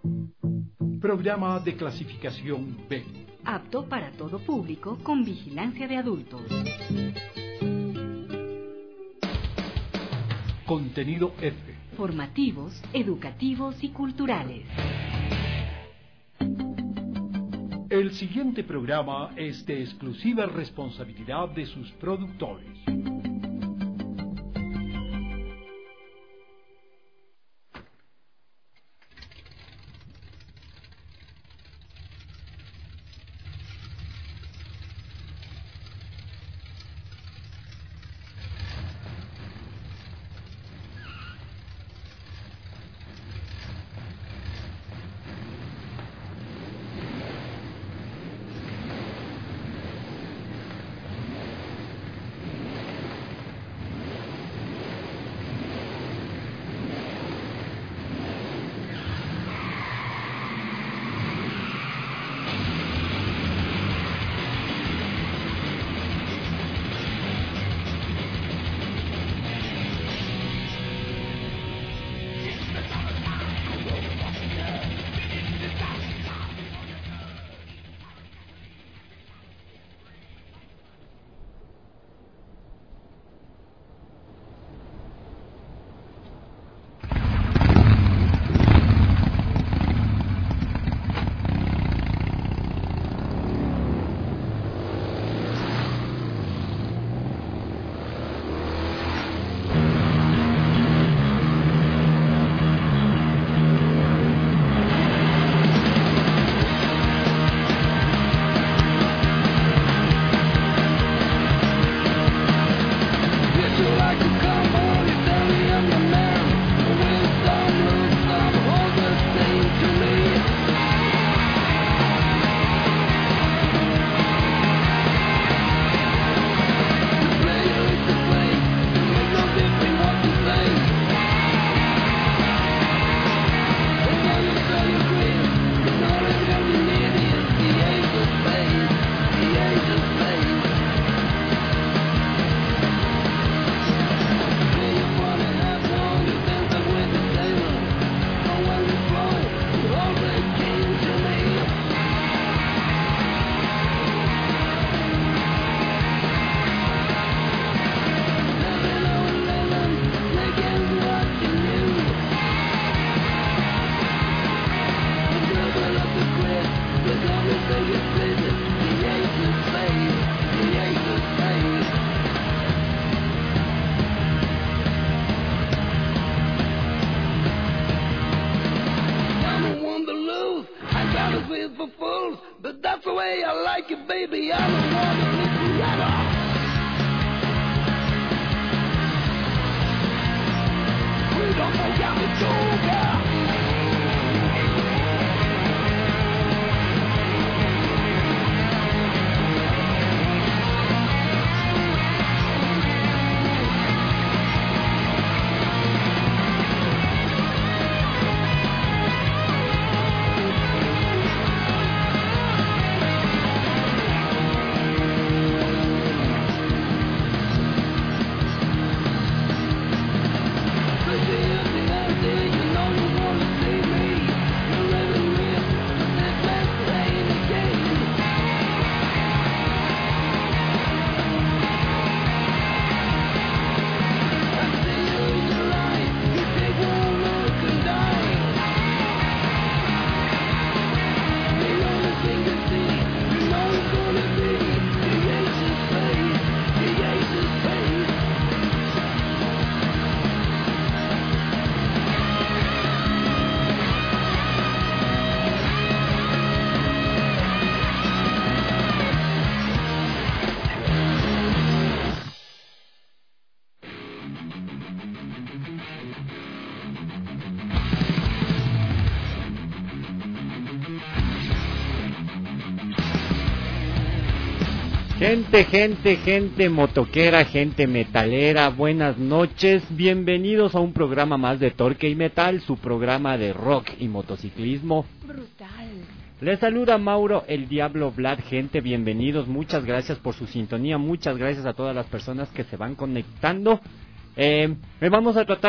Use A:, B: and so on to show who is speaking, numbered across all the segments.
A: Programa de clasificación B.
B: Apto para todo público con vigilancia de adultos.
A: Contenido F.
B: Formativos, educativos y culturales.
A: El siguiente programa es de exclusiva responsabilidad de sus productores.
C: Gente motoquera, gente metalera, buenas noches, bienvenidos a un programa más de Torque y Metal, su programa de rock y motociclismo.
B: Brutal.
C: Les saluda Mauro, el Diablo Vlad, gente, bienvenidos, muchas gracias por su sintonía, muchas gracias a todas las personas que se van conectando. Vamos a tratar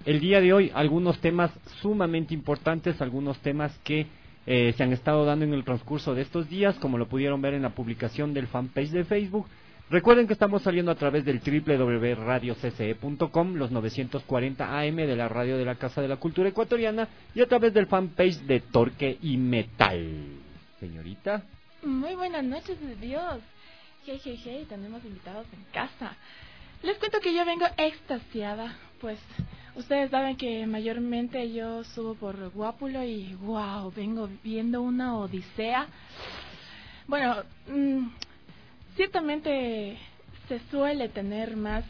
C: el día de hoy algunos temas sumamente importantes, algunos temas que se han estado dando en el transcurso de estos días, como lo pudieron ver en la publicación del fanpage de Facebook. Recuerden que estamos saliendo a través del www.radiocce.com, los 940 AM de la radio de la Casa de la Cultura Ecuatoriana, y a través del fanpage de Torque y Metal. Señorita.
D: Muy buenas noches, de Dios. Hey, tenemos invitados en casa. Les cuento que yo vengo extasiada, pues ustedes saben que mayormente yo subo por Guápulo y wow, vengo viendo una odisea. Bueno, ciertamente se suele tener más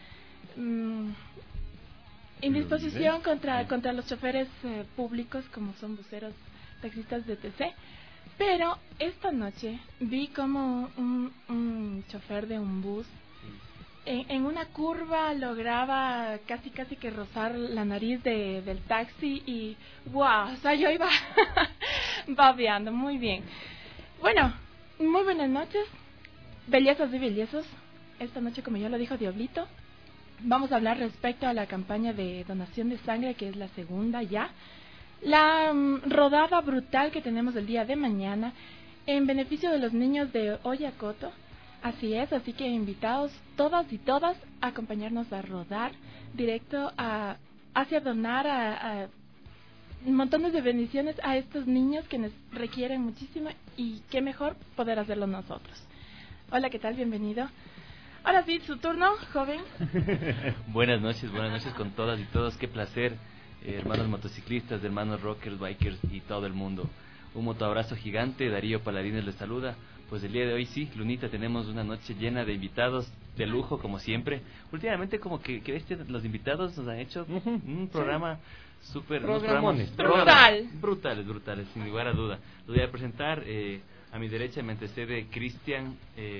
D: indisposición contra los choferes públicos, como son buceros, taxistas de TC. Pero esta noche vi como un chofer de un bus en una curva lograba casi que rozar la nariz del taxi y wow, o sea, yo iba babeando, muy bien. Bueno, muy buenas noches, bellezas y bellezos. Esta noche, como ya lo dijo Diablito, vamos a hablar respecto a la campaña de donación de sangre, que es la segunda ya. La rodada brutal que tenemos el día de mañana en beneficio de los niños de Oyacoto. Así es, así que invitados todas y todas a acompañarnos a rodar directo hacia donar a montones de bendiciones a estos niños que nos requieren muchísimo, y qué mejor poder hacerlo nosotros. Hola, ¿qué tal? Bienvenido. Ahora sí, su turno, joven.
E: Buenas noches con todas y todos, qué placer. Hermanos motociclistas, hermanos rockers, bikers y todo el mundo. Un motoabrazo gigante, Darío Paladines les saluda. Pues el día de hoy sí, Lunita, tenemos una noche llena de invitados de lujo, como siempre. Últimamente como que los invitados nos han hecho un programa súper... Brutales, sin lugar a duda. Los voy a presentar. A mi derecha me antecede Cristian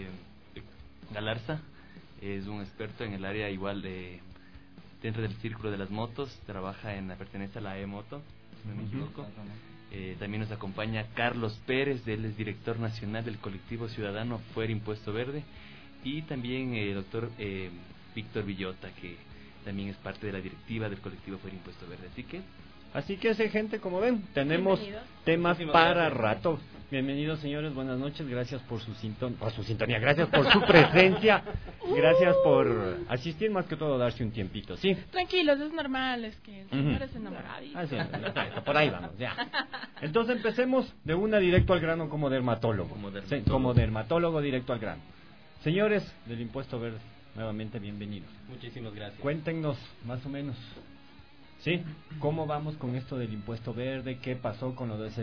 E: Galarza. Es un experto en el área igual dentro del círculo de las motos, pertenece a la E-Moto, si no me equivoco. También nos acompaña Carlos Pérez, él es director nacional del colectivo ciudadano Fuera Impuesto Verde, y también el doctor Víctor Villota, que también es parte de la directiva del colectivo Fuera Impuesto Verde. Así que gente, como ven, tenemos temas para rato. Bienvenidos, señores, buenas noches, gracias por su sintonía, gracias por su presencia, gracias por asistir, más que todo darse un tiempito, ¿sí?
D: Tranquilos, es normal, es que el señor es enamorado.
C: Sí, por ahí vamos, ya. Entonces empecemos de una directo al grano como dermatólogo. Como dermatólogo directo al grano. Señores del Impuesto Verde, nuevamente bienvenidos.
E: Muchísimas gracias.
C: Cuéntenos, más o menos, ¿sí? ¿Cómo vamos con esto del impuesto verde? ¿Qué pasó con lo del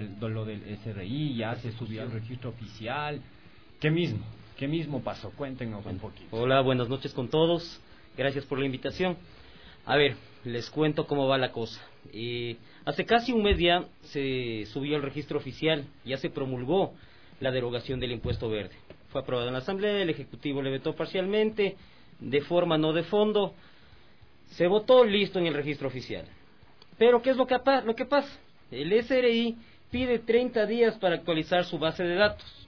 C: SRI? ¿Ya se subió al registro oficial? ¿Qué mismo pasó? Cuéntenos un poquito.
F: Hola, buenas noches con todos. Gracias por la invitación. A ver, les cuento cómo va la cosa. Hace casi un mes ya se subió al registro oficial, ya se promulgó la derogación del impuesto verde. Fue aprobada en la Asamblea, el Ejecutivo le vetó parcialmente, de forma no de fondo. Se votó, listo, en el registro oficial. Pero ¿qué es lo que pasa? El SRI pide 30 días para actualizar su base de datos.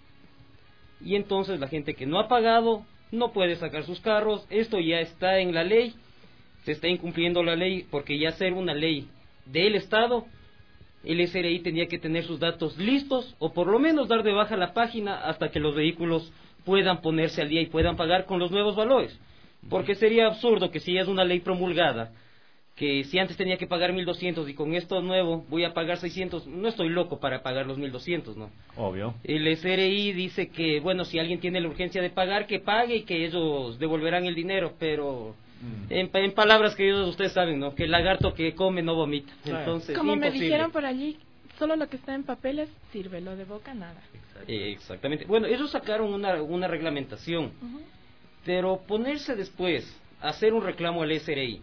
F: Y entonces la gente que no ha pagado no puede sacar sus carros. Esto ya está en la ley. Se está incumpliendo la ley, porque ya ser una ley del Estado, el SRI tenía que tener sus datos listos, o por lo menos dar de baja la página hasta que los vehículos puedan ponerse al día y puedan pagar con los nuevos valores. Porque sería absurdo que si ya es una ley promulgada, que si antes tenía que pagar 1.200 y con esto nuevo voy a pagar 600, no estoy loco para pagar los 1.200, ¿no?
C: Obvio.
F: El SRI dice que, bueno, si alguien tiene la urgencia de pagar, que pague y que ellos devolverán el dinero, pero en palabras que ustedes saben, ¿no? Que el lagarto que come no vomita. Entonces,
D: como
F: imposible.
D: me dijeron por allí, solo lo que está en papeles sirve, lo de boca nada.
F: Exactamente. Bueno, ellos sacaron una reglamentación. Pero ponerse después a hacer un reclamo al SRI,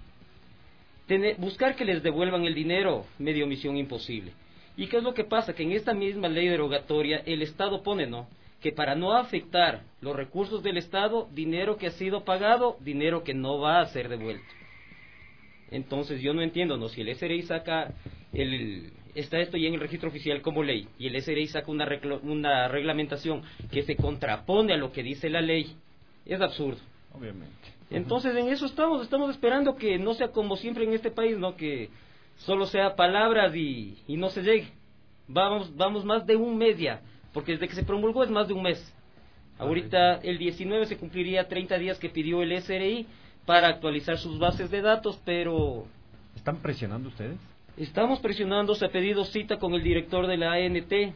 F: buscar que les devuelvan el dinero, medio misión imposible. ¿Y qué es lo que pasa? Que en esta misma ley derogatoria el Estado pone, ¿no?, que para no afectar los recursos del Estado, dinero que ha sido pagado, dinero que no va a ser devuelto. Entonces yo no entiendo, ¿no?, si el SRI saca está esto ya en el registro oficial como ley, y el SRI saca una reglamentación que se contrapone a lo que dice la ley. Es absurdo.
C: Obviamente.
F: Entonces en eso estamos esperando que no sea como siempre en este país, ¿no? Que solo sea palabras y no se llegue. Vamos más de un mes ya, porque desde que se promulgó es más de un mes. Ahorita el 19 se cumpliría 30 días que pidió el SRI para actualizar sus bases de datos, pero...
C: ¿Están presionando ustedes?
F: Estamos presionando, se ha pedido cita con el director de la ANT,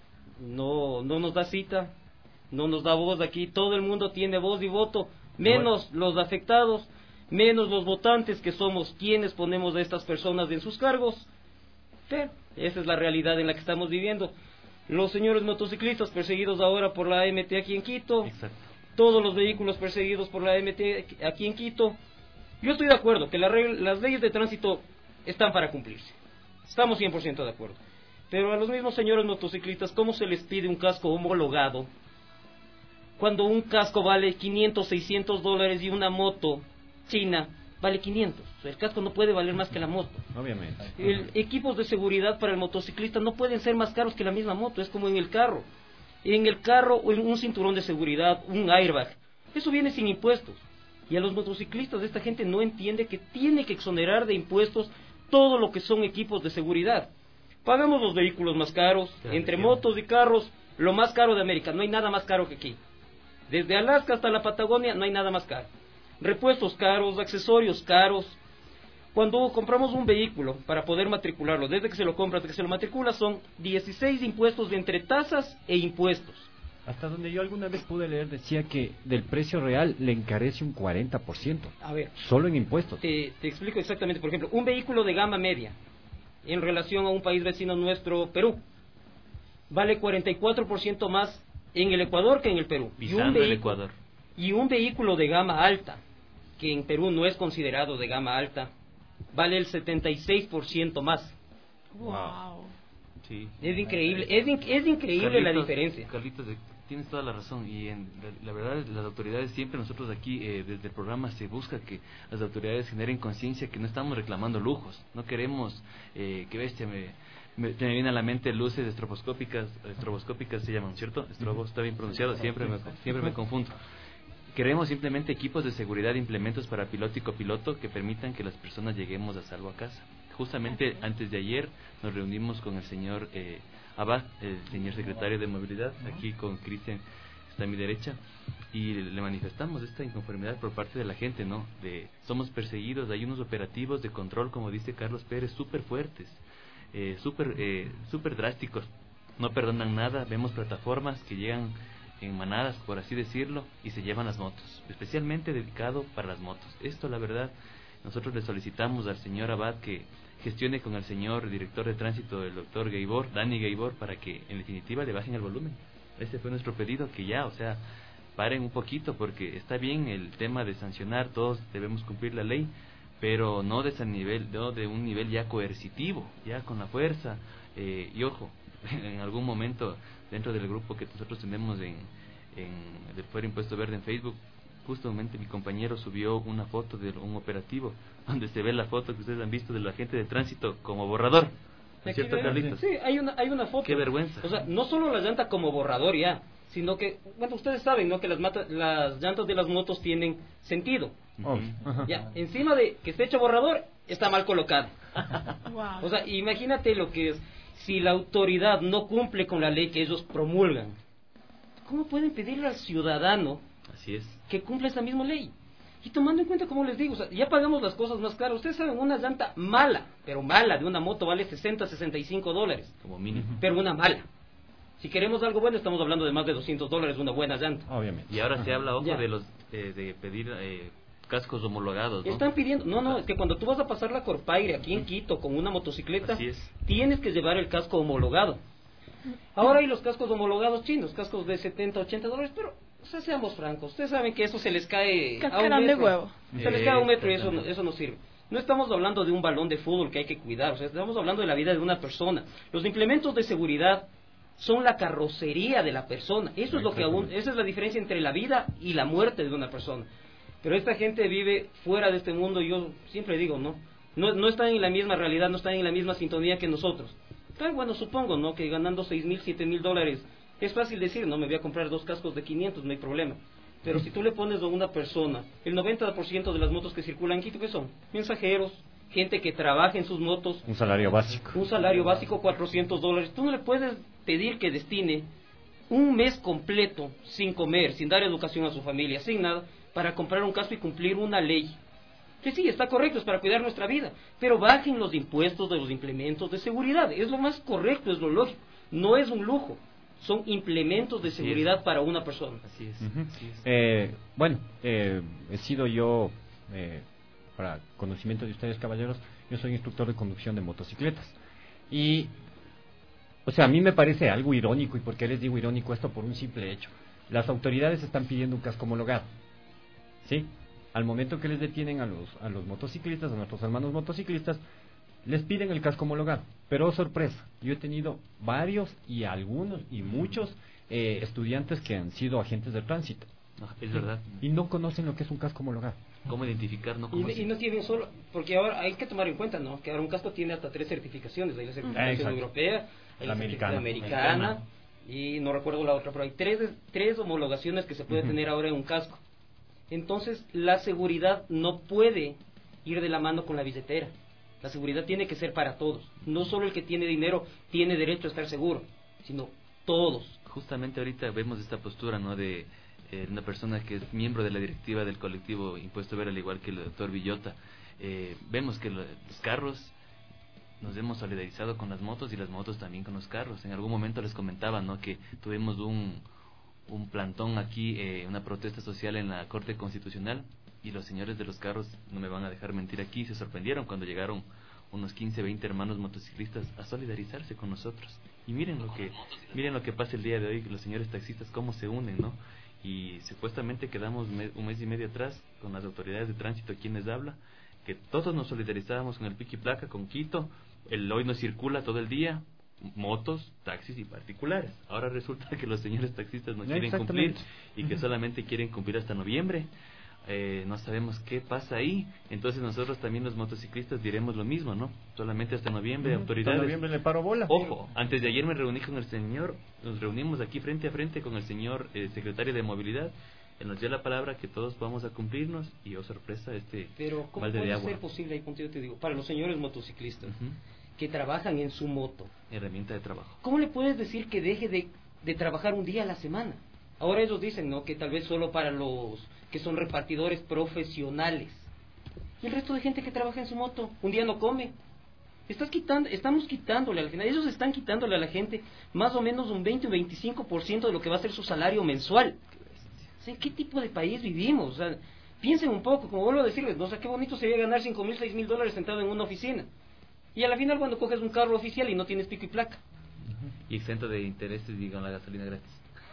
F: no nos da cita, no nos da voz aquí, todo el mundo tiene voz y voto, menos los afectados, menos los votantes que somos quienes ponemos a estas personas en sus cargos. Pero esa es la realidad en la que estamos viviendo. Los señores motociclistas perseguidos ahora por la AMT aquí en Quito.
E: Exacto.
F: Todos los vehículos perseguidos por la AMT aquí en Quito. Yo estoy de acuerdo que las leyes de tránsito están para cumplirse. Estamos 100% de acuerdo. Pero a los mismos señores motociclistas, ¿cómo se les pide un casco homologado cuando un casco vale 500, 600 dólares y una moto china vale 500? O sea, el casco no puede valer más que la moto.
C: Obviamente.
F: Equipos de seguridad para el motociclista no pueden ser más caros que la misma moto, es como en el carro. En el carro, un cinturón de seguridad, un airbag, eso viene sin impuestos. Y a los motociclistas, esta gente no entiende que tiene que exonerar de impuestos todo lo que son equipos de seguridad. Pagamos los vehículos más caros, entre motos y carros, lo más caro de América, no hay nada más caro que aquí. Desde Alaska hasta la Patagonia no hay nada más caro. Repuestos caros, accesorios caros. Cuando compramos un vehículo para poder matricularlo, desde que se lo compra hasta que se lo matricula, son 16 impuestos de entre tasas e impuestos.
C: Hasta donde yo alguna vez pude leer decía que del precio real le encarece un 40%.
F: A ver,
C: solo en impuestos.
F: Te explico exactamente. Por ejemplo, un vehículo de gama media en relación a un país vecino nuestro, Perú, vale 44% más en el Ecuador que en el Perú.
E: Pisando el Ecuador.
F: Y un vehículo de gama alta, que en Perú no es considerado de gama alta, vale el 76% más.
D: Wow.
E: Sí.
F: Es increíble, es increíble la diferencia.
E: Carlitos, tienes toda la razón. Y la verdad, las autoridades siempre, nosotros aquí desde el programa se busca que las autoridades generen conciencia que no estamos reclamando lujos. No queremos, que bestia, me viene a la mente luces estroboscópicas se llaman, ¿cierto? Estrobos, está bien pronunciado, siempre me confundo. Queremos simplemente equipos de seguridad e implementos para piloto y copiloto que permitan que las personas lleguemos a salvo a casa. Justamente antes de ayer nos reunimos con el señor Abad, el señor secretario de Movilidad, aquí con Cristian, está a mi derecha, y le manifestamos esta inconformidad por parte de la gente, ¿no? Somos perseguidos, hay unos operativos de control, como dice Carlos Pérez, súper fuertes, súper drásticos, no perdonan nada. Vemos plataformas que llegan en manadas, por así decirlo, y se llevan las motos, especialmente dedicado para las motos. Esto, la verdad, nosotros le solicitamos al señor Abad que gestione con el señor director de tránsito, el doctor Gaibor, Dani Gaibor, para que en definitiva le bajen el volumen. Ese fue nuestro pedido, que ya, o sea, paren un poquito, porque está bien el tema de sancionar, todos debemos cumplir la ley, pero no de ese nivel, no de un nivel ya coercitivo, ya con la fuerza. Y ojo, en algún momento dentro del grupo que nosotros tenemos del Fuero Impuesto Verde en Facebook, justamente mi compañero subió una foto de un operativo donde se ve la foto que ustedes han visto del agente de tránsito como borrador. ¿No es cierto, Carlitos?
F: Sí, hay una foto.
E: Qué vergüenza.
F: O sea, no solo la llanta como borrador ya, sino que, bueno, ustedes saben, ¿no? Que las llantas de las motos tienen sentido. Ya, encima de que esté hecho borrador, está mal colocado.
D: Wow.
F: O sea, imagínate lo que es, si la autoridad no cumple con la ley que ellos promulgan, ¿cómo pueden pedirle al ciudadano
E: Así es.
F: que cumpla esa misma ley? Y tomando en cuenta, como les digo, o sea, ya pagamos las cosas más caras. Ustedes saben, una llanta mala, pero mala, de una moto vale 60, 65 dólares.
E: Como mínimo.
F: Pero una mala. Si queremos algo bueno, estamos hablando de más de 200 dólares una buena llanta.
C: Obviamente.
E: Y ahora se habla, ojo,
F: Ya.
E: de pedir cascos homologados, ¿no?
F: Están pidiendo, no, es que cuando tú vas a pasar la Corpaire aquí en Quito con una motocicleta,
E: Así es.
F: tienes que llevar el casco homologado. Ahora hay los cascos homologados chinos, cascos de 70, 80 dólares, pero, o sea, seamos francos, ustedes saben que eso se les cae a un
D: Cascarón de
F: metro.
D: huevo.
F: Se les cae a un metro y eso no sirve. No estamos hablando de un balón de fútbol que hay que cuidar, o sea, estamos hablando de la vida de una persona. Los implementos de seguridad son la carrocería de la persona. Eso es lo que esa es la diferencia entre la vida y la muerte de una persona. Pero esta gente vive fuera de este mundo, y yo siempre digo, no están en la misma realidad, no están en la misma sintonía que nosotros. Pero bueno, supongo, ¿no? Que ganando 6,000, 7,000 dólares, es fácil decir, no, me voy a comprar 2 cascos de 500, no hay problema. Pero si tú le pones a una persona, el 90% de las motos que circulan en Quito, ¿qué son? Mensajeros, gente que trabaja en sus motos.
C: Un salario básico.
F: Un salario básico, $400. Tú no le puedes pedir que destine un mes completo, sin comer, sin dar educación a su familia, sin nada, para comprar un casco y cumplir una ley. Que sí, está correcto, es para cuidar nuestra vida, pero bajen los impuestos de los implementos de seguridad. Es lo más correcto, es lo lógico. No es un lujo, son implementos de seguridad para una persona.
E: Así es. Así es.
C: Bueno, he sido yo, para conocimiento de ustedes, caballeros, yo soy instructor de conducción de motocicletas. Y, o sea, a mí me parece algo irónico. ¿Y por qué les digo irónico esto? Por un simple hecho. Las autoridades están pidiendo un casco homologado, ¿sí? Al momento que les detienen a los motociclistas, a nuestros hermanos motociclistas, les piden el casco homologado. Pero, oh, sorpresa, yo he tenido varios y algunos y muchos estudiantes que han sido agentes de tránsito.
E: No, es verdad.
C: Y no conocen lo que es un casco homologado.
E: ¿Cómo identificar?
F: Y no tienen solo, porque ahora hay que tomar en cuenta, ¿no? Que ahora un casco tiene hasta 3 certificaciones. Hay la certificación europea, hay la americana, y no recuerdo la otra, pero hay tres homologaciones que se puede tener ahora en un casco. Entonces, la seguridad no puede ir de la mano con la billetera. La seguridad tiene que ser para todos. No solo el que tiene dinero tiene derecho a estar seguro, sino todos.
E: Justamente ahorita vemos esta postura, ¿no? De una persona que es miembro de la directiva del colectivo Impuesto Verde, al igual que el doctor Villota. Vemos que los carros, nos hemos solidarizado con las motos y las motos también con los carros. En algún momento les comentaba, ¿no? Que tuvimos un plantón aquí, una protesta social en la Corte Constitucional, y los señores de los carros, no me van a dejar mentir aquí, se sorprendieron cuando llegaron unos 15, 20 hermanos motociclistas a solidarizarse con nosotros. Y miren lo que pasa el día de hoy, los señores taxistas cómo se unen, ¿no? Y supuestamente quedamos un mes y medio atrás con las autoridades de tránsito, quienes habla, que todos nos solidarizábamos con el pico y placa, con Quito, el hoy no circula todo el día, motos, taxis y particulares. Ahora resulta que los señores taxistas no quieren cumplir y que solamente quieren cumplir hasta noviembre. No sabemos qué pasa ahí. Entonces nosotros también los motociclistas diremos lo mismo, ¿no? Solamente hasta noviembre, autoridades.
C: Hasta noviembre le paro bola.
E: Ojo, antes de ayer me reuní con el señor, nos reunimos aquí frente a frente con el señor secretario de Movilidad. Él nos dio la palabra que todos vamos a cumplirnos y, oh sorpresa,
F: Pero ¿cómo puede ser posible, ahí contigo te digo, para los señores motociclistas que trabajan en su moto?
E: Herramienta de trabajo.
F: ¿Cómo le puedes decir que deje de trabajar un día a la semana? Ahora ellos dicen, ¿no? Que tal vez solo para los que son repartidores profesionales. Y el resto de gente que trabaja en su moto, un día no come. Estamos quitándole a la gente, ellos están quitándole a la gente más o menos un 20 o 25% de lo que va a ser su salario mensual. O sea, ¿en qué tipo de país vivimos? O sea, piensen un poco, como vuelvo a decirles, ¿no? O sea, qué bonito sería ganar $5,000, $6,000 sentado en una oficina. Y a la final cuando coges un carro oficial y no tienes pico y placa.
E: Y exento de intereses y con la gasolina gratis.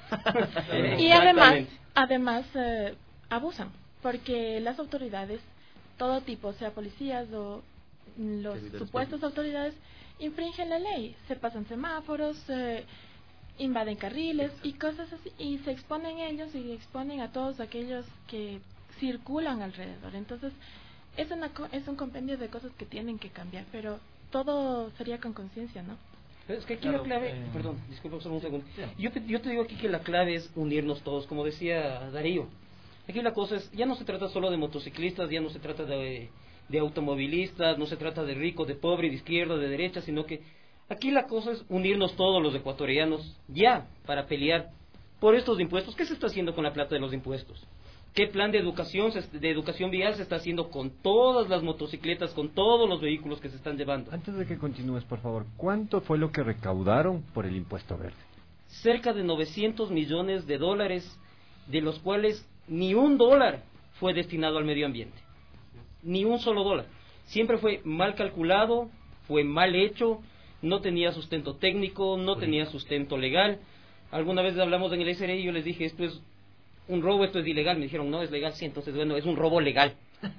D: Y además abusan, porque las autoridades, todo tipo, sea policías o los supuestos autoridades, infringen la ley, se pasan semáforos, invaden carriles y cosas así, y se exponen ellos y exponen a todos aquellos que circulan alrededor. Entonces es un compendio de cosas que tienen que cambiar, pero todo sería con conciencia, ¿no?
F: Es que aquí la clave, perdón, disculpa solo un segundo. Yo te digo aquí que la clave es unirnos todos, como decía Darío. Aquí la cosa es, ya no se trata solo de motociclistas, ya no se trata de automovilistas, no se trata de rico, de pobre, de izquierda, de derecha, sino que aquí la cosa es unirnos todos los ecuatorianos ya para pelear por estos impuestos. ¿Qué se está haciendo con la plata de los impuestos? ¿Qué plan de educación vial se está haciendo con todas las motocicletas, con todos los vehículos que se están llevando?
C: Antes de que continúes, por favor, ¿cuánto fue lo que recaudaron por el impuesto verde?
F: Cerca de $900 millones, de los cuales ni $1 fue destinado al medio ambiente. Ni un solo dólar. Siempre fue mal calculado, fue mal hecho, no tenía sustento técnico, no tenía sustento legal. Alguna vez hablamos en el SRI y yo les dije, esto es un robo, esto es ilegal. Me dijeron, no, es legal, sí. Entonces, bueno, es un robo legal.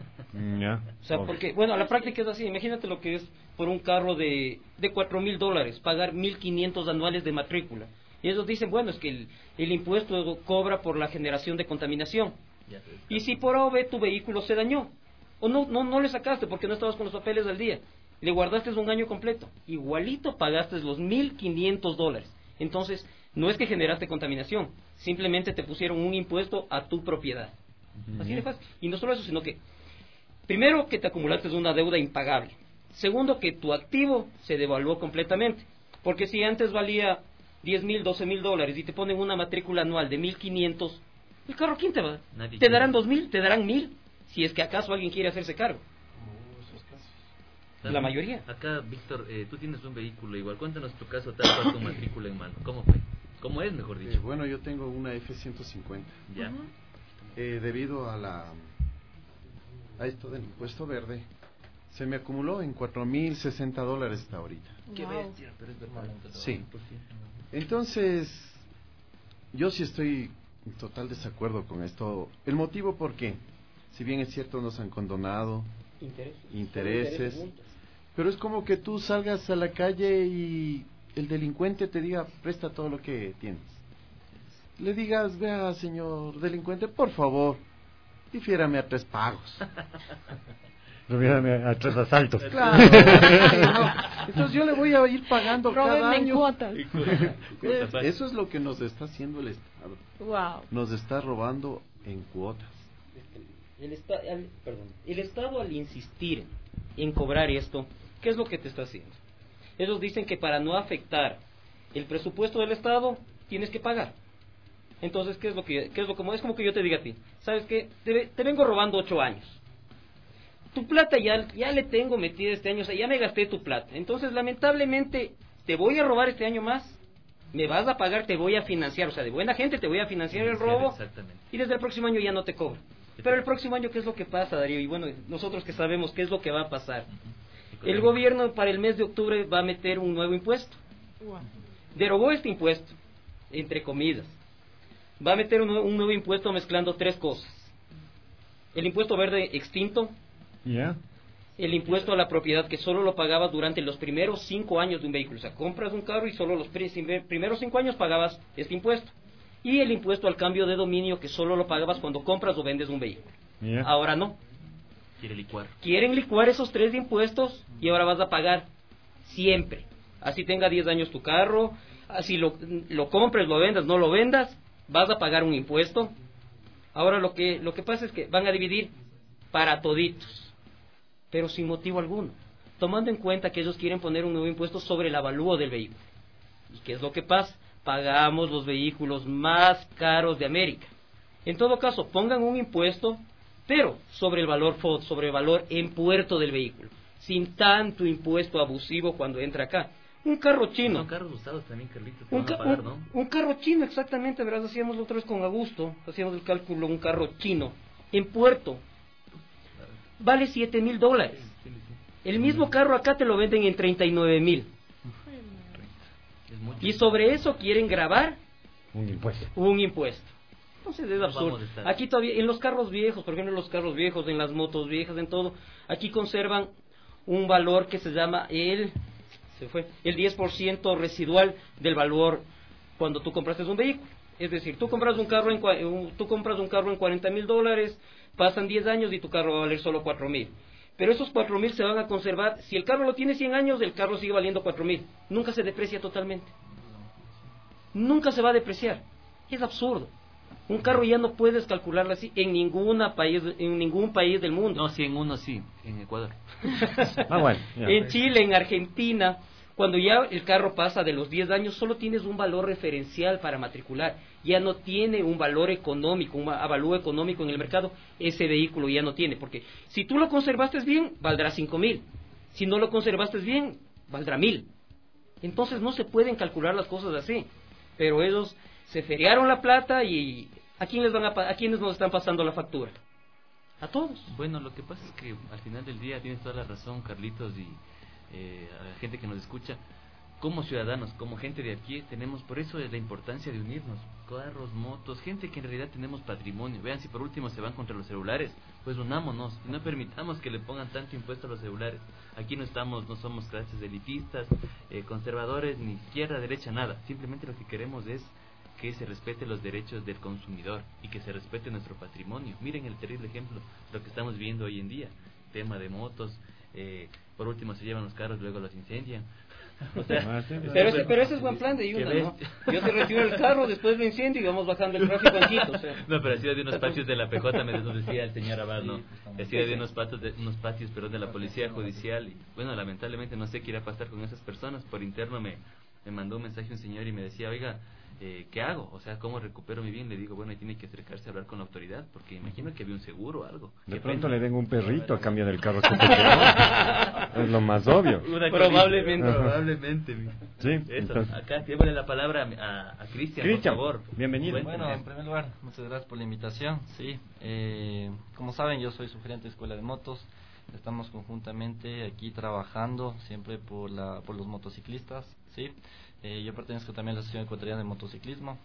F: O sea, porque, bueno, a la práctica es así. Imagínate lo que es por un carro de $4,000, pagar 1.500 anuales de matrícula. Y ellos dicen, bueno, es que el impuesto cobra por la generación de contaminación. Y si por A o B tu vehículo se dañó, o no le sacaste porque no estabas con los papeles al día, le guardaste un año completo, igualito pagaste los $1.500. Entonces, No es que generaste contaminación, simplemente te pusieron un impuesto a tu propiedad. Así de fácil. Y no solo eso, sino que, primero, que te acumulaste una deuda impagable. Segundo, que tu activo se devaluó completamente. Porque si antes valía 10,000, 12,000 dólares y te ponen una matrícula anual de 1,500, ¿el carro quién te va?
E: Nadie
F: Te
E: quiere.
F: darán 2,000, te darán 1,000, si es que acaso alguien quiere hacerse cargo. La mayoría.
E: Acá, Víctor, tú tienes un vehículo igual. Cuéntanos tu caso, tal cual tu matrícula en mano. ¿Cómo fue? ¿Cómo es, mejor dicho?
G: Bueno, yo tengo una F-150.
E: Ya.
G: Debido a esto del impuesto verde, se me acumuló en 4,060 dólares hasta ahorita.
E: Qué
D: Wow.
E: bestia, pero es verdad.
G: Sí. Entonces, yo sí estoy en total desacuerdo con esto. El motivo por qué, si bien es cierto nos han condonado intereses, pero es como que tú salgas a la calle y el delincuente te diga, presta todo lo que tienes. Le digas, vea, señor delincuente, por favor, difiérame a 3 pagos.
C: A 3 asaltos.
G: Claro. No. Entonces yo le voy a ir pagando cada
D: Róbenme en
G: año.
D: cuotas.
G: Eso es lo que nos está haciendo el Estado.
D: Wow.
G: Nos está robando en cuotas.
F: El Estado al insistir en cobrar esto, ¿qué es lo que te está haciendo? Ellos dicen que para no afectar el presupuesto del Estado, tienes que pagar. Entonces, ¿qué es lo es como que yo te diga a ti, ¿sabes qué? Te vengo robando 8 años. Tu plata ya le tengo metida este año, o sea, ya me gasté tu plata. Entonces, lamentablemente, te voy a robar este año más, me vas a pagar, te voy a financiar, o sea, de buena gente te voy a financiar el robo,
E: Exactamente.
F: y desde el próximo año ya no te cobro. Pero el próximo año, ¿qué es lo que pasa, Darío? Y bueno, nosotros que sabemos qué es lo que va a pasar. El gobierno para el mes de octubre va a meter un nuevo impuesto.
D: Wow.
F: Derogó este impuesto, entre comillas. Va a meter un nuevo impuesto mezclando 3 cosas. El impuesto verde extinto,
C: ¿Ya?
F: el impuesto a la propiedad que solo lo pagabas durante los primeros 5 años de un vehículo. O sea, compras un carro y solo los primeros 5 años pagabas este impuesto. Y el impuesto al cambio de dominio que solo lo pagabas cuando compras o vendes un vehículo.
C: ¿Ya?
F: Ahora no.
E: Quiere licuar.
F: Quieren licuar esos 3 impuestos y ahora vas a pagar siempre. Así tenga 10 años tu carro, así lo compres, lo vendas, no lo vendas, vas a pagar un impuesto. Ahora lo que pasa es que van a dividir para toditos, pero sin motivo alguno, tomando en cuenta que ellos quieren poner un nuevo impuesto sobre el avalúo del vehículo. ¿Y qué es lo que pasa? Pagamos los vehículos más caros de América. En todo caso, pongan un impuesto, pero sobre el valor FOD, sobre el valor en puerto del vehículo, sin tanto impuesto abusivo cuando entra acá. Un carro chino.
E: Son carros usados también, Carlitos, que van a pagar, ¿no?
F: Un carro chino, exactamente, verás, hacíamos la otra vez con Augusto, hacíamos el cálculo, un carro chino, en puerto, vale 7,000 dólares.
E: Sí.
F: El mismo carro acá te lo venden en 39,000.
E: Es mucho.
F: Y sobre eso quieren grabar
C: Un impuesto.
F: un impuesto. Entonces es absurdo.
E: Vamos a estar.
F: Aquí todavía, en los carros viejos, por ejemplo, en los carros viejos, en las motos viejas, en todo, aquí conservan un valor que se llama el 10% residual del valor cuando tú compraste un vehículo. Es decir, tú compras un carro en 40,000 dólares, pasan 10 años y tu carro va a valer solo 4,000. Pero esos 4,000 se van a conservar. Si el carro lo tiene 100 años, el carro sigue valiendo 4,000. Nunca se deprecia totalmente. Nunca se va a depreciar. Es absurdo. Un carro ya no puedes calcularlo así en ningún país del mundo.
E: No, sí, en uno sí, en Ecuador.
C: Bueno. Ya.
F: En Chile, en Argentina, cuando ya el carro pasa de los 10 años, solo tienes un valor referencial para matricular. Ya no tiene un valor económico, un avalúo económico en el mercado. Ese vehículo ya no tiene. Porque si tú lo conservaste bien, valdrá 5,000. Si no lo conservaste bien, valdrá 1,000. Entonces no se pueden calcular las cosas así. Pero ellos se feriaron la plata y ¿a quiénes nos están pasando la factura? A todos.
E: Bueno, lo que pasa es que al final del día tienes toda la razón, Carlitos, y a la gente que nos escucha. Como ciudadanos, como gente de aquí, tenemos, por eso es la importancia de unirnos, carros, motos, gente que en realidad tenemos patrimonio. Vean, si por último se van contra los celulares, pues unámonos y no permitamos que le pongan tanto impuesto a los celulares. Aquí no somos clases elitistas, conservadores, ni izquierda, derecha, nada. Simplemente lo que queremos es que se respete los derechos del consumidor y que se respete nuestro patrimonio. Miren el terrible ejemplo, lo que estamos viendo hoy en día, tema de motos, por último se llevan los carros, luego los incendian.
F: O sea, pero ese es buen plan de Hyundai, ¿no? Yo te retiro el carro, después lo incendio y vamos bajando el tráfico en Quito. O sea.
E: No, pero ha sido de unos patios de la PJ, me decía el señor Abad, ¿no? Ha sido de unos patios, pero de la Policía Judicial. Y, bueno, lamentablemente no sé qué irá a pasar con esas personas. Por interno me mandó un mensaje un señor y me decía, oiga, ¿qué hago? O sea, ¿cómo recupero mi bien? Le digo, bueno, ahí tiene que acercarse a hablar con la autoridad, porque imagino que había un seguro o algo.
C: De pronto le den un perrito a cambio del carro que te quedó. Es lo más obvio.
E: Probablemente.
C: Sí,
E: eso.
C: entonces.
E: Acá, démosle la palabra a Cristian, por favor.
C: Bienvenido.
H: Bueno, en primer lugar, muchas gracias por la invitación. Sí, como saben, yo soy su gerente de escuela de motos. Estamos conjuntamente aquí trabajando siempre por los motociclistas. Sí, yo pertenezco también a la Asociación Ecuatoriana de Motociclismo.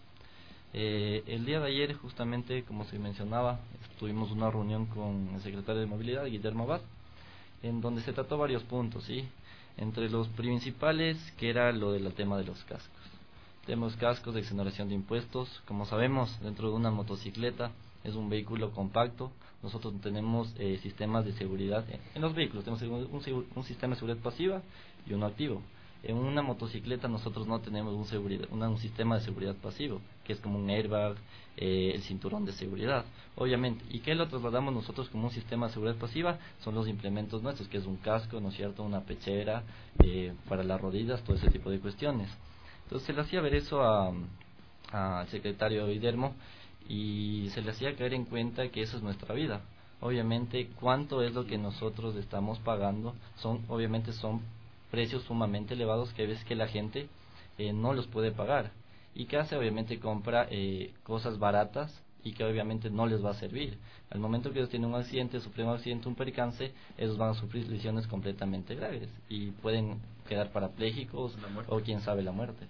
H: El día de ayer, justamente, como se mencionaba, tuvimos una reunión con el secretario de Movilidad, Guillermo Abad, en donde se trató varios puntos, ¿sí? Entre los principales, que era lo del tema de los cascos. Tenemos cascos de exoneración de impuestos. Como sabemos, dentro de una motocicleta es un vehículo compacto. Nosotros tenemos sistemas de seguridad en los vehículos. Tenemos un sistema de seguridad pasiva y uno activo. En una motocicleta nosotros no tenemos un sistema de seguridad pasivo, que es como un airbag, el cinturón de seguridad, obviamente. ¿Y qué lo trasladamos nosotros como un sistema de seguridad pasiva? Son los implementos nuestros, que es un casco, ¿no es cierto?, una pechera para las rodillas, todo ese tipo de cuestiones. Entonces se le hacía ver eso al secretario Guillermo y se le hacía caer en cuenta que eso es nuestra vida. Obviamente, ¿cuánto es lo que nosotros estamos pagando? Obviamente son precios sumamente elevados que hay veces que la gente no los puede pagar. ¿Y qué hace? Obviamente compra cosas baratas y que obviamente no les va a servir. Al momento que ellos tienen un accidente, sufren un accidente, un percance, ellos van a sufrir lesiones completamente graves y pueden quedar parapléjicos o quién sabe la muerte.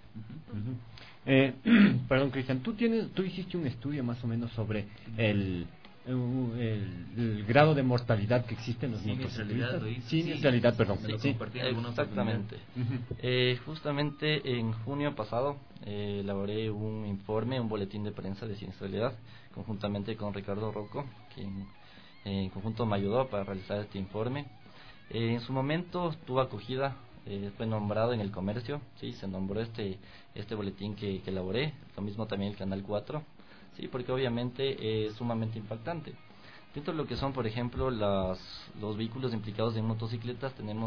C: Perdón, Cristian, tú hiciste un estudio más o menos sobre el grado de mortalidad que existe en los motociclistas. Siniestralidad, perdón.
H: Exactamente. Justamente en junio pasado elaboré un informe, un boletín de prensa de siniestralidad, conjuntamente con Ricardo Rocco, quien en conjunto me ayudó para realizar este informe. En su momento tuvo acogida, fue nombrado en el comercio, sí, se nombró este boletín que elaboré, lo mismo también el Canal 4. Sí, porque obviamente es sumamente impactante. Dentro de lo que son, por ejemplo, los vehículos implicados en motocicletas, tenemos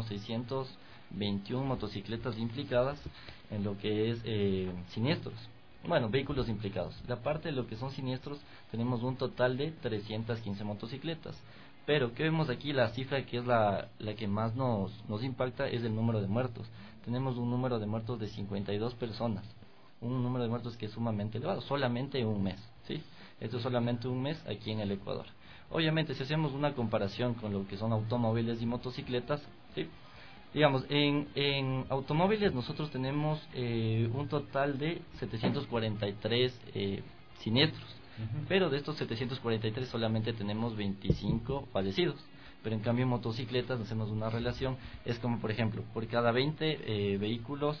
H: 621 motocicletas implicadas en lo que es siniestros. Bueno, vehículos implicados. La parte de lo que son siniestros, tenemos un total de 315 motocicletas. Pero, ¿qué vemos aquí? La cifra que es la que más nos impacta es el número de muertos. Tenemos un número de muertos de 52 personas. Un número de muertos que es sumamente elevado, solamente en un mes, ¿sí? Esto es solamente un mes aquí en el Ecuador. Obviamente, si hacemos una comparación con lo que son automóviles y motocicletas, ¿sí? Digamos, en automóviles nosotros tenemos un total de 743 siniestros, pero de estos 743 solamente tenemos 25 fallecidos. Pero en cambio en motocicletas hacemos una relación, es como por ejemplo, por cada 20 vehículos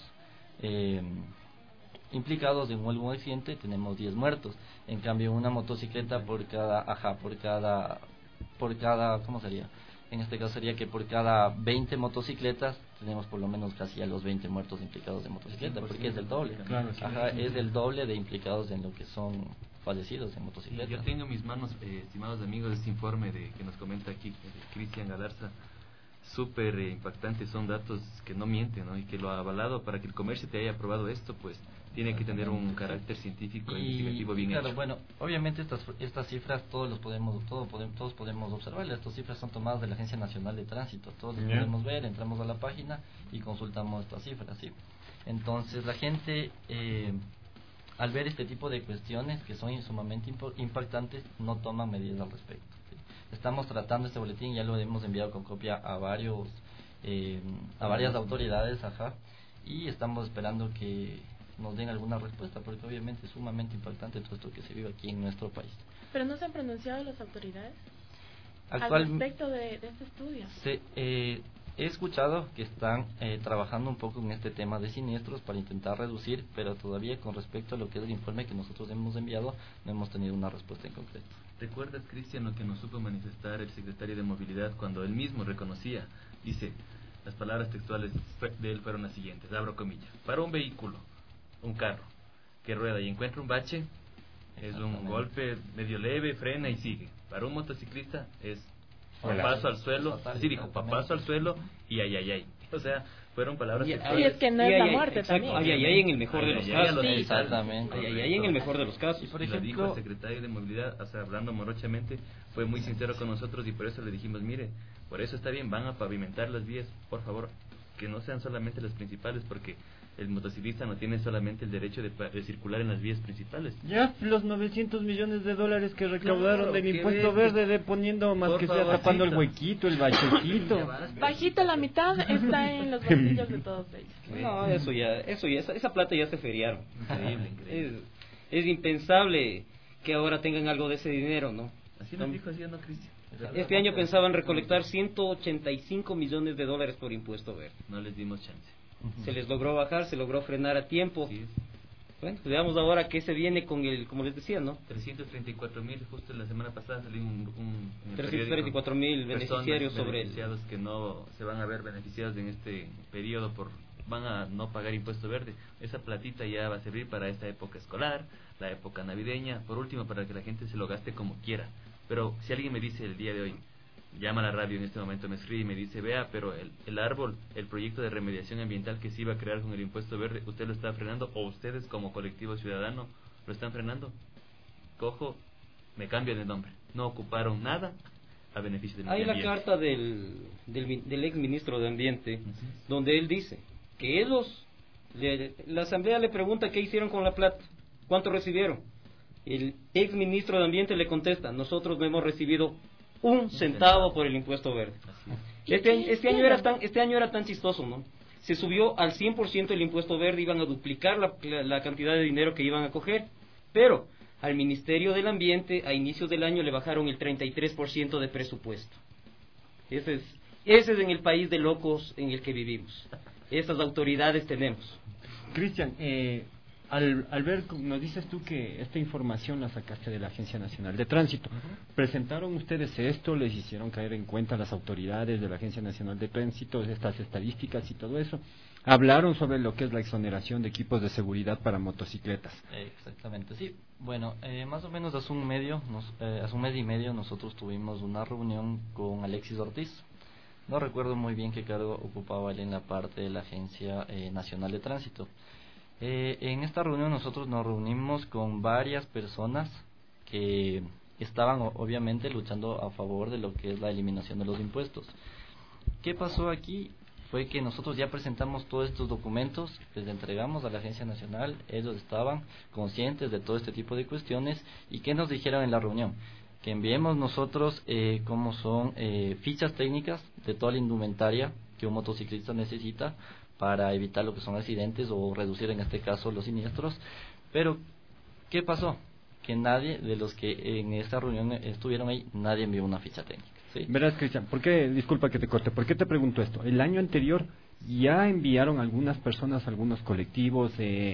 H: implicados en algún accidente tenemos 10 muertos. En cambio una motocicleta por cada ¿cómo sería? En este caso sería que por cada 20 motocicletas tenemos por lo menos casi a los 20 muertos implicados de motocicleta, porque es el doble.
C: Claro,
H: es el doble de implicados en lo que son fallecidos en motocicleta.
E: Yo tengo en mis manos, estimados amigos, este informe que nos comenta aquí Cristian Galarza. Súper impactante, son datos que no mienten, ¿no? Y que lo ha avalado. Para que el comercio te haya aprobado esto, pues tiene que tener un carácter científico e investigativo bien
H: claro,
E: hecho.
H: Bueno, obviamente estas cifras todos podemos observarlas. Estas cifras son tomadas de la Agencia Nacional de Tránsito, todos las podemos ver, entramos a la página y consultamos estas cifras, ¿sí? Entonces la gente al ver este tipo de cuestiones que son sumamente impactantes no toma medidas al respecto. Estamos tratando este boletín, ya lo hemos enviado con copia a varias autoridades, y estamos esperando que nos den alguna respuesta, porque obviamente es sumamente impactante todo esto que se vive aquí en nuestro país.
D: ¿Pero no se han pronunciado las autoridades al respecto de este estudio?
H: He escuchado que están trabajando un poco en este tema de siniestros para intentar reducir, pero todavía con respecto a lo que es el informe que nosotros hemos enviado, no hemos tenido una respuesta en concreto.
E: ¿Recuerdas, Cristian, lo que nos supo manifestar el secretario de Movilidad cuando él mismo reconocía? Dice, Las palabras textuales de él fueron las siguientes, abro comillas: para un vehículo, un carro, que rueda y encuentra un bache, es un golpe medio leve, frena y sigue. Para un motociclista es papazo al suelo, así dijo, papazo al suelo y ay. O sea, fueron palabras textuales.
D: Y es que no es la muerte también.
F: Ay, en el mejor de los casos.
E: Sí,
H: exactamente.
F: Ay, en el mejor de los casos.
E: Y por ejemplo, lo dijo el secretario de Movilidad, o sea, hablando morochamente, fue muy sincero con nosotros y por eso le dijimos, mire, por eso está bien, van a pavimentar las vías, por favor, que no sean solamente las principales, porque el motociclista no tiene solamente el derecho de circular en las vías principales.
C: Ya los 900 millones de dólares que recaudaron
E: Claro,
C: del
E: que
C: impuesto
E: ves,
C: verde, de poniendo más
E: por
C: que sea tapando el
E: favorcito.
C: huequito, el bachequito.
D: Bajito la mitad está en los bolsillos de todos ellos.
F: No, eso ya, esa plata ya se feriaron.
E: Increíble.
F: Es impensable que ahora tengan algo de ese dinero, ¿no?
E: Así nos dijo, así no, Cristian.
F: Este año pensaban recolectar 185 millones de dólares por impuesto verde.
E: No les dimos chance.
F: Se les logró bajar, se logró frenar a tiempo.
E: Sí.
F: Bueno, pues veamos ahora qué se viene con el, como les decía, ¿no?
E: 334,000, justo la semana pasada salió un
F: 334,000 beneficiarios sobre el...
E: beneficiados que no se van a ver beneficiados en este periodo van a no pagar impuesto verde. Esa platita ya va a servir para esta época escolar, la época navideña, por último para que la gente se lo gaste como quiera. Pero si alguien me dice el día de hoy, llama a la radio en este momento, me escribe y me dice, vea, pero el árbol, el proyecto de remediación ambiental que se iba a crear con el impuesto verde, ¿usted lo está frenando o ustedes como colectivo ciudadano lo están frenando? Cojo, me cambian de nombre. No ocuparon nada a beneficio del
F: Hay
E: medio
F: la
E: ambiente.
F: carta del ex ministro de Ambiente, donde él dice que la asamblea le pregunta qué hicieron con la plata, cuánto recibieron. El ex ministro de Ambiente le contesta, nosotros no hemos recibido un centavo por el impuesto verde. Este año era tan chistoso, ¿no? Se subió al 100% el impuesto verde, iban a duplicar la cantidad de dinero que iban a coger, pero al Ministerio del Ambiente a inicios del año le bajaron el 33% de presupuesto. Ese es en el país de locos en el que vivimos. Esas autoridades tenemos.
C: Cristian, al ver, nos dices tú que esta información la sacaste de la Agencia Nacional de Tránsito. ¿Presentaron ustedes esto? ¿Les hicieron caer en cuenta las autoridades de la Agencia Nacional de Tránsito, estas estadísticas y todo eso? ¿Hablaron sobre lo que es la exoneración de equipos de seguridad para motocicletas?
H: Exactamente, sí. Bueno, más o menos hace un mes y medio nosotros tuvimos una reunión con Alexis Ortiz. No recuerdo muy bien qué cargo ocupaba él en la parte de la Agencia Nacional de Tránsito. En esta reunión nosotros nos reunimos con varias personas que estaban obviamente luchando a favor de lo que es la eliminación de los impuestos. ¿Qué pasó aquí? Fue que nosotros ya presentamos todos estos documentos, les entregamos a la Agencia Nacional, ellos estaban conscientes de todo este tipo de cuestiones. ¿Y qué nos dijeron en la reunión? Que enviemos nosotros como son fichas técnicas de toda la indumentaria que un motociclista necesita para evitar lo que son accidentes o reducir en este caso los siniestros. Pero ¿qué pasó? Que nadie de los que en esta reunión estuvieron ahí, nadie envió una ficha técnica. ¿Sí?
C: Verás, Cristian, disculpa que te corte, ¿por qué te pregunto esto? El año anterior ya enviaron algunas personas, algunos colectivos,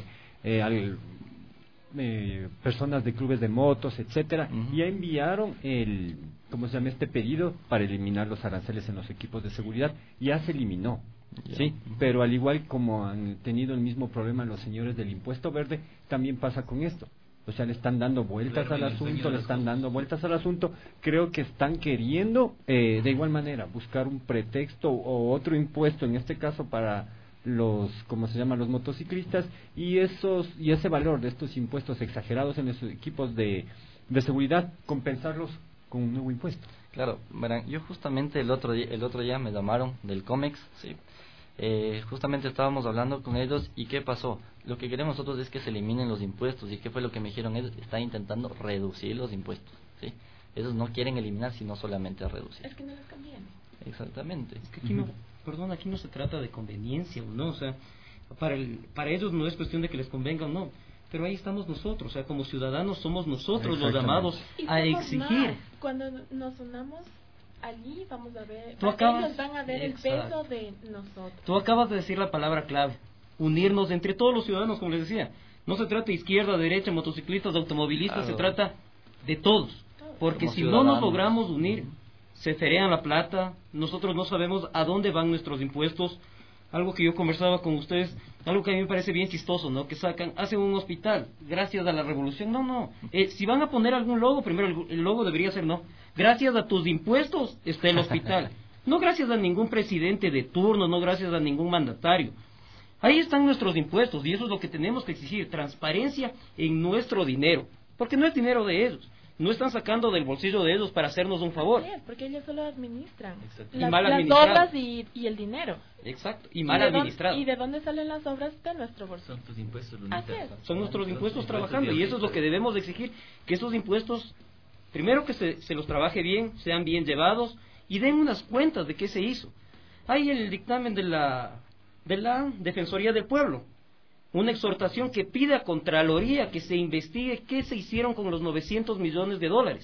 C: personas de clubes de motos, etcétera, ya enviaron este pedido para eliminar los aranceles en los equipos de seguridad. Ya se eliminó, sí, pero al igual como han tenido el mismo problema los señores del impuesto verde, también pasa con esto. O sea, le están dando vueltas al asunto, creo que están queriendo de igual manera buscar un pretexto o otro impuesto, en este caso para los motociclistas, y ese valor de estos impuestos exagerados en los equipos de seguridad, compensarlos con un nuevo impuesto.
H: Claro, verán, yo justamente el otro día me llamaron del COMEX, sí. Justamente estábamos hablando con ellos y ¿qué pasó? Lo que queremos nosotros es que se eliminen los impuestos. ¿Y qué fue lo que me dijeron ellos? Están intentando reducir los impuestos, ¿sí? Ellos no quieren eliminar, sino solamente reducir.
D: Es que no les conviene.
H: Exactamente.
F: Es que aquí no se trata de conveniencia o no, o sea, para ellos no es cuestión de que les convenga o no, pero ahí estamos nosotros, o sea, como ciudadanos somos nosotros los llamados a exigir.
D: Más. Cuando nos unamos allí vamos a ver,
F: ellos
D: van a ver el peso de nosotros.
F: Tú acabas de decir la palabra clave, unirnos entre todos los ciudadanos, como les decía. No se trata de izquierda, derecha, motociclistas, automovilistas, se trata de todos. Porque si no nos logramos unir, se ferean la plata, nosotros no sabemos a dónde van nuestros impuestos. Algo que yo conversaba con ustedes, algo que a mí me parece bien chistoso, ¿no? Que hacen un hospital, gracias a la revolución. No. Si van a poner algún logo, primero el logo debería ser, no. Gracias a tus impuestos está el hospital. No gracias a ningún presidente de turno, no gracias a ningún mandatario. Ahí están nuestros impuestos y eso es lo que tenemos que exigir, transparencia en nuestro dinero, porque no es dinero de ellos. No están sacando del bolsillo de ellos para hacernos un favor.
D: Sí, porque ellos solo administran
F: las
D: obras y el dinero.
F: Exacto, y mal administrado.
D: ¿Y de dónde salen las obras? De nuestro bolsillo.
E: Son tus impuestos,
F: Son nuestros impuestos trabajando y eso es lo que debemos de exigir, que esos impuestos, primero que se los trabaje bien, sean bien llevados y den unas cuentas de qué se hizo. Hay el dictamen de la Defensoría del Pueblo, una exhortación que pide a Contraloría que se investigue qué se hicieron con los $900 millones.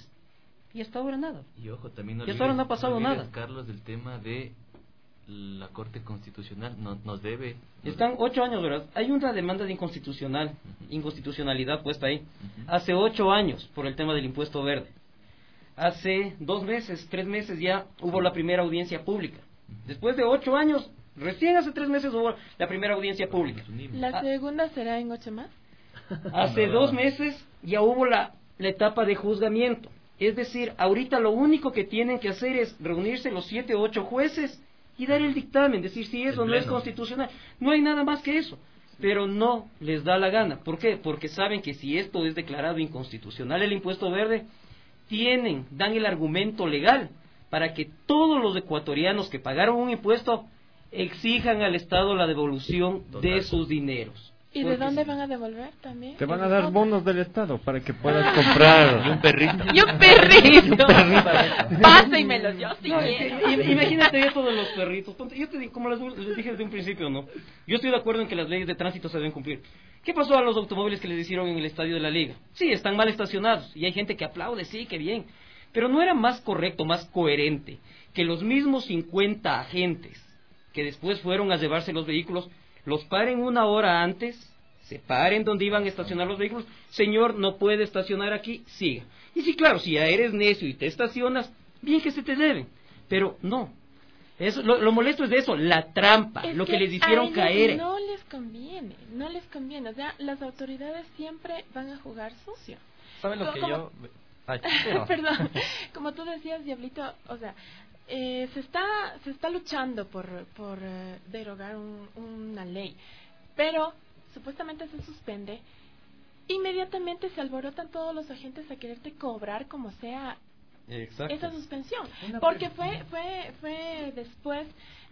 F: Y hasta ahora nada.
E: Y ojo, también
F: y hasta ahora no ha pasado nada.
E: Carlos, del tema de la Corte Constitucional nos debe...
F: Están 8 años, ¿verdad? Hay una demanda de inconstitucionalidad puesta ahí. Hace 8 años por el tema del impuesto verde. Hace 2 meses, 3 meses ya hubo la primera audiencia pública. Después de 8 años... Recién hace 3 meses hubo la primera audiencia pública.
D: ¿La segunda será en 8 más?
F: Hace 2 meses ya hubo la etapa de juzgamiento. Es decir, ahorita lo único que tienen que hacer es reunirse los 7 o 8 jueces y dar el dictamen, decir si eso no es constitucional. No hay nada más que eso. Pero no les da la gana. ¿Por qué? Porque saben que si esto es declarado inconstitucional, el impuesto verde, dan el argumento legal para que todos los ecuatorianos que pagaron un impuesto exijan al Estado la devolución de sus dineros.
D: ¿Y de dónde van a devolver también?
C: Te van a dar bonos del Estado para que puedas comprar.
E: Y un perrito.
D: ¡Y un perrito! Pásenmelos, yo sí quiero.
F: Imagínate eso de los perritos. Yo te digo, como les dije desde un principio, ¿no? Yo estoy de acuerdo en que las leyes de tránsito se deben cumplir. ¿Qué pasó a los automóviles que les hicieron en el estadio de la Liga? Sí, están mal estacionados y hay gente que aplaude, sí, qué bien. Pero ¿no era más correcto, más coherente que los mismos 50 agentes que después fueron a llevarse los vehículos, los paren 1 hora antes, se paren donde iban a estacionar los vehículos? Señor, no puede estacionar aquí, siga. Y sí, claro, si ya eres necio y te estacionas, bien que se te deben, pero no. Eso, lo molesto es de eso, la trampa, lo que les hicieron caer.
D: No les conviene, o sea, las autoridades siempre van a jugar sucio.
H: ¿Saben lo que yo...? Ay,
D: Perdón, como tú decías, Diablito, o sea, se está luchando por derogar una ley, pero supuestamente se suspende. Inmediatamente se alborotan todos los agentes a quererte cobrar como sea.
F: Exacto.
D: Esa suspensión, porque fue después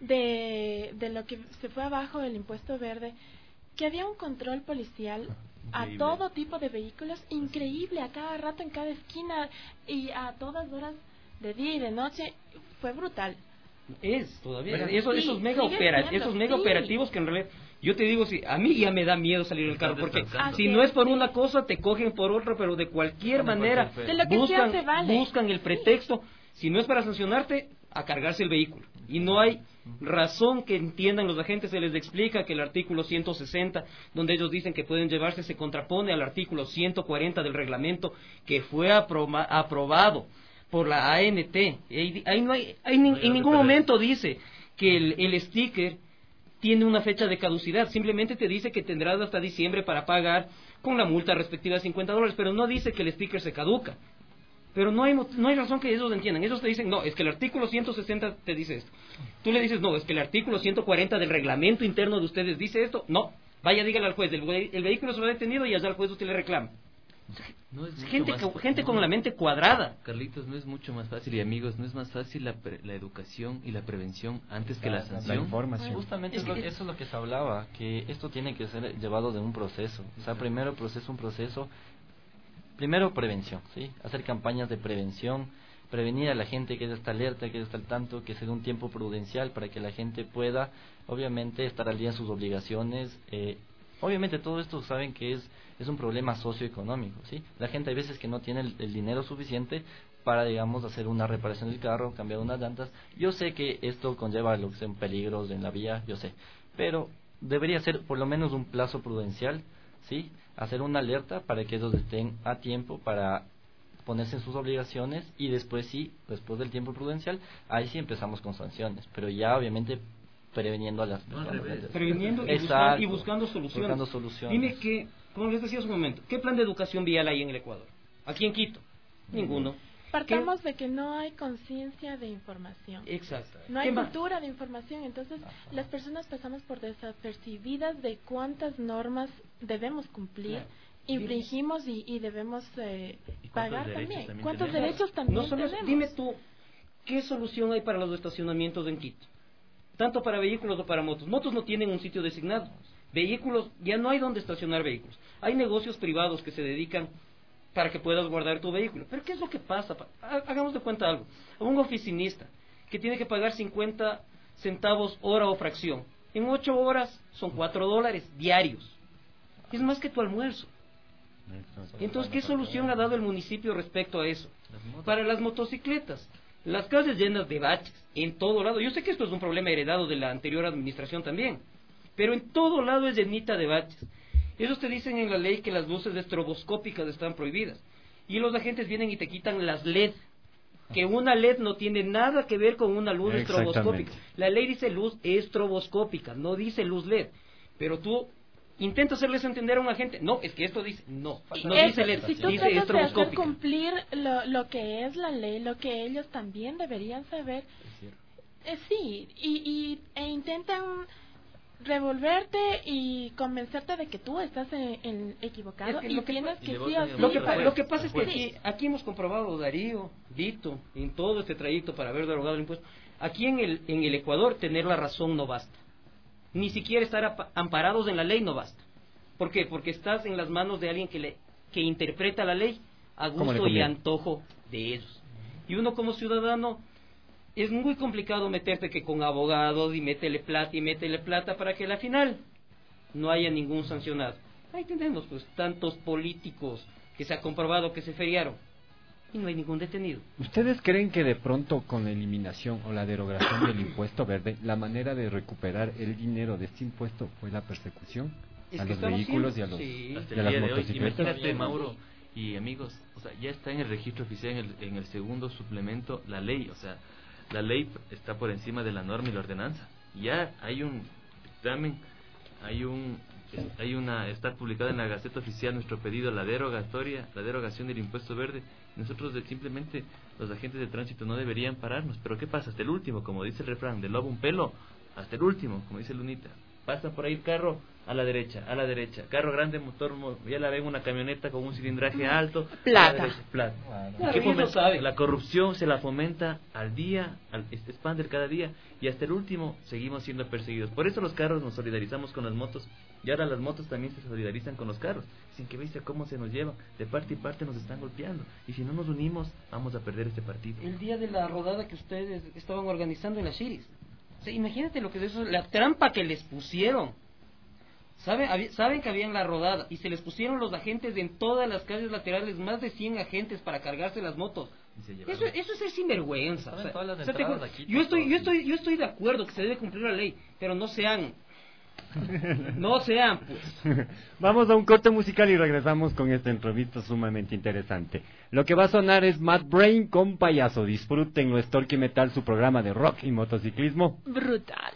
D: de lo que se fue abajo el impuesto verde, que había un control policial a todo tipo de vehículos increíble, a cada rato, en cada esquina y a todas horas de día y de noche. Fue brutal.
F: Todavía esos mega operativos que en realidad, yo te digo, a mí ya me da miedo salir del carro, porque si no es por una cosa te cogen por otra, pero de cualquier manera buscan el pretexto, si no es para sancionarte, a cargarse el vehículo. Y no hay razón que entiendan los agentes, se les explica que el artículo 160, donde ellos dicen que pueden llevarse, se contrapone al artículo 140 del reglamento que fue aprobado por la ANT. Ahí no hay en ningún momento dice que el sticker tiene una fecha de caducidad, simplemente te dice que tendrás hasta diciembre para pagar con la multa respectiva de $50, pero no dice que el sticker se caduca. Pero no hay razón que ellos entiendan. Ellos te dicen, no, es que el artículo 160 te dice esto. Tú le dices, no, es que el artículo 140 del reglamento interno de ustedes dice esto. No, vaya, dígale al juez, el vehículo se lo ha detenido y allá al juez usted le reclama. Gente con la mente cuadrada.
E: Carlitos, no es mucho más fácil, y amigos, no es más fácil la educación y la prevención antes que la sanción.
C: La información.
H: Justamente eso es lo que se hablaba, que esto tiene que ser llevado de un proceso. O sea, primero prevención, ¿sí? Hacer campañas de prevención, prevenir a la gente, que esté alerta, que esté al tanto, que se dé un tiempo prudencial para que la gente pueda, obviamente, estar al día en sus obligaciones. Obviamente todo esto saben que es un problema socioeconómico, ¿sí? La gente hay veces que no tiene el dinero suficiente para, digamos, hacer una reparación del carro, cambiar unas llantas. Yo sé que esto conlleva lo que son peligros en la vía, yo sé, pero debería ser por lo menos un plazo prudencial, ¿sí? Hacer una alerta para que ellos estén a tiempo para ponerse en sus obligaciones y después sí, después del tiempo prudencial, ahí sí empezamos con sanciones, pero ya obviamente preveniendo a las personas.
F: Previniendo y buscando soluciones. Dime que, como les decía hace un momento, ¿qué plan de educación vial hay en el Ecuador? Aquí en Quito, ninguno.
D: Partamos de que no hay conciencia de información.
F: Exacto.
D: No hay cultura de información, entonces las personas pasamos por desapercibidas de cuántas normas debemos cumplir, infringimos y debemos pagar también. ¿Cuántos derechos también tenemos?
F: Dime tú, ¿qué solución hay para los estacionamientos en Quito? Tanto para vehículos o para motos. Motos no tienen un sitio designado. Vehículos, ya no hay donde estacionar vehículos. Hay negocios privados que se dedican para que puedas guardar tu vehículo. Pero ¿qué es lo que pasa? Hagamos de cuenta algo. Un oficinista que tiene que pagar 50 centavos hora o fracción. En 8 horas son $4 diarios. Es más que tu almuerzo. Entonces, ¿qué solución ha dado el municipio respecto a eso? Para las motocicletas, las calles llenas de baches, en todo lado. Yo sé que esto es un problema heredado de la anterior administración también, pero en todo lado es llenita de baches. Ellos te dicen en la ley que las luces estroboscópicas están prohibidas. Y los agentes vienen y te quitan las LED. Que una LED no tiene nada que ver con una luz estroboscópica. La ley dice luz estroboscópica, no dice luz LED. Pero tú intentas hacerles entender a un agente. No, es que esto dice, no dice LED,
D: si tú
F: dice
D: tratas de hacer
F: estroboscópica.
D: cumplir lo que es la ley, lo que ellos también deberían saber. Sí, e intentan revolverte y convencerte de que tú estás equivocado y tienes que sí o sí.
F: Lo que pasa es que aquí hemos comprobado, Darío, Vito, en todo este trayecto para haber derogado el impuesto, aquí en el Ecuador tener la razón no basta. Ni siquiera estar amparados en la ley no basta. ¿Por qué? Porque estás en las manos de alguien que interpreta la ley a gusto y antojo de ellos. Y uno como ciudadano es muy complicado meterte que con abogados y métele plata para que al final no haya ningún sancionado. Ahí tenemos pues tantos políticos que se ha comprobado que se feriaron y no hay ningún detenido.
C: ¿Ustedes creen que de pronto con la eliminación o la derogación del impuesto verde, la manera de recuperar el dinero de este impuesto fue la persecución a los vehículos y a las motocicletas?
E: Imagínate, Mauro y amigos, o sea, ya está en el registro oficial en el segundo suplemento la ley, o sea, la ley está por encima de la norma y la ordenanza. Ya hay un dictamen, está publicado en la Gaceta Oficial nuestro pedido, la derogación del impuesto verde. Nosotros simplemente, los agentes de tránsito no deberían pararnos. Pero ¿qué pasa? Hasta el último, como dice el refrán, del lobo un pelo, hasta el último, como dice Lunita. Pasa por ahí el carro, a la derecha, carro grande, motor, ya la ven una camioneta con un cilindraje alto,
D: plata.
E: La corrupción se la fomenta al día, expande cada día, y hasta el último seguimos siendo perseguidos. Por eso los carros nos solidarizamos con las motos, y ahora las motos también se solidarizan con los carros, sin que veis cómo se nos llevan, de parte y parte nos están golpeando, y si no nos unimos, vamos a perder este partido.
F: El día de la rodada que ustedes estaban organizando en las Chiris, o sea, imagínate lo que es eso, la trampa que les pusieron. Saben que habían la rodada y se les pusieron los agentes en todas las calles laterales, más de 100 agentes para cargarse las motos. Eso es ser sinvergüenza. O sea, yo estoy de acuerdo que se debe cumplir la ley, pero no sean pues.
C: Vamos a un corte musical y regresamos con esta entrevista sumamente interesante. Lo que va a sonar es Mad Brain con Payaso. Disfruten es Torque Metal, su programa de rock y motociclismo
D: brutal.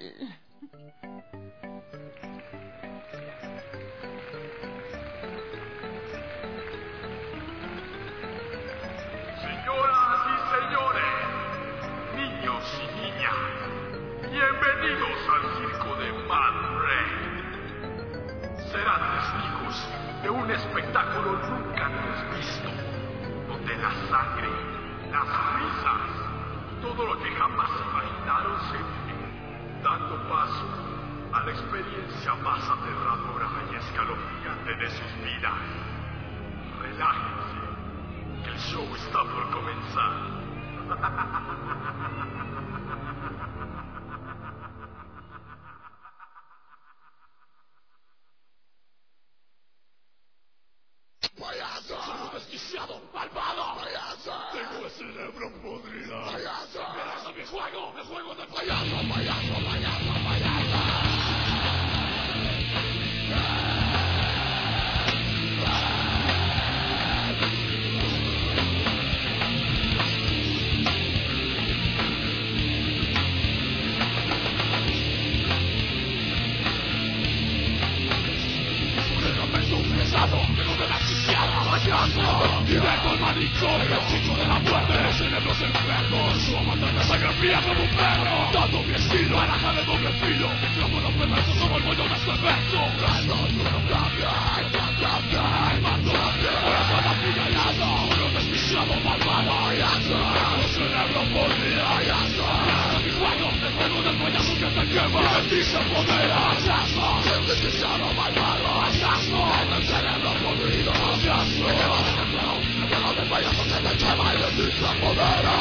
I: Señoras y señores, niños y niñas, bienvenidos al circo de Mad Brain. Serán testigos de un espectáculo nunca antes visto, donde la sangre, las risas, todo lo que jamás imaginaron se une, dando paso a la experiencia más aterradora y escalofriante de sus vidas. Relájense, que el show está por comenzar. ¡Payaso! ¡Soy un desquiciado, malvado! ¡Payaso! ¡Tengo el cerebro podrido! ¡Payaso! ¡Verás a mi juego! ¡El juego del payaso! ¡Payaso, payaso, payaso! encarcelado, lejos de la psiquiatra, vayando, directo al manicomio, el chico de la muerte, los cerebros enfermos, su amante de sangre fría como un perro, dando mi estilo, baraja de doble filo, como los perversos como el bollo de este verso, cuando tú no cambias, no cambias, mando a ti, corazón apuñalado, uno desquiciado, malvado, y anda, los cerebros por día, y anda, mi juego, el fuego del payaso que te quema, y de ti se apodera, asesino, el desquiciado, malvado, asesino, el cerebro podrido, asesino, el fuego del payaso que te quema, y de ti se apodera.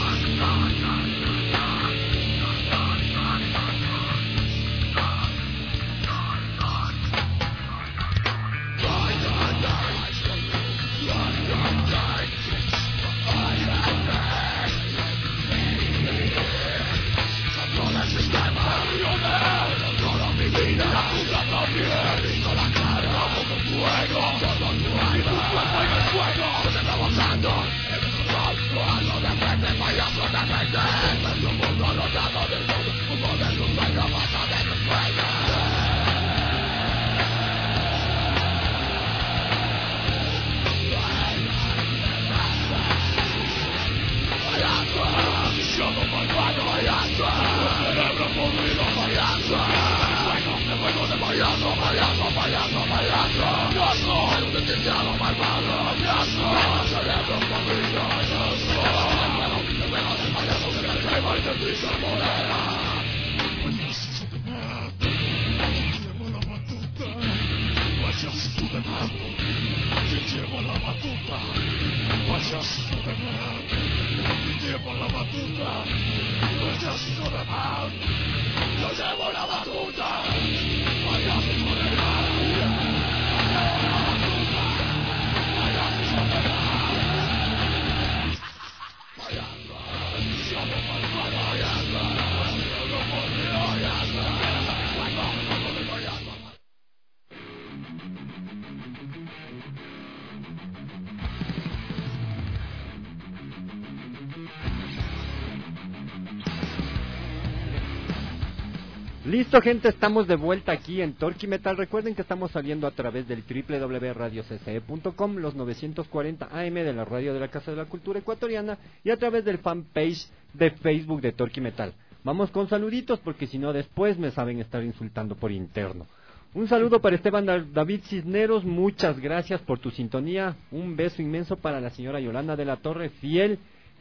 C: Listo, gente, estamos de vuelta aquí en Torque Metal. Recuerden que estamos saliendo a través del www.radiocce.com, los 940 AM de la radio de la Casa de la Cultura Ecuatoriana, y a través del fanpage de Facebook de Torque Metal. Vamos con saluditos, porque si no después me saben estar insultando por interno. Un saludo para Esteban David Cisneros, muchas gracias por tu sintonía. Un beso inmenso para la señora Yolanda de la Torre, fiel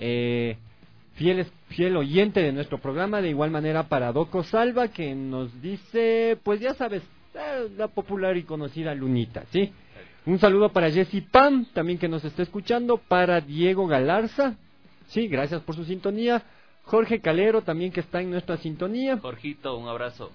C: oyente de nuestro programa. De igual manera para Doco Salva, que nos dice, pues ya sabes, la popular y conocida Lunita, ¿sí? Un saludo para Jessy Pam, también que nos está escuchando, para Diego Galarza, sí, gracias por su sintonía. Jorge Calero también, que está en nuestra sintonía.
E: Jorgito, un abrazo.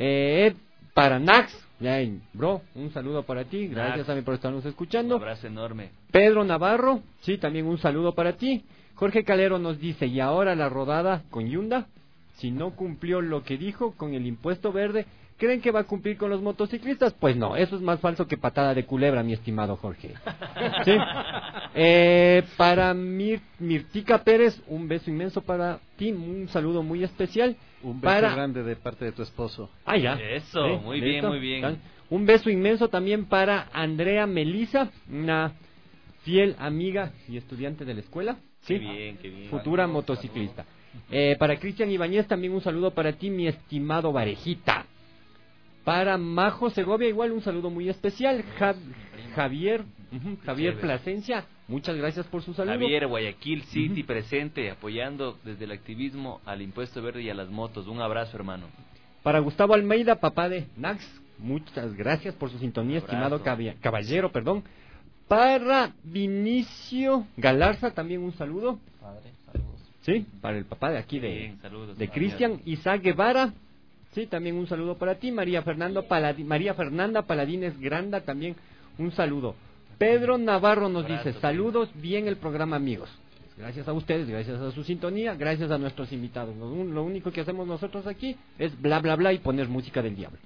C: Para Nax, bro, un saludo para ti, gracias
E: Nax,
C: también por estarnos escuchando.
E: Un abrazo enorme.
C: Pedro Navarro, sí, también un saludo para ti. Jorge Calero nos dice, y ahora la rodada con Yunda, si no cumplió lo que dijo con el impuesto verde, ¿creen que va a cumplir con los motociclistas? Pues no, eso es más falso que patada de culebra, mi estimado Jorge. ¿Sí? Para Mirtica Pérez, un beso inmenso para ti, un saludo muy especial.
G: Un beso grande de parte de tu esposo.
C: Ah, ya.
E: Eso, ¿sí? Muy bien, muy bien.
C: Un beso inmenso también para Andrea Melisa, una fiel amiga y estudiante de la escuela. ¿Sí?
E: Qué bien, qué bien.
C: Futura motociclista. Para Cristian Ibáñez también un saludo para ti, mi estimado Varejita. Para Majo Segovia igual un saludo muy especial. Javier Plasencia, muchas gracias por su saludo.
E: Javier, Guayaquil City, presente, apoyando desde el activismo al impuesto verde y a las motos. Un abrazo, hermano.
C: Para Gustavo Almeida, papá de Nax, muchas gracias por su sintonía, estimado caballero, perdón. Para Vinicio Galarza también un saludo.
H: Padre, saludos.
C: Sí, para el papá de aquí de Cristian. Isaac Guevara, sí, también un saludo para ti. María Fernanda Paladines Granda, también un saludo. Pedro Navarro nos dice, saludos, bien el programa, amigos. Gracias a ustedes, gracias a su sintonía, gracias a nuestros invitados. Lo único que hacemos nosotros aquí es bla bla bla y poner música del diablo.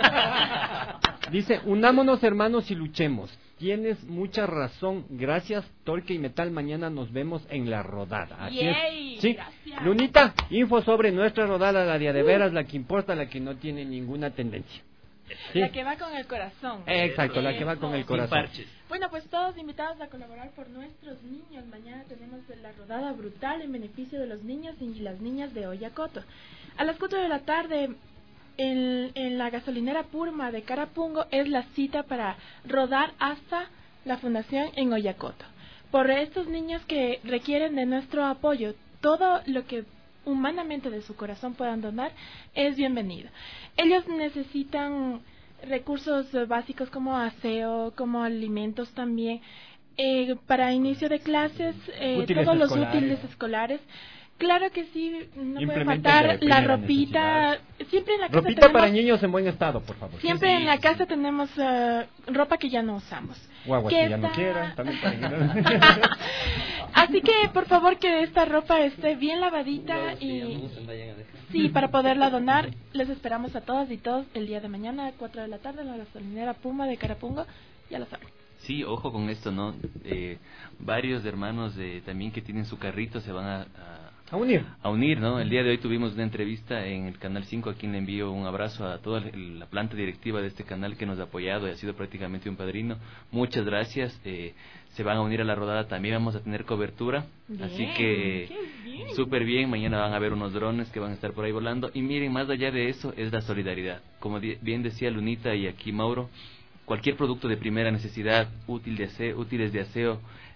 C: Dice, unámonos hermanos y luchemos. Tienes mucha razón. Gracias, Torque y Metal. Mañana nos vemos en la rodada. Así es. Sí. Gracias. Lunita, info sobre nuestra rodada, la de veras, la que importa, la que no tiene ninguna tendencia. Sí.
D: La que va con el corazón.
C: Exacto, la que va con el corazón.
D: Bueno, pues todos invitados a colaborar por nuestros niños. Mañana tenemos la rodada brutal en beneficio de los niños y las niñas de Oyacoto. A las 4 de la tarde, en la gasolinera Purma de Carapungo, es la cita para rodar hasta la fundación en Oyacoto. Por estos niños que requieren de nuestro apoyo, todo lo que humanamente de su corazón puedan donar es bienvenido. Ellos necesitan recursos básicos como aseo, como alimentos también, para inicio de clases, todos los útiles escolares. Claro que sí, no puede faltar la ropita. Siempre en la casa
C: ropita
D: tenemos,
C: para niños en buen estado, por favor.
D: Siempre en la casa tenemos ropa que ya no usamos.
C: Guaguas que ya no quieran, también para
D: Así que, por favor, que esta ropa esté bien lavadita y... Sí, para poderla donar. Les esperamos a todas y todos el día de mañana a 4 de la tarde en la gasolinera Puma de Carapungo. Ya lo saben.
E: Sí, ojo con esto, ¿no? Varios hermanos también que tienen su carrito se van a unir, ¿no? El día de hoy tuvimos una entrevista en el Canal 5, a quien le envío un abrazo a toda la planta directiva de este canal que nos ha apoyado y ha sido prácticamente un padrino. Muchas gracias. Se van a unir a la rodada, también vamos a tener cobertura, bien, así que súper bien. Mañana van a ver unos drones que van a estar por ahí volando. Y miren, más allá de eso es la solidaridad. Como bien decía Lunita y aquí Mauro, cualquier producto de primera necesidad, útiles de aseo,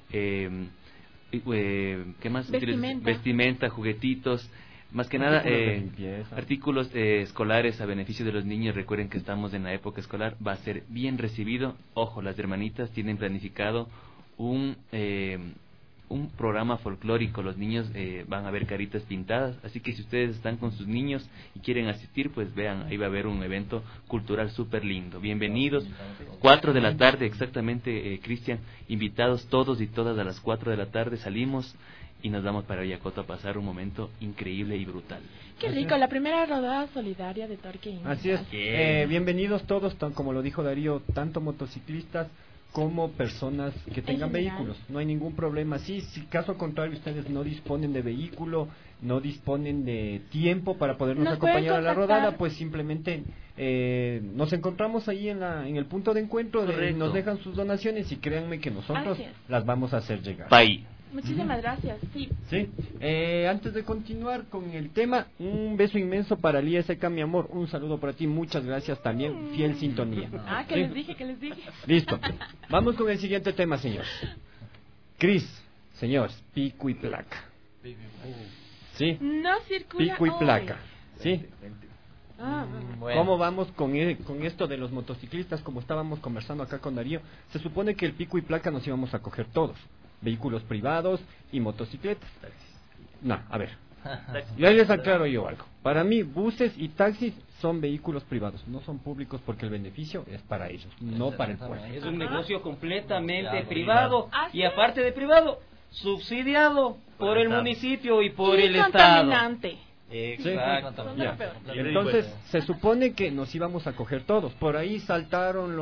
E: ¿qué más? Vestimenta, juguetitos, más que nada artículos escolares a beneficio de los niños. Recuerden que estamos en la época escolar, va a ser bien recibido. Ojo, las hermanitas tienen planificado un programa folclórico. Los niños van a ver caritas pintadas, así que si ustedes están con sus niños y quieren asistir, pues vean, ahí va a haber un evento cultural súper lindo. Bienvenidos, 4 de la tarde exactamente, Cristian, invitados todos y todas a las 4 de la tarde, salimos y nos vamos para Oyacoto a pasar un momento increíble y brutal.
D: Qué rico, la primera rodada solidaria de Torquín.
C: Así es, bienvenidos todos, como lo dijo Darío, tanto motociclistas como personas que tengan vehículos, no hay ningún problema. Sí, si caso contrario ustedes no disponen de vehículo, no disponen de tiempo para podernos acompañar a la rodada, pues simplemente nos encontramos ahí en el punto de encuentro, nos dejan sus donaciones y créanme que nosotros las vamos a hacer llegar.
E: Bye.
D: Muchísimas gracias, sí.
C: Antes de continuar con el tema, un beso inmenso para el ISK, mi amor, un saludo para ti, muchas gracias también, fiel sintonía.
D: Que les dije.
C: Listo, vamos con el siguiente tema, señores. Cris, señores, pico y placa. ¿Sí?
D: No circula
C: pico y placa, ¿sí?
F: Bueno.
C: ¿Cómo vamos con esto de los motociclistas? Como estábamos conversando acá con Darío, se supone que el pico y placa nos íbamos a coger todos, vehículos privados y motocicletas. No, a ver, ya les aclaro yo algo. Para mí, buses y taxis son vehículos privados, no son públicos porque el beneficio es para ellos, no para el pueblo.
F: Es un negocio completamente privado y aparte de privado, subsidiado por el municipio y por el Estado. Exacto.
C: Entonces, se supone que nos íbamos a coger todos. Por ahí saltaron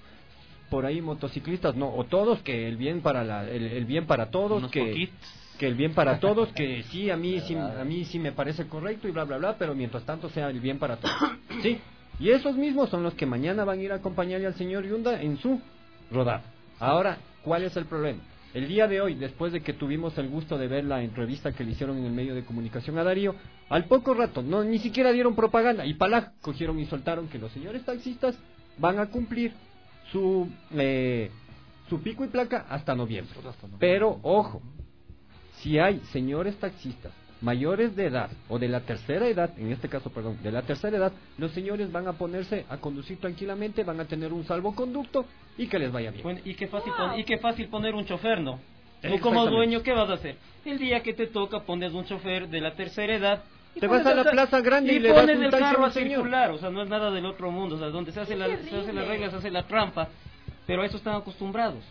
C: motociclistas, o todos, que el bien para el bien para todos, que el bien para todos, que sí, a mí sí me parece correcto y bla bla bla, pero mientras tanto sea el bien para todos. Sí. Y esos mismos son los que mañana van a ir a acompañarle al señor Yunda en su rodada. Ahora, ¿cuál es el problema? El día de hoy, después de que tuvimos el gusto de ver la entrevista que le hicieron en el medio de comunicación a Darío, al poco rato, ni siquiera dieron propaganda, y palaj, cogieron y soltaron que los señores taxistas van a cumplir su pico y placa hasta noviembre. Pero, ojo, si hay señores taxistas mayores de edad, o de la tercera edad, en este caso, perdón, de la tercera edad, los señores van a ponerse a conducir tranquilamente, van a tener un salvoconducto y que les vaya bien.
F: Bueno, y qué fácil poner un chofer, ¿no? Tú como dueño, ¿qué vas a hacer? El día que te toca pones un chofer de la tercera edad.
C: Te vas a la plaza grande y le
F: pones
C: das
F: el
C: un
F: carro a
C: señor.
F: circular, o sea, no es nada del otro mundo, o sea, donde se hace la regla, se hace la trampa, pero a eso están acostumbrados.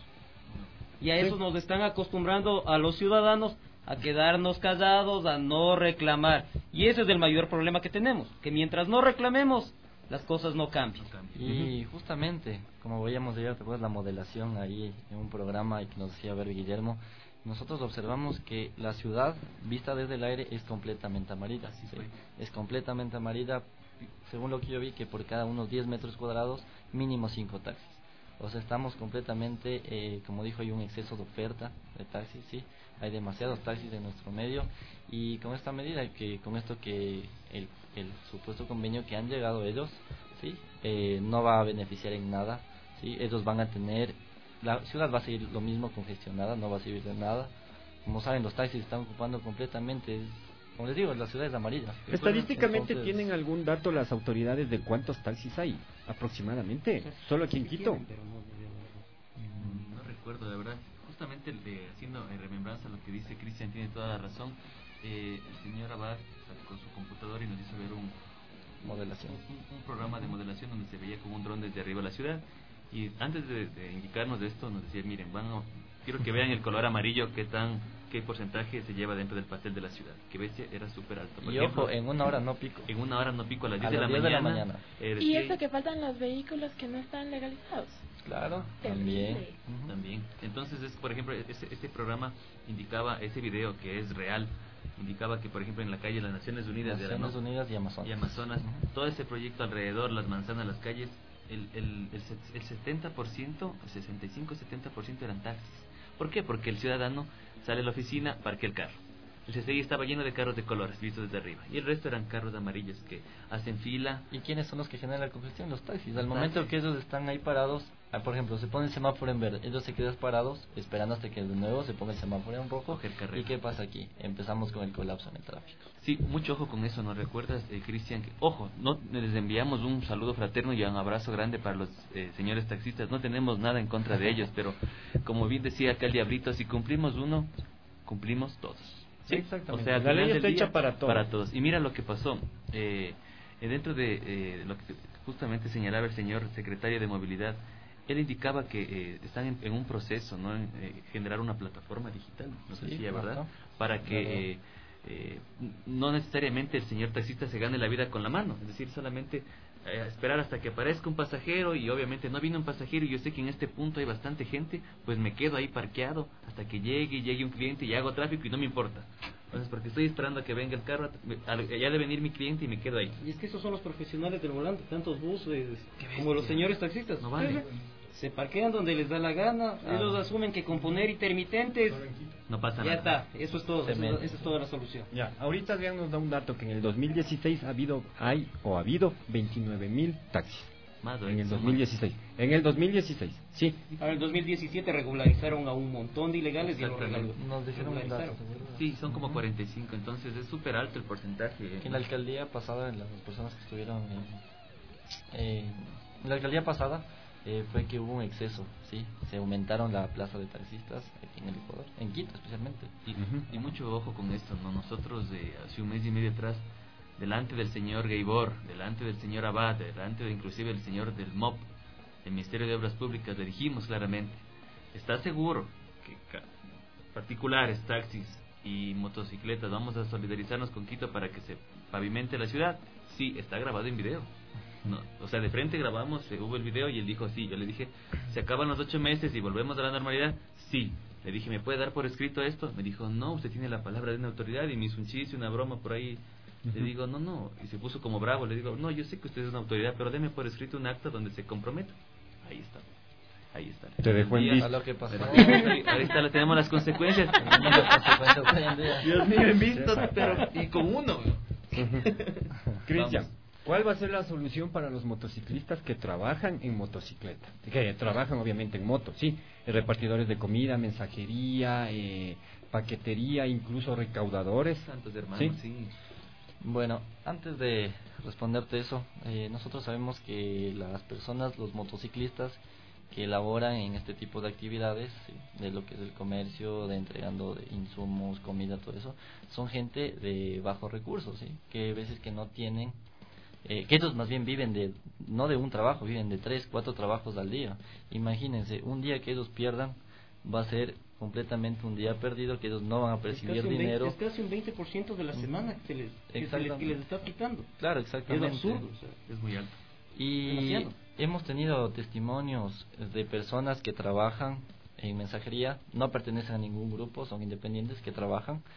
F: Y a eso nos están acostumbrando a los ciudadanos a quedarnos callados, a no reclamar. Y ese es el mayor problema que tenemos, que mientras no reclamemos, las cosas no cambian.
H: Y justamente, como veíamos ayer, ¿te acuerdas la modelación ahí en un programa y que nos decía ver Guillermo? Nosotros observamos que la ciudad, vista desde el aire, es completamente amarilla. Es completamente amarilla según lo que yo vi, que por cada unos 10 metros cuadrados, mínimo 5 taxis. O sea, estamos completamente, como dijo, hay un exceso de oferta de taxis, sí, hay demasiados taxis en nuestro medio, y con esta medida, con esto que el supuesto convenio que han llegado ellos, sí, no va a beneficiar en nada, sí, ellos van a tener, la ciudad va a seguir lo mismo congestionada, no va a servir de nada. Como saben, los taxis están ocupando completamente, como les digo, la ciudad es amarilla.
C: Estadísticamente,
H: Entonces,
C: ¿tienen algún dato las autoridades de cuántos taxis hay aproximadamente? Solo aquí en Quito.
E: No recuerdo, de verdad. Justamente haciendo remembranza a lo que dice Cristian, tiene toda la razón. El señor Abad sacó su computadora y nos hizo ver un programa de modelación donde se veía con un dron desde arriba de la ciudad. Y antes de indicarnos de esto, nos decía, miren, quiero que vean el color amarillo, qué porcentaje se lleva dentro del pastel de la ciudad. Que bestia, era súper alto.
H: Por ejemplo, en una hora no pico.
E: En una hora no pico, a las 10
H: de la mañana.
D: Y eso que faltan los vehículos que no están legalizados.
H: Claro, también.
E: También. Entonces, por ejemplo, este programa indicaba, ese video que es real, indicaba que, por ejemplo, en la calle de las Naciones Unidas,
H: Unidas y Amazonas,
E: todo ese proyecto alrededor, las manzanas, las calles, el 70%, 65-70% eran taxis. ¿Por qué? Porque el ciudadano sale a la oficina, parquea el carro. El CCI estaba lleno de carros de colores vistos desde arriba, y el resto eran carros amarillos que hacen fila.
H: ¿Y quiénes son los que generan la congestión? Los taxis. Al momento que ellos están ahí parados, por ejemplo, se pone el semáforo en verde, ellos se quedan parados esperando hasta que de nuevo se ponga el semáforo en rojo. ¿Y qué pasa aquí? Empezamos con el colapso en el tráfico.
E: Sí, mucho ojo con eso. ¿No recuerdas, Cristian? Ojo, no les enviamos un saludo fraterno y un abrazo grande para los señores taxistas. No tenemos nada en contra de ellos, pero como bien decía acá el Diablito, si cumplimos uno, cumplimos todos.
C: Sí, exactamente.
E: O sea,
C: la ley está hecha para todos.
E: Para todos. Y mira lo que pasó. Dentro de lo que justamente señalaba el señor secretario de Movilidad, él indicaba que están en un proceso, ¿no? En generar una plataforma digital, no sé si es verdad, para que no necesariamente el señor taxista se gane la vida con la mano, es decir, solamente esperar hasta que aparezca un pasajero, y obviamente no vino un pasajero y yo sé que en este punto hay bastante gente, pues me quedo ahí parqueado hasta que llegue un cliente y hago tráfico y no me importa. Entonces, porque estoy esperando a que venga el carro, ya de venir mi cliente y me quedo ahí.
F: Y es que esos son los profesionales del volante, tantos buses como los señores taxistas.
E: No vale.
F: Se parquean donde les da la gana, ellos asumen que con poner intermitentes
E: no pasa
F: ya
E: nada.
F: Está, eso es todo, esa es toda la solución.
C: Ya, ahorita Adrián nos da un dato que en el 2016 ha habido 29,000 taxis.
E: Más
C: en el 2016. En el 2016, sí.
F: En el 2017 regularizaron a un montón de ilegales y
H: nos dijeron el dato.
E: Sí, son como 45, entonces es súper alto el porcentaje.
H: En la alcaldía pasada, las personas que estuvieron en la alcaldía pasada, fue que hubo un exceso, sí, se aumentaron la plaza de taxistas aquí en el Ecuador, en Quito especialmente.
E: Y mucho ojo con esto, ¿no? Nosotros hace un mes y medio atrás, delante del señor Gaibor, delante del señor Abad, delante inclusive del señor del MOP, el Ministerio de Obras Públicas, le dijimos claramente, ¿está seguro que particulares, taxis y motocicletas vamos a solidarizarnos con Quito para que se pavimente la ciudad? Sí, está grabado en video. No, o sea, de frente grabamos, hubo el video y él dijo sí. Yo le dije, ¿se acaban los 8 meses y volvemos a la normalidad? Sí. Le dije, ¿me puede dar por escrito esto? Me dijo, no, usted tiene la palabra de una autoridad. Y me hizo un chiste, una broma por ahí. Le digo, no. Y se puso como bravo. Le digo, no, yo sé que usted es una autoridad, pero deme por escrito un acta donde se comprometa. Ahí está.
C: Te dejó en visto.
H: Lo que pasó.
E: Ahí está, tenemos las consecuencias.
G: Dios mío, en visto, pero y con uno.
C: Cristian, ¿cuál va a ser la solución para los motociclistas que trabajan en motocicleta? Que trabajan obviamente en moto, sí. Repartidores de comida, mensajería, paquetería, incluso recaudadores.
E: Santos hermanos, sí.
H: Bueno, antes de responderte eso, nosotros sabemos que las personas, los motociclistas que elaboran en este tipo de actividades, ¿sí?, de lo que es el comercio, de entregando de insumos, comida, todo eso, son gente de bajos recursos, ¿sí?, que a veces que no tienen, que ellos más bien viven no de un trabajo, viven de 3, 4 trabajos al día. Imagínense, un día que ellos pierdan va a ser completamente un día perdido, que ellos no van a percibir dinero.
F: Es casi un 20% de la semana que les está quitando.
H: Claro, exactamente.
F: Es absurdo.
E: Es muy alto.
H: Y demasiado. Hemos tenido testimonios de personas que trabajan en mensajería, no pertenecen a ningún grupo, son independientes que trabajan,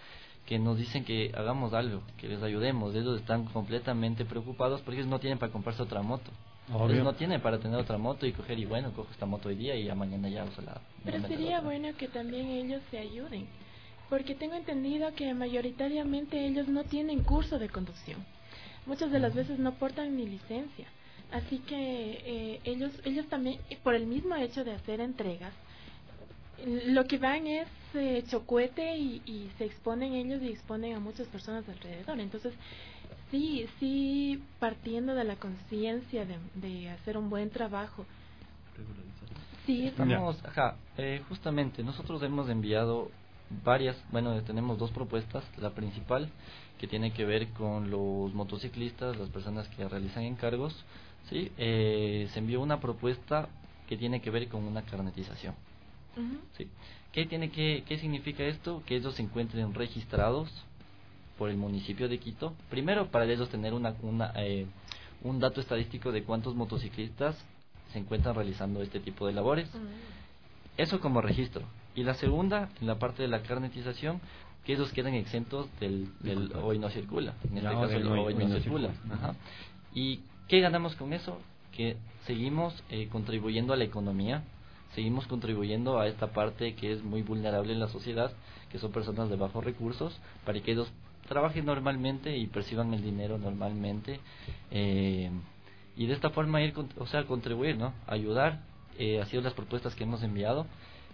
H: que nos dicen que hagamos algo, que les ayudemos. Ellos están completamente preocupados porque ellos no tienen para comprarse otra moto. Ellos no tienen para tener otra moto y coger y bueno, cojo esta moto hoy día y ya mañana ya uso la...
D: Pero sería bueno que también ellos se ayuden, porque tengo entendido que mayoritariamente ellos no tienen curso de conducción. Muchas de las veces no portan ni licencia. Así que ellos también, por el mismo hecho de hacer entregas, lo que van es chocuete y se exponen ellos y exponen a muchas personas alrededor. Entonces, sí, partiendo de la conciencia de hacer un buen trabajo. Sí,
H: estamos, justamente, nosotros hemos enviado tenemos 2 propuestas. La principal, que tiene que ver con los motociclistas, las personas que realizan encargos, ¿sí? Se envió una propuesta que tiene que ver con una carnetización. ¿Sí? ¿Qué significa esto? Que ellos se encuentren registrados por el municipio de Quito. Primero, para ellos tener un dato estadístico de cuántos motociclistas se encuentran realizando este tipo de labores. Eso como registro. Y la segunda, en la parte de la carnetización, que ellos queden exentos del hoy no circula. En este caso, el hoy no circula. ¿Y qué ganamos con eso? Que seguimos contribuyendo a la economía, seguimos contribuyendo a esta parte que es muy vulnerable en la sociedad, que son personas de bajos recursos, para que ellos trabajen normalmente y perciban el dinero normalmente, y de esta forma contribuir, ¿no? Ayudar. Ha sido las propuestas que hemos enviado.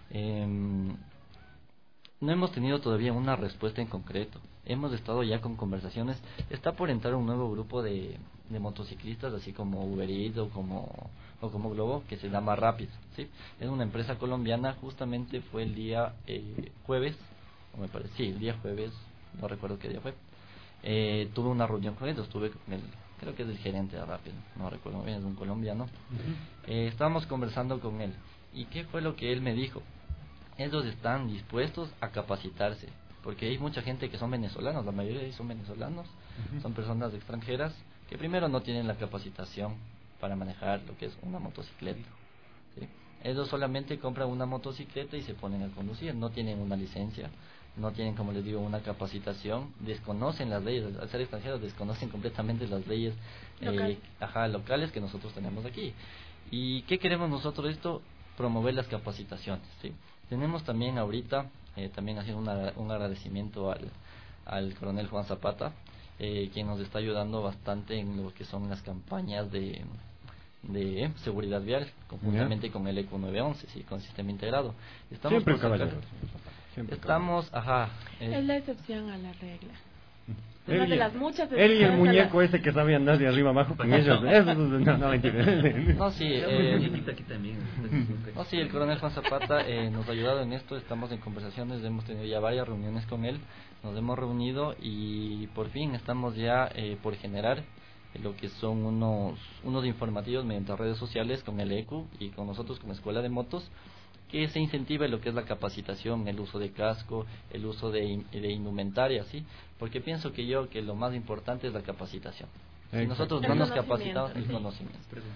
H: No hemos tenido todavía una respuesta en concreto. Hemos estado ya con conversaciones. Está por entrar un nuevo grupo de motociclistas, así como Uber Eats o como Globo, que se llama Rapid, ¿sí? Es una empresa colombiana. Justamente fue el día jueves, o me parece, sí, el día jueves, no recuerdo qué día fue. Tuve una reunión con ellos, estuve con creo que es el gerente de Rapid, no recuerdo muy bien, es un colombiano. Estábamos conversando con él. ¿Y qué fue lo que él me dijo? Ellos están dispuestos a capacitarse, porque hay mucha gente que son venezolanos, la mayoría de ellos son venezolanos, son personas extranjeras que primero no tienen la capacitación para manejar lo que es una motocicleta, ¿sí? Ellos solamente compran una motocicleta y se ponen a conducir, no tienen una licencia, no tienen, como les digo, una capacitación, desconocen las leyes. Al ser extranjeros desconocen completamente las leyes locales que nosotros tenemos aquí. ¿Y qué queremos nosotros esto? Promover las capacitaciones, ¿sí? Tenemos también ahorita, también haciendo un agradecimiento al coronel Juan Zapata, quien nos está ayudando bastante en lo que son las campañas de seguridad vial, conjuntamente con el ECU 911, ¿sí? Con el sistema integrado. Estamos
C: siempre
H: estamos,
C: es
D: la excepción a la regla.
C: Él,
D: de las muchas
C: él y el muñeco ese que sabe andar de arriba abajo con ellos. No, mentira.
H: No, sí, el coronel Juan Zapata nos ha ayudado en esto. Estamos en conversaciones, hemos tenido ya varias reuniones con él, nos hemos reunido y por fin estamos ya por generar lo que son unos informativos mediante redes sociales con el ECU y con nosotros como Escuela de Motos, que se incentive lo que es la capacitación, el uso de casco, el uso de indumentaria, ¿sí? Porque pienso que lo más importante es la capacitación. Si nosotros no nos capacitamos, el conocimiento.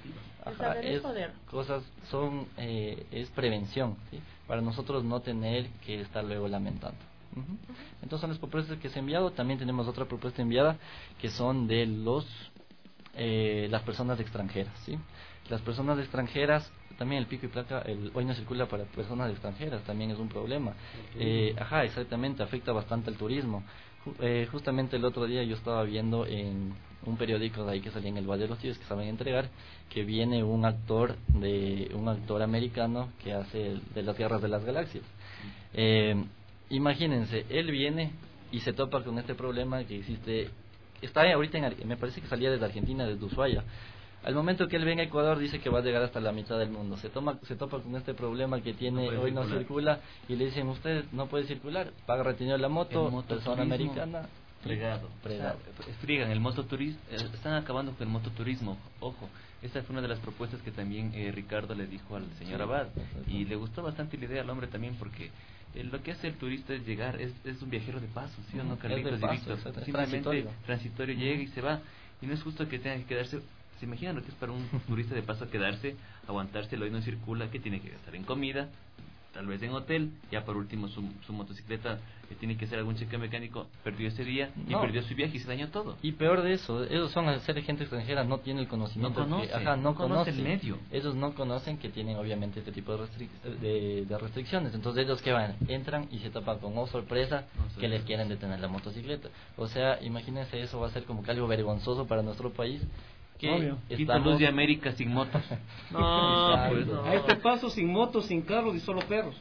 H: Es prevención, ¿sí? Para nosotros no tener que estar luego lamentando. Entonces son las propuestas que se han enviado. También tenemos otra propuesta enviada que son de las personas extranjeras, ¿sí? Las personas extranjeras, también el pico y placa, hoy no circula para personas extranjeras, también es un problema. Exactamente, afecta bastante al turismo. Justamente el otro día yo estaba viendo en un periódico de ahí que salía en el Valle de los Tíos, que saben entregar, que viene un actor americano que hace de las Guerras de las Galaxias. Imagínense, él viene y se topa con este problema que existe. Está ahorita me parece que salía desde Argentina, desde Ushuaia. Al momento que él venga a Ecuador dice que va a llegar hasta la mitad del mundo. Se topa con este problema que tiene, hoy no circula, y le dicen, usted no puede circular, paga retenido la moto, persona americana.
E: Fregado. Friegan el mototurismo, están acabando con el mototurismo. Ojo, esta fue una de las propuestas que también Ricardo le dijo al señor Abad, y le gustó bastante la idea al hombre también, porque lo que hace el turista es llegar, es un viajero de paso, ¿sí o no, Carlitos y Víctor? Simplemente transitorio, llega y se va, y no es justo que tenga que quedarse. ¿Se imaginan lo que es para un turista de paso quedarse, aguantarse, el hoy no circula, que tiene que gastar en comida, tal vez en hotel, ya por último su motocicleta tiene que hacer algún cheque mecánico, perdió ese día y perdió su viaje y se dañó todo.
H: Y peor de eso, ellos son al ser gente extranjera, no tienen el conocimiento, no conoce el medio. Ellos no conocen que tienen obviamente este tipo de restricciones, entonces ellos que van, entran y se tapan con sorpresa que les quieren detener la motocicleta. O sea, imagínense, eso va a ser como que algo vergonzoso para nuestro país.
E: Que Luz de América sin motos.
F: No, pues no. A este paso sin motos, sin carros y solo perros.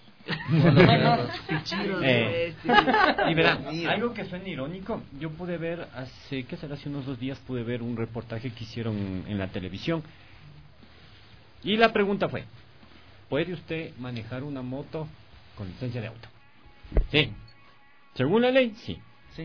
C: Y verán, algo que suena irónico, yo pude ver hace unos 2 días pude ver un reportaje que hicieron en la televisión y la pregunta fue: ¿puede usted manejar una moto con licencia de auto? Sí. Según la ley, sí.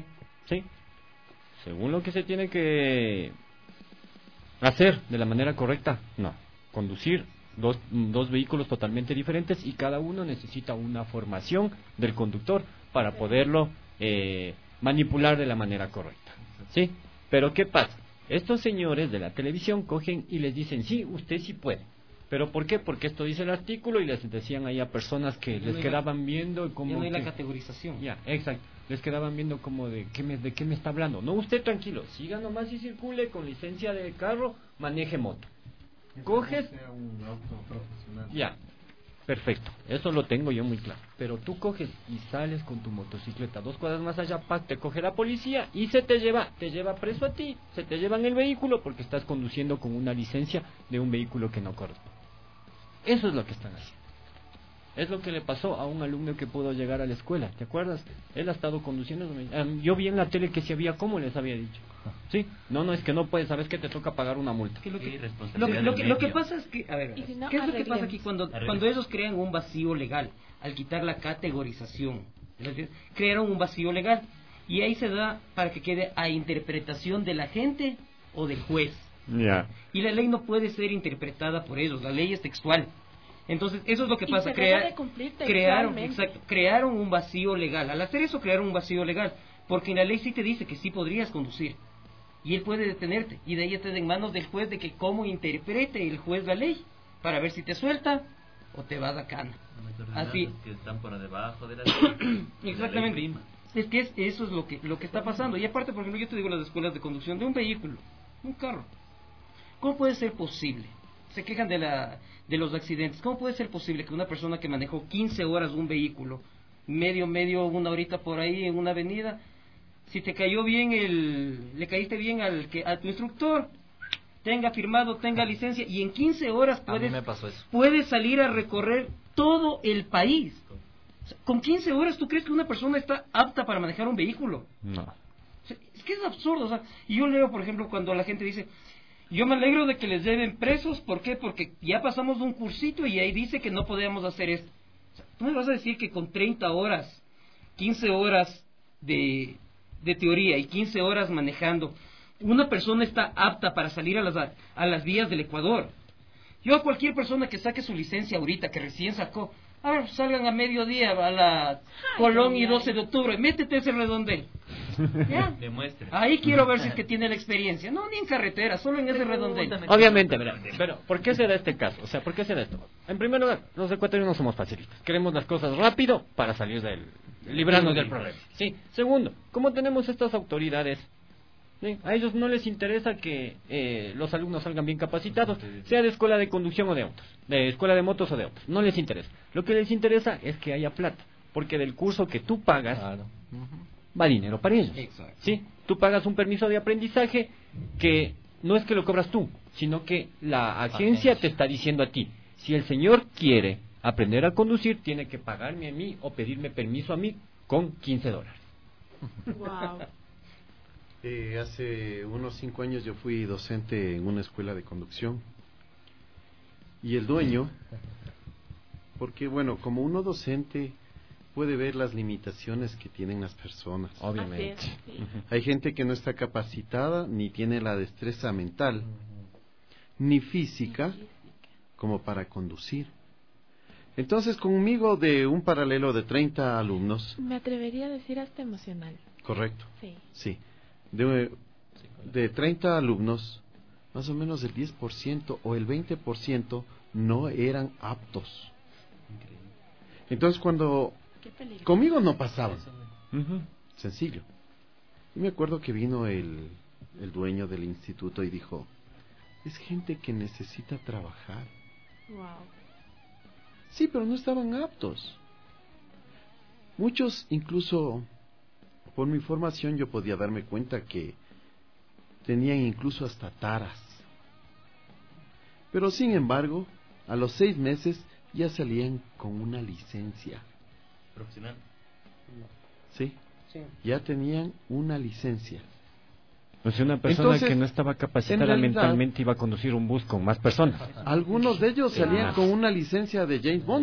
C: Según lo que se tiene que hacer de la manera correcta, no. Conducir dos vehículos totalmente diferentes y cada uno necesita una formación del conductor para poderlo manipular de la manera correcta. ¿Sí? Pero ¿qué pasa? Estos señores de la televisión cogen y les dicen, sí, usted sí puede. ¿Pero por qué? Porque esto dice el artículo y les decían ahí a personas que les quedaban viendo como...
F: Ya no hay la categorización.
C: Ya, exacto. Les quedaban viendo como de qué me está hablando. No, usted tranquilo, siga nomás y circule con licencia de carro, maneje moto. Coges...
G: un auto profesional.
C: Ya, perfecto. Eso lo tengo yo muy claro. Pero tú coges y sales con tu motocicleta 2 cuadras más allá, te coge la policía y te lleva preso a ti. Se te llevan el vehículo porque estás conduciendo con una licencia de un vehículo que no corresponde. Eso es lo que están haciendo. Es lo que le pasó a un alumno que pudo llegar a la escuela, ¿te acuerdas? Él ha estado conduciendo, yo vi en la tele que si había, ¿cómo les había dicho? Sí, no, es que no puedes, sabes que te toca pagar una multa.
F: Lo que pasa es que, a ver, ¿qué es lo que pasa aquí cuando ellos crean un vacío legal, al quitar la categorización, crearon un vacío legal, y ahí se da para que quede a interpretación de la gente o del juez.
C: Yeah.
F: Y la ley no puede ser interpretada por ellos, la ley es textual. Entonces, eso es lo que pasa. Crearon un vacío legal. Al hacer eso, crearon un vacío legal. Porque en la ley sí te dice que sí podrías conducir. Y él puede detenerte. Y de ahí está en manos del juez de que cómo interprete el juez la ley. Para ver si te suelta o te vas a cana. Así.
E: Que están por debajo de la ley.
F: Exactamente. La ley es que eso es lo que está pasando. Y aparte, por ejemplo, yo te digo las escuelas de conducción de un vehículo, un carro. ¿Cómo puede ser posible? Se quejan de los accidentes. ¿Cómo puede ser posible que una persona que manejó 15 horas un vehículo, medio, una horita por ahí en una avenida, si te cayó bien le caíste bien a tu instructor, tenga firmado, tenga licencia, y en 15 horas puedes salir a recorrer todo el país? O sea, con 15 horas, ¿tú crees que una persona está apta para manejar un vehículo?
C: No.
F: O sea, es que es absurdo. O sea, y yo leo, por ejemplo, cuando la gente dice... Yo me alegro de que les lleven presos. ¿Por qué? Porque ya pasamos de un cursito y ahí dice que no podemos hacer esto. O sea, ¿tú me vas a decir que con 30 horas, 15 horas de teoría y 15 horas manejando, una persona está apta para salir a las vías del Ecuador? Yo a cualquier persona que saque su licencia ahorita, que recién sacó, a ver, salgan a mediodía a la Colón y 12 de octubre, métete ese redondel. ¿Ya?
E: Demuestre.
F: Ahí quiero ver si es que tiene la experiencia. No, ni en carretera, solo en ese redondel.
C: Obviamente, pero ¿por qué se da este caso? O sea, ¿por qué se da esto? En primer lugar, los ecuatorianos somos facilistas. Queremos las cosas rápido para salir librarnos del problema. Sí. Segundo, ¿cómo tenemos estas autoridades? ¿Sí? A ellos no les interesa que los alumnos salgan bien capacitados, sea de escuela de conducción o de autos, de escuela de motos o de autos. No les interesa. Lo que les interesa es que haya plata, porque del curso que tú pagas, va dinero para ellos.
F: Exacto.
C: ¿Sí? Tú pagas un permiso de aprendizaje que no es que lo cobras tú, sino que la agencia te está diciendo a ti, si el señor quiere aprender a conducir, tiene que pagarme a mí o pedirme permiso a mí con $15.
D: Wow.
G: Hace unos 5 años yo fui docente en una escuela de conducción y el dueño, porque bueno, como uno docente puede ver las limitaciones que tienen las personas.
C: Obviamente.
D: Así es, sí.
G: Hay gente que no está capacitada ni tiene la destreza mental ni física como para conducir. Entonces conmigo de un paralelo de 30 alumnos.
D: Me atrevería a decir hasta emocional.
G: Correcto.
D: Sí.
G: De 30 alumnos, más o menos el 10% o el 20% no eran aptos. Entonces cuando conmigo no pasaba, sencillo. Y me acuerdo que vino el dueño del instituto y dijo, es gente que necesita trabajar.
D: Wow.
G: Sí, pero no estaban aptos. Muchos, incluso por mi formación, yo podía darme cuenta que tenían incluso hasta taras. Pero sin embargo, a los 6 meses ya salían con una licencia.
E: ¿Profesional?
G: Sí, ya tenían una licencia.
C: O sea, una persona
G: Entonces,
C: que no estaba capacitada
G: en realidad,
C: mentalmente iba a conducir un bus con más personas.
G: Algunos de ellos salían con una licencia de James Bond.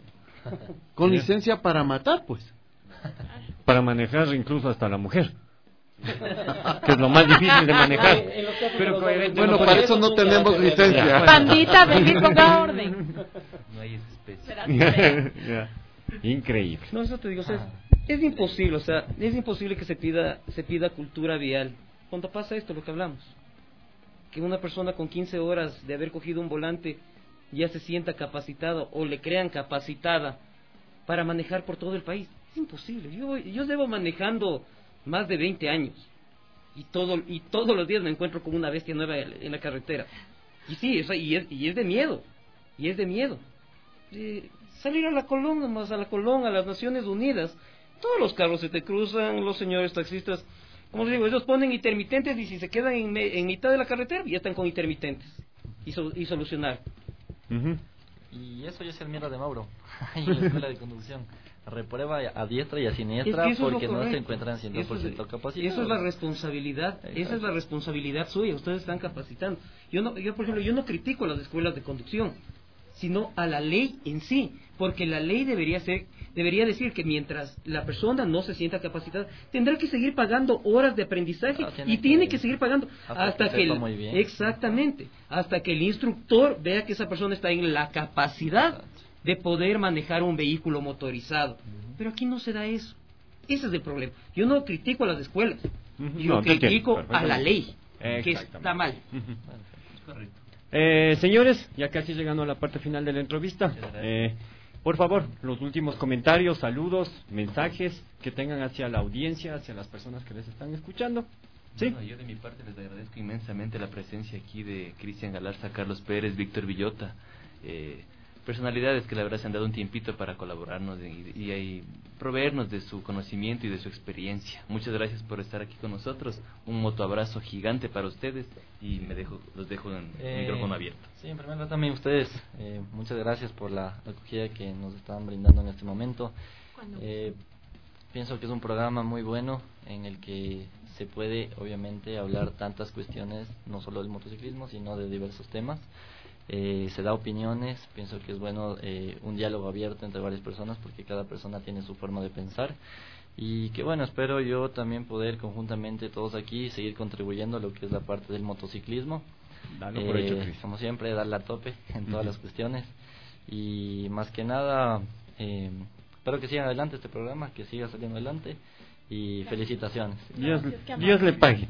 G: Con licencia para matar, pues.
C: Para manejar incluso hasta la mujer. Que es lo más difícil de manejar.
G: Pero bueno, para eso no tenemos licencia.
D: Pandita, ven y ponga orden.
E: No hay esa especie.
C: Increíble.
F: No, eso te digo, o sea, es imposible, es imposible que se pida cultura vial. Cuando pasa esto, lo que hablamos, que una persona con 15 horas de haber cogido un volante ya se sienta capacitado o le crean capacitada para manejar por todo el país. Es imposible. Yo llevo manejando más de 20 años y todos los días me encuentro con una bestia nueva en la carretera. Y sí, es de miedo. Y es de miedo. Salir a la Colón, a las Naciones Unidas, todos los carros se te cruzan, los señores taxistas, como les digo, ellos ponen intermitentes y si se quedan en mitad de la carretera, ya están con intermitentes y solucionar.
H: Y eso ya es el miedo de Mauro en la escuela de conducción. Reprueba a diestra y a siniestra porque no se encuentran 100% capacitados.
F: Eso es la responsabilidad,
H: Exacto.
F: esa es la responsabilidad suya, ustedes están capacitando. Yo por ejemplo, yo no critico a las escuelas de conducción, sino a la ley en sí, porque la ley debería decir que mientras la persona no se sienta capacitada, tendrá que seguir pagando horas de aprendizaje y tiene que seguir pagando hasta que exactamente, hasta que el instructor vea que esa persona está en la capacidad de poder manejar un vehículo motorizado. Pero aquí no se da eso. Ese es el problema. Yo no critico a las escuelas, yo critico a la ley, que está mal.
E: Correcto.
C: Señores, ya casi llegando a la parte final de la entrevista, por favor, los últimos comentarios, saludos, mensajes que tengan hacia la audiencia, hacia las personas que les están escuchando. Sí.
E: Bueno, yo de mi parte les agradezco inmensamente la presencia aquí de Cristian Galarza, Carlos Pérez, Víctor Villota, personalidades que la verdad se han dado un tiempito para colaborarnos y proveernos de su conocimiento y de su experiencia. Muchas gracias por estar aquí con nosotros. Un motoabrazo gigante para ustedes y los dejo en el micrófono abierto.
H: Sí, en primer lugar también ustedes, muchas gracias por la acogida que nos están brindando en este momento. Pienso que es un programa muy bueno en el que se puede obviamente hablar tantas cuestiones, no solo del motociclismo, sino de diversos temas. Se da opiniones, pienso que es bueno un diálogo abierto entre varias personas porque cada persona tiene su forma de pensar y que bueno, espero yo también poder conjuntamente todos aquí seguir contribuyendo a lo que es la parte del motociclismo.
C: Dalo por hecho, Chris.
H: Como siempre, darle a tope en todas las cuestiones y más que nada espero que siga adelante este programa, que siga saliendo adelante y felicitaciones.
C: Dios le pague.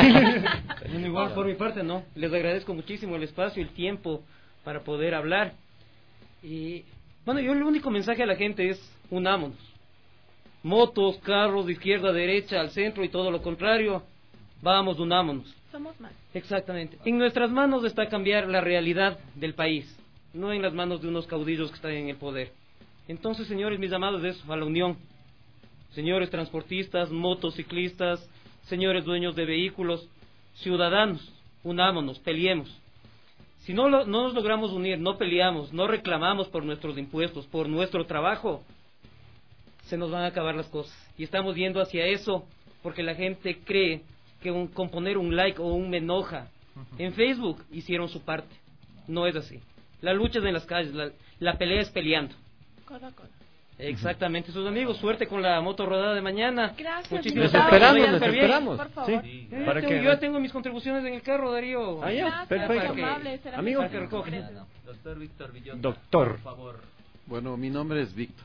F: Igual por mi parte, no, les agradezco muchísimo el espacio, el tiempo para poder hablar. Y bueno, yo el único mensaje a la gente es unámonos. Motos, carros de izquierda a derecha, al centro y todo lo contrario, vamos, unámonos.
D: Somos más.
F: Exactamente. En nuestras manos está cambiar la realidad del país, no en las manos de unos caudillos que están en el poder. Entonces, señores, mis llamados es a la unión. Señores transportistas, motociclistas, señores dueños de vehículos, ciudadanos, unámonos, peleemos. Si no nos logramos unir, no peleamos, no reclamamos por nuestros impuestos, por nuestro trabajo, se nos van a acabar las cosas. Y estamos yendo hacia eso porque la gente cree que con poner un like o un me enoja en Facebook hicieron su parte. No es así. La lucha es en las calles, la pelea es peleando.
D: Codo a codo.
F: Exactamente, sus amigos, suerte con la moto rodada de mañana.
D: Gracias.
F: Muchísimas
C: Les esperamos.
D: Por favor.
C: Sí.
F: Yo ya tengo mis contribuciones en el carro, Darío.
C: Ah, ya,
D: Gracias,
C: perfecto.
D: muy amable, será
C: Amigo.
D: muy amable.
E: Doctor Víctor Villota,
C: Doctor.
E: por favor.
G: Bueno, mi nombre es Víctor.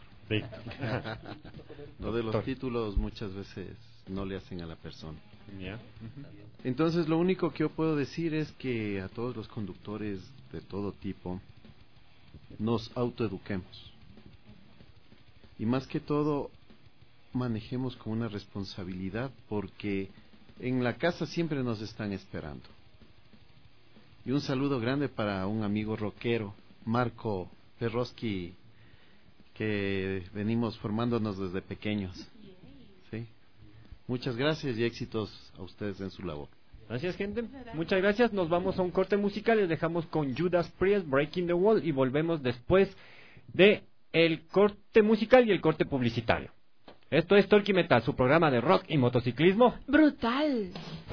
G: Lo de los títulos muchas veces no le hacen a la persona. Entonces lo único que yo puedo decir es que a todos los conductores de todo tipo nos autoeduquemos. y más que todo manejemos con una responsabilidad, porque en la casa siempre nos están esperando. Y un saludo grande para un amigo rockero, Marco Perroski, que venimos formándonos desde pequeños. ¿Sí? Muchas gracias y éxitos a ustedes en su labor.
C: Gracias, gente. Muchas gracias. Nos vamos a un corte musical y les dejamos con Judas Priest, Breaking the Wall, y volvemos después de el corte musical y el corte publicitario. Esto es Talkie Metal, su programa de rock y motociclismo
D: brutal.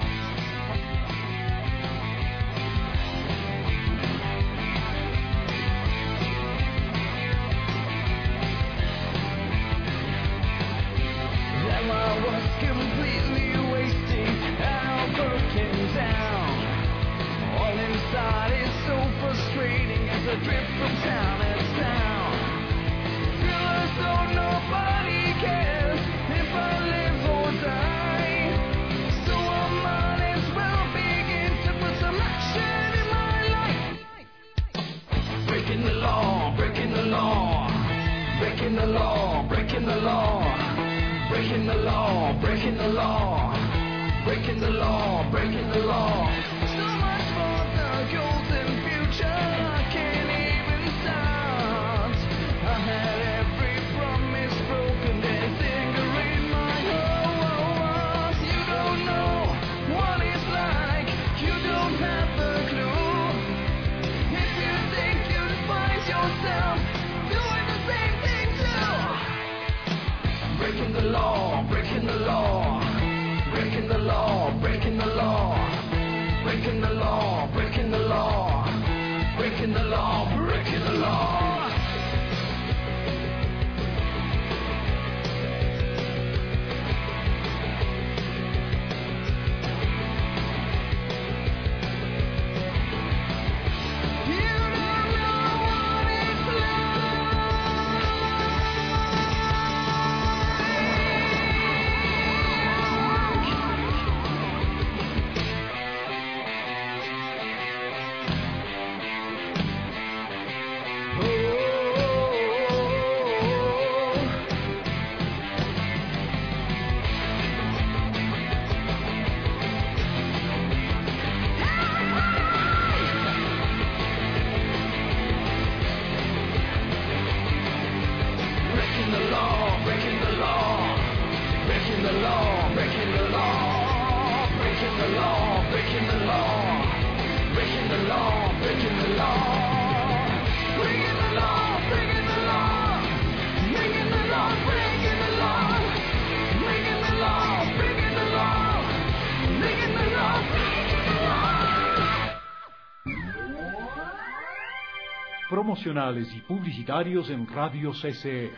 A: Promocionales y publicitarios en Radio CC.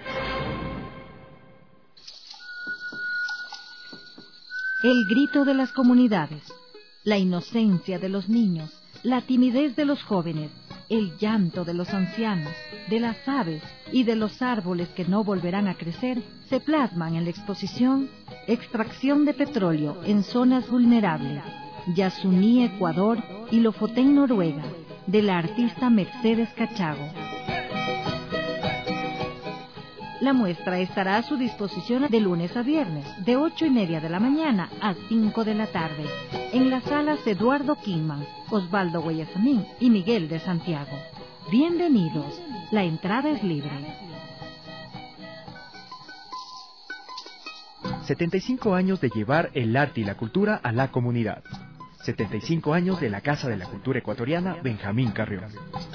B: El grito de las comunidades, la inocencia de los niños, la timidez de los jóvenes, el llanto de los ancianos, de las aves y de los árboles que no volverán a crecer, se plasman en la exposición Extracción de petróleo en zonas vulnerables, Yasuní, Ecuador y Lofoten, Noruega, de la artista Mercedes Cachago. La muestra estará a su disposición de lunes a viernes, de 8:30 de la mañana a 5 de la tarde, en las salas Eduardo Kingman, Osvaldo Guayasamín y Miguel de Santiago. Bienvenidos, la entrada es libre.
J: 75 años de llevar el arte y la cultura a la comunidad. 75 años de la Casa de la Cultura Ecuatoriana Benjamín Carrión.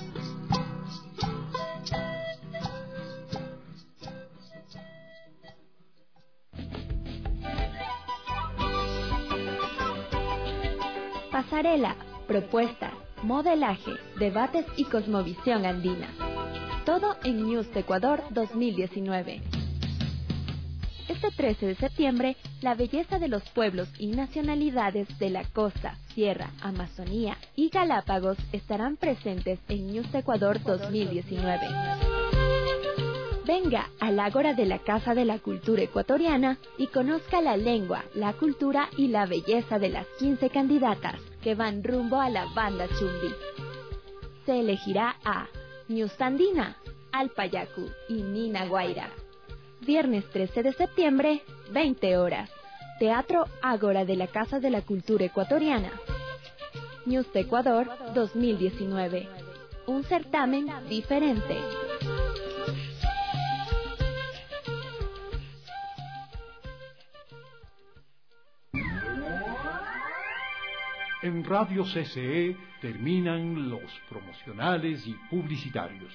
K: Pasarela, propuestas, modelaje, debates y cosmovisión andina. Todo en News Ecuador 2019. Este 13 de septiembre, la belleza de los pueblos y nacionalidades de la costa, sierra, Amazonía y Galápagos estarán presentes en News Ecuador 2019. Venga al Ágora de la Casa de la Cultura Ecuatoriana y conozca la lengua, la cultura y la belleza de las 15 candidatas que van rumbo a la banda Chumbi. Se elegirá a News Andina, Alpayacu y Nina Guaira. Viernes 13 de septiembre, 20 horas. Teatro Ágora de la Casa de la Cultura Ecuatoriana. News de Ecuador 2019. Un certamen diferente.
A: En Radio CCE terminan los promocionales y publicitarios.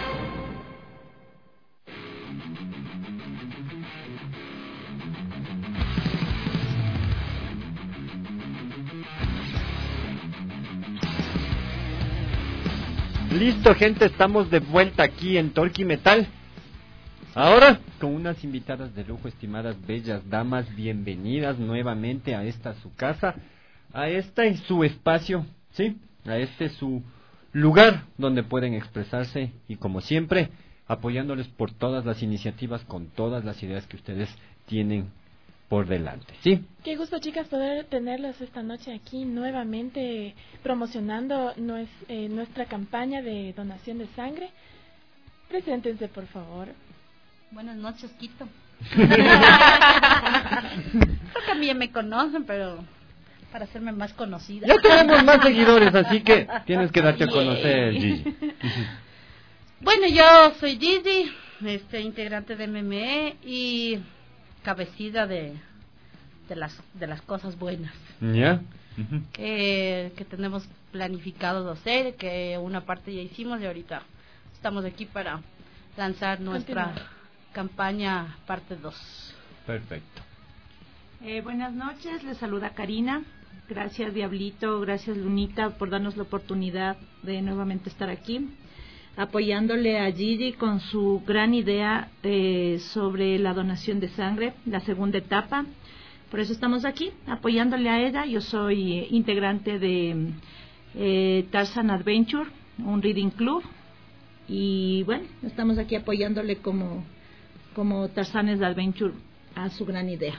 C: Listo, gente, estamos de vuelta aquí en Torque Metal. Ahora, con unas invitadas de lujo, estimadas bellas damas, bienvenidas nuevamente a esta su casa, a este su espacio, ¿sí? A este su lugar donde pueden expresarse y, como siempre, apoyándoles por todas las iniciativas, con todas las ideas que ustedes tienen por delante, ¿sí?
D: Qué gusto, chicas, poder tenerlas esta noche aquí nuevamente promocionando nuestra campaña de donación de sangre. Preséntense, por favor.
L: Buenas noches, Quito. Creo que a mí ya me conocen, pero para hacerme más conocida.
C: Ya tenemos más seguidores, así que tienes que darte a conocer, Gigi.
L: Bueno, yo soy Gigi, integrante de MME y cabecilla de las cosas buenas.
C: ¿Ya?
L: Que tenemos planificado de hacer, que una parte ya hicimos y ahorita estamos aquí para lanzar nuestra campaña parte 2.
C: Perfecto.
M: Buenas noches, les saluda Karina. Gracias, Diablito, gracias, Lunita, por darnos la oportunidad de nuevamente estar aquí, apoyándole a Gigi con su gran idea sobre la donación de sangre, la segunda etapa. Por eso estamos aquí, apoyándole a ella. Yo soy integrante de Tarzan Adventure, un reading club, y bueno, estamos aquí apoyándole como Tarzanes Adventure a su gran idea.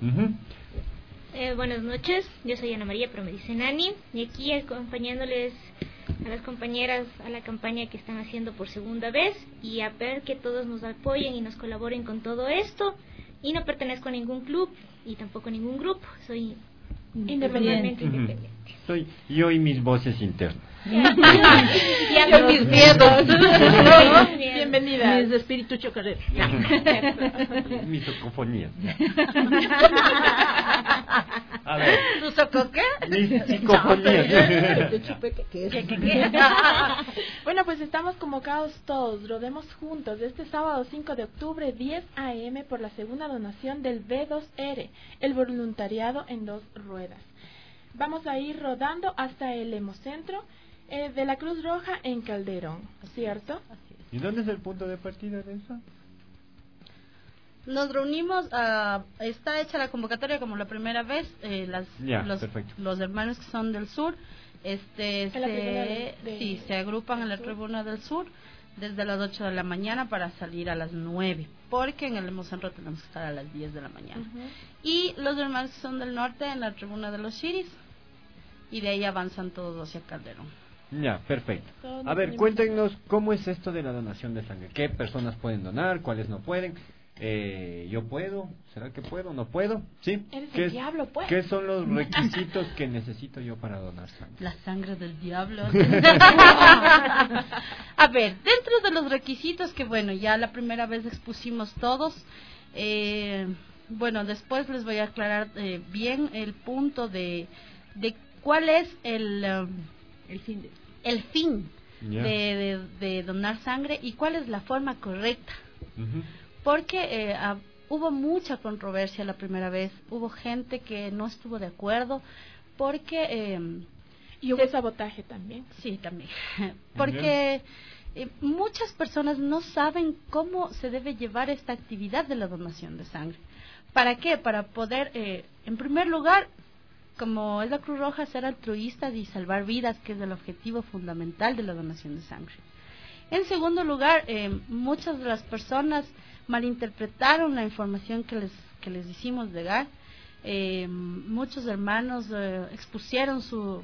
N: Buenas noches, yo soy Ana María, pero me dicen Ani, y aquí acompañándoles a las compañeras a la campaña que están haciendo por segunda vez, y a ver que todos nos apoyen y nos colaboren con todo esto. Y no pertenezco a ningún club y tampoco a ningún grupo, soy totalmente independiente.
C: Soy yo y mis voces internas.
L: Y mis miedos.
M: Bienvenida. Mis espíritus chocarreros.
C: Mis psicofonías. A ver.
L: ¿Tu soco qué?
C: Mis psicofonías.
D: Bueno, pues estamos convocados todos, rodemos juntos este sábado 5 de octubre, 10 a.m. por la segunda donación del B2R, el voluntariado en 2 ruedas. Vamos a ir rodando hasta el Hemocentro de la Cruz Roja en Calderón, ¿cierto?
C: ¿Y dónde es el punto de partida de eso?
L: Nos reunimos, está hecha la convocatoria como la primera vez, los hermanos que son del sur, se agrupan en la tribuna del sur desde las 8 de la mañana para salir a las 9, porque en el Hemocentro tenemos que estar a las 10 de la mañana. Y los hermanos que son del norte en la tribuna de los Chiris, y de ahí avanzan todos hacia Calderón.
C: Ya, perfecto. A ver, cuéntenos cómo es esto de la donación de sangre. ¿Qué personas pueden donar? ¿Cuáles no pueden? ¿Yo puedo? ¿Será que puedo? ¿No puedo? ¿Sí?
D: Eres el diablo, pues.
C: ¿Qué son los requisitos que necesito yo para donar sangre?
L: La sangre del diablo. A ver, dentro de los requisitos que, bueno, ya la primera vez expusimos todos, bueno, después les voy a aclarar bien el punto de cuál es el fin de donar sangre y cuál es la forma correcta. Porque hubo mucha controversia la primera vez, hubo gente que no estuvo de acuerdo, porque...
D: y hubo sabotaje también.
L: Sí, también. Porque muchas personas no saben cómo se debe llevar esta actividad de la donación de sangre. ¿Para qué? Para poder, en primer lugar, como es la Cruz Roja, ser altruistas y salvar vidas, que es el objetivo fundamental de la donación de sangre. En segundo lugar, muchas de las personas malinterpretaron la información que les hicimos llegar. Muchos hermanos expusieron su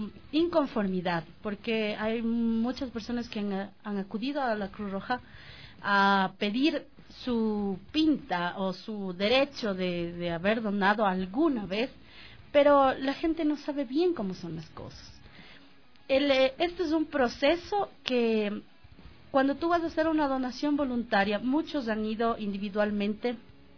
L: inconformidad, porque hay muchas personas que han acudido a la Cruz Roja a pedir su pinta o su derecho de haber donado alguna vez, pero la gente no sabe bien cómo son las cosas. Este es un proceso que cuando tú vas a hacer una donación voluntaria, muchos han ido individualmente.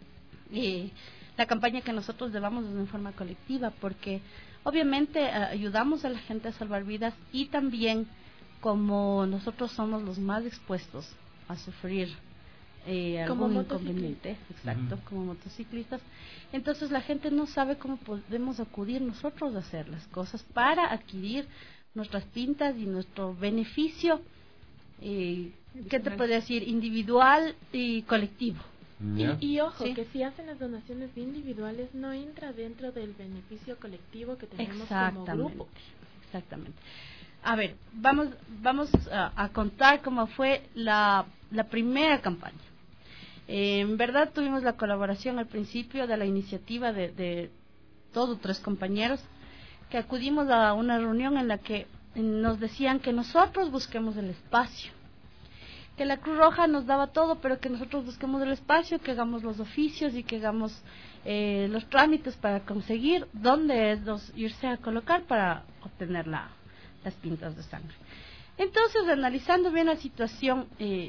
L: La campaña que nosotros llevamos es en forma colectiva, porque obviamente ayudamos a la gente a salvar vidas, y también como nosotros somos los más expuestos a sufrir algún inconveniente, exacto, como motociclistas, entonces la gente no sabe cómo podemos acudir nosotros a hacer las cosas para adquirir nuestras pintas y nuestro beneficio, ¿qué te puedo decir? Individual y colectivo.
D: Y ojo, ¿sí? Que si hacen las donaciones individuales no entra dentro del beneficio colectivo que tenemos como grupo.
L: Exactamente. A ver, vamos a contar cómo fue la primera campaña. En verdad tuvimos la colaboración al principio de la iniciativa de todos 3 compañeros, que acudimos a una reunión en la que nos decían que nosotros busquemos el espacio, que la Cruz Roja nos daba todo, pero que nosotros busquemos el espacio, que hagamos los oficios y que hagamos los trámites para conseguir dónde irse a colocar para obtener las pintas de sangre. Entonces, analizando bien la situación,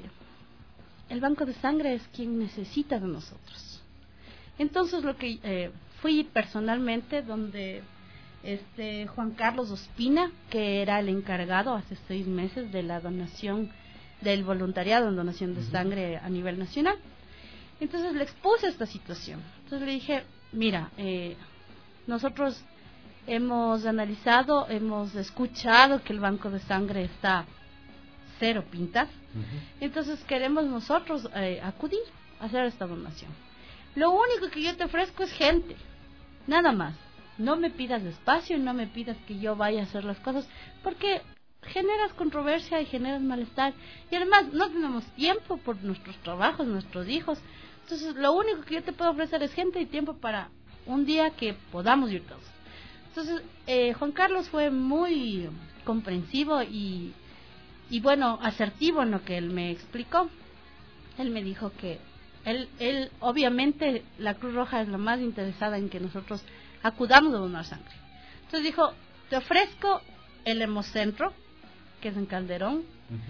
L: el banco de sangre es quien necesita de nosotros. Entonces, lo que fui personalmente donde Juan Carlos Ospina, que era el encargado hace 6 meses de la donación del voluntariado en donación de sangre a nivel nacional. Entonces le expuse esta situación. Entonces le dije, mira, nosotros hemos analizado, hemos escuchado que el banco de sangre está 0 pintas, entonces queremos nosotros acudir a hacer esta donación. Lo único que yo te ofrezco es gente, nada más. No me pidas espacio y no me pidas que yo vaya a hacer las cosas, porque generas controversia y generas malestar, y además no tenemos tiempo por nuestros trabajos, nuestros hijos. Entonces lo único que yo te puedo ofrecer es gente y tiempo para un día que podamos ir todos. Entonces Juan Carlos fue muy comprensivo y bueno, asertivo en lo que él me explicó. Él me dijo que él obviamente la Cruz Roja es la más interesada en que nosotros acudamos a donar sangre. Entonces dijo, te ofrezco el Hemocentro, que es en Calderón.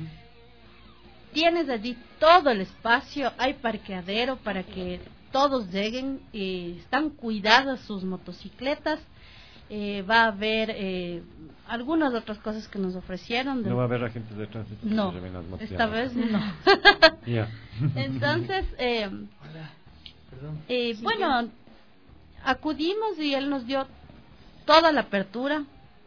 L: Tienes allí todo el espacio, hay parqueadero para que todos lleguen, están cuidadas sus motocicletas, va a haber algunas otras cosas que nos ofrecieron.
C: No va a haber agentes de tránsito.
L: No, esta vez no. Entonces, bueno, acudimos y él nos dio toda la apertura.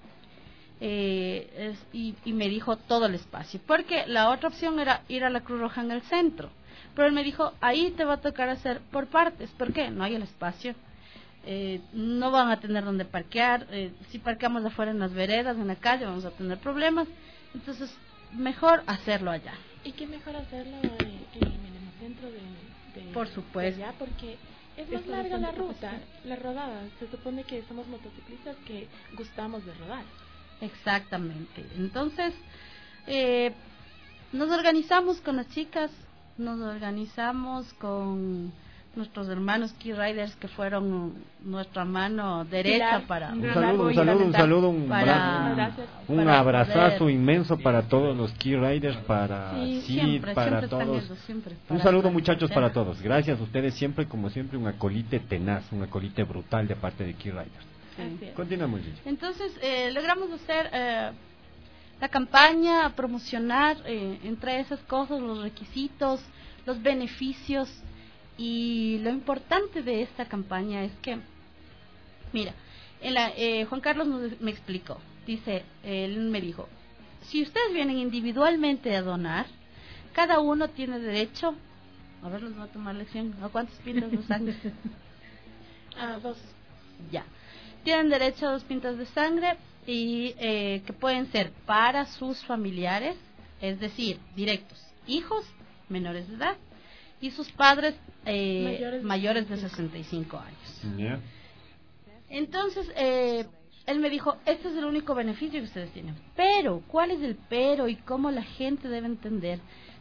L: Y me dijo todo el espacio, porque la otra opción era ir a la Cruz Roja en el centro, pero él me dijo, ahí te va a tocar hacer por partes. ¿Por qué? No hay el espacio, no van a tener donde parquear, si parqueamos afuera en las veredas, en la calle, vamos a tener problemas, entonces mejor hacerlo allá.
D: ¿Y qué mejor hacerlo en el centro de
L: por supuesto,
D: de allá? Porque es más larga la ruta, la rodada. Se supone que somos motociclistas que gustamos de rodar.
L: Exactamente. Entonces, nos organizamos con las chicas, nos organizamos con nuestros hermanos Key Riders, que fueron nuestra mano derecha para...
C: Un saludo, un abrazazo inmenso para todos los Key Riders, para Sid, para todos. Un saludo, muchachos, para todos. Gracias a ustedes siempre, como siempre, un acolite tenaz, un acolite brutal de parte de Key Riders.
L: Sí.
C: Continuamos, Gigi.
L: Entonces logramos hacer la campaña, promocionar entre esas cosas los requisitos, los beneficios, y lo importante de esta campaña es que, mira, Juan Carlos me explicó, dice, él me dijo, si ustedes vienen individualmente a donar, cada uno tiene derecho, a ver, les voy a tomar lección, ¿a cuántas pintas de sangre?
D: A 2.
L: Ya. Tienen derecho a 2 pintas de sangre y que pueden ser para sus familiares, es decir, directos, hijos menores de edad y sus padres mayores de 65 años.
C: Yeah.
L: Entonces, él me dijo, este es el único beneficio que ustedes tienen. Pero, ¿cuál es el pero y cómo la gente debe entender?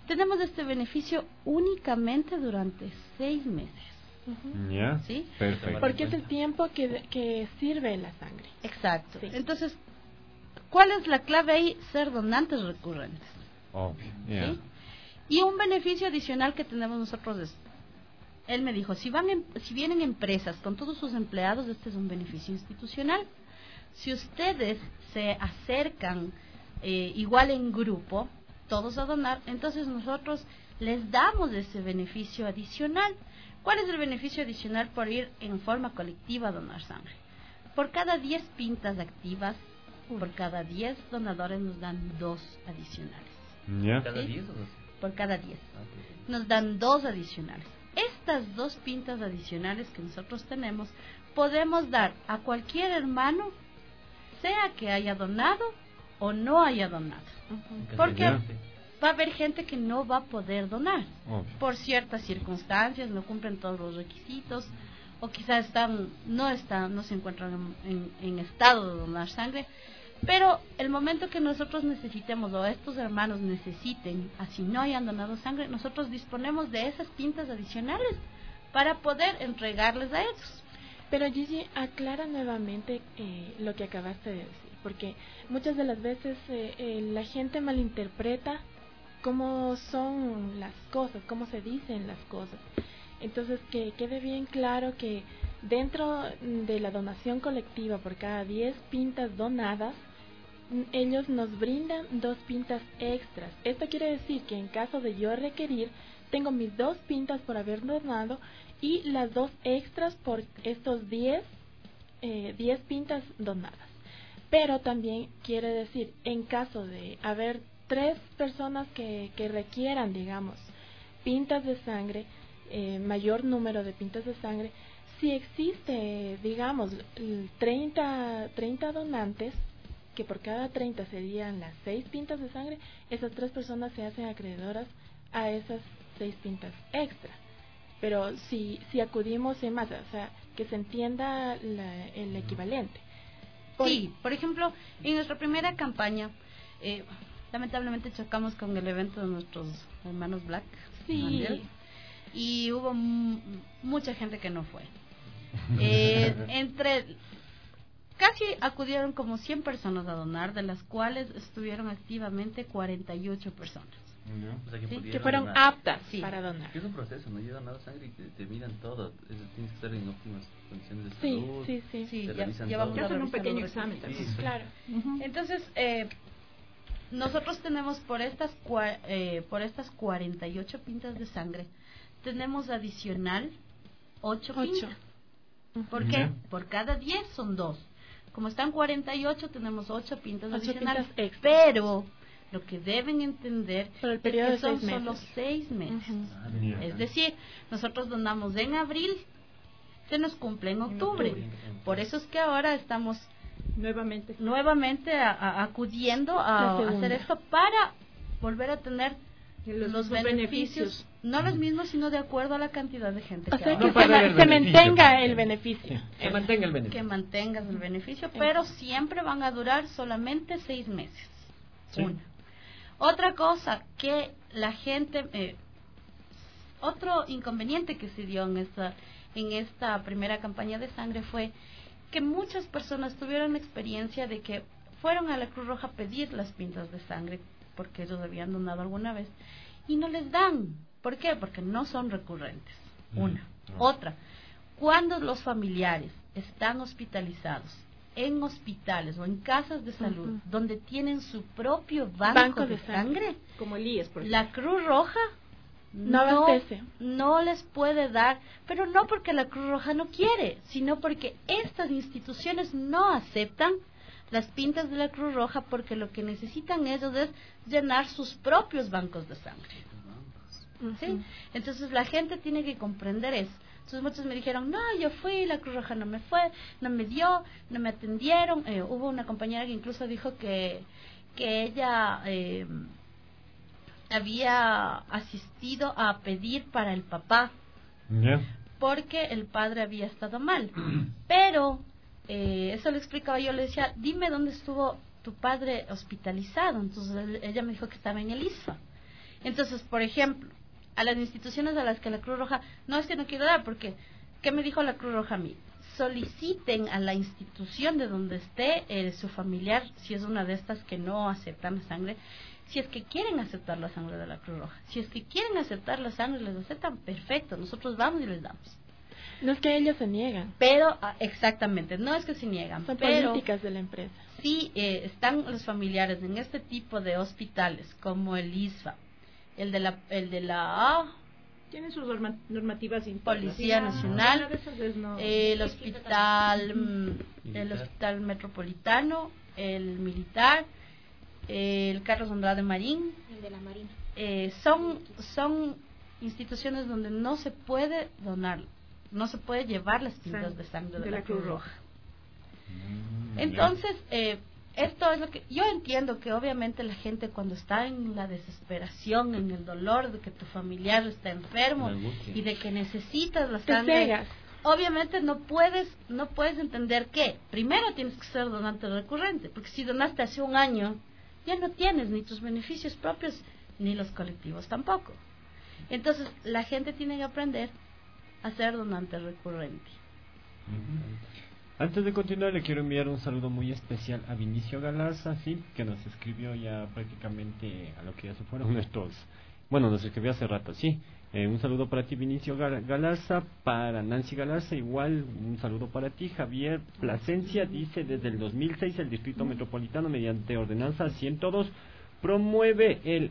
L: tenemos este beneficio únicamente durante 6 meses.
C: Ya,
L: ¿sí?
C: Perfecto.
D: Porque es el tiempo que sirve la sangre.
L: Exacto.
D: Sí.
L: Entonces, ¿cuál es la clave ahí? Ser donantes recurrentes.
C: Obvio, ya.
L: ¿Sí? Y un beneficio adicional que tenemos nosotros es, él me dijo, si vienen empresas con todos sus empleados, este es un beneficio institucional. Si ustedes se acercan igual en grupo, todos a donar, entonces nosotros les damos ese beneficio adicional. ¿Cuál es el beneficio adicional por ir en forma colectiva a donar sangre? Por cada 10 pintas activas, por cada 10 donadores nos dan 2 adicionales.
C: ¿Ya?
E: ¿Cada
L: ¿Sí?
E: 10 o 12?
L: Por cada 10. Nos dan 2 adicionales. Estas 2 pintas adicionales que nosotros tenemos, podemos dar a cualquier hermano, sea que haya donado o no haya donado. Porque va a haber gente que no va a poder donar por ciertas circunstancias, no cumplen todos los requisitos, o quizás no se encuentran en estado de donar sangre. Pero el momento que nosotros necesitemos, o estos hermanos necesiten, así no hayan donado sangre, nosotros disponemos de esas pintas adicionales para poder entregarles a ellos.
D: Pero Gigi, aclara nuevamente lo que acabaste de decir, porque muchas de las veces la gente malinterpreta cómo son las cosas, cómo se dicen las cosas. Entonces, que quede bien claro que dentro de la donación colectiva, por cada 10 pintas donadas, ellos nos brindan 2 pintas extras. Esto quiere decir que en caso de yo requerir, tengo mis 2 pintas por haber donado y las 2 extras por estos 10 pintas donadas. Pero también quiere decir, en caso de haber 3 personas que requieran, digamos, pintas de sangre, mayor número de pintas de sangre, si existe, digamos, 30 donantes, que por cada 30 serían las 6 pintas de sangre, esas 3 personas se hacen acreedoras a esas 6 pintas extra. Pero si acudimos en masa, o sea, que se entienda el equivalente.
L: Sí, por ejemplo, en nuestra primera campaña, lamentablemente chocamos con el evento de nuestros hermanos Black.
D: Sí.
L: Y hubo mucha gente que no fue. Casi acudieron como 100 personas a donar, de las cuales estuvieron activamente 48 personas.
E: O sea,
D: que fueron aptas para donar.
E: Es un proceso, no llevan nada de sangre y te miran todo. Tienes que estar en óptimas condiciones de salud.
L: Sí,
E: te
L: ya vamos a
D: hacer un
L: revisar
D: pequeño
L: los
D: examen
L: requisitos.
D: también. Claro.
L: Entonces, nosotros tenemos por estas 48 pintas de sangre, tenemos adicional 8 pintas. ¿Por qué? Por cada 10 son 2. Como están 48, tenemos 8 pintas adicionales. Pero lo que deben entender
D: el periodo
L: es que son
D: de 6 meses.
L: solo 6 meses. Es decir, nosotros donamos en abril, se nos cumple en octubre. Por eso es que ahora estamos nuevamente acudiendo a hacer esto para volver a tener los beneficios, no los mismos, sino de acuerdo a la cantidad de gente
D: o sea,
L: que
D: se mantenga el beneficio.
C: Que mantenga el beneficio.
L: Que mantengas el beneficio, pero siempre van a durar solamente 6 meses. Una. Otra cosa que la gente, otro inconveniente que se dio en esta primera campaña de sangre fue que muchas personas tuvieron la experiencia de que fueron a la Cruz Roja a pedir las pintas de sangre porque ellos habían donado alguna vez y no les dan. ¿Por qué? Porque no son recurrentes. Una. Otra, cuando los familiares están hospitalizados en hospitales o en casas de salud donde tienen su propio banco de sangre,
D: como el IES, por ejemplo,
L: la Cruz Roja no les puede dar, pero no porque la Cruz Roja no quiere, sino porque estas instituciones no aceptan las pintas de la Cruz Roja, porque lo que necesitan ellos es llenar sus propios bancos de sangre. ¿Sí? Entonces la gente tiene que comprender eso. Entonces muchos me dijeron, no, yo fui, la Cruz Roja no me fue, no me dio, no me atendieron. Hubo una compañera que incluso dijo que ella había asistido a pedir para el papá, porque el padre había estado mal. Pero eso le explicaba yo, le decía, dime dónde estuvo tu padre hospitalizado. Entonces ella me dijo que estaba en el ISFA. Entonces, por ejemplo, a las instituciones a las que la Cruz Roja, no es que no quiero dar, porque, ¿qué me dijo la Cruz Roja a mí? Soliciten a la institución de donde esté su familiar, si es una de estas que no aceptan la sangre, si es que quieren aceptar la sangre de la Cruz Roja. Si es que quieren aceptar la sangre, les aceptan, perfecto, nosotros vamos y les damos.
D: No es que ellos se niegan.
L: Pero, exactamente, no es que se niegan.
D: Son
L: pero
D: políticas de la empresa.
L: Sí, están los familiares en este tipo de hospitales, como el ISFA, el de la
M: tiene sus normativas
L: Policía Nacional, el hospital metropolitano, el militar, el Carlos Andrade Marín,
N: el de la Marina.
L: Son instituciones donde no se puede donar, no se puede llevar las pintas de sangre de la Cruz Roja. Entonces, esto es lo que yo entiendo, que obviamente la gente cuando está en la desesperación, en el dolor de que tu familiar está enfermo y de que necesitas la sangre, obviamente no puedes entender que primero tienes que ser donante recurrente, porque si donaste hace un año ya no tienes ni tus beneficios propios ni los colectivos tampoco. Entonces la gente tiene que aprender a ser donante recurrente.
C: Antes de continuar, le quiero enviar un saludo muy especial a Vinicio Galarza, sí, que nos escribió ya prácticamente a lo que ya se fueron nos escribió hace rato, sí. Un saludo para ti, Vinicio Galarza, para Nancy Galarza, igual un saludo para ti. Javier Plasencia dice: desde el 2006 el Distrito Metropolitano, mediante ordenanza 102, promueve el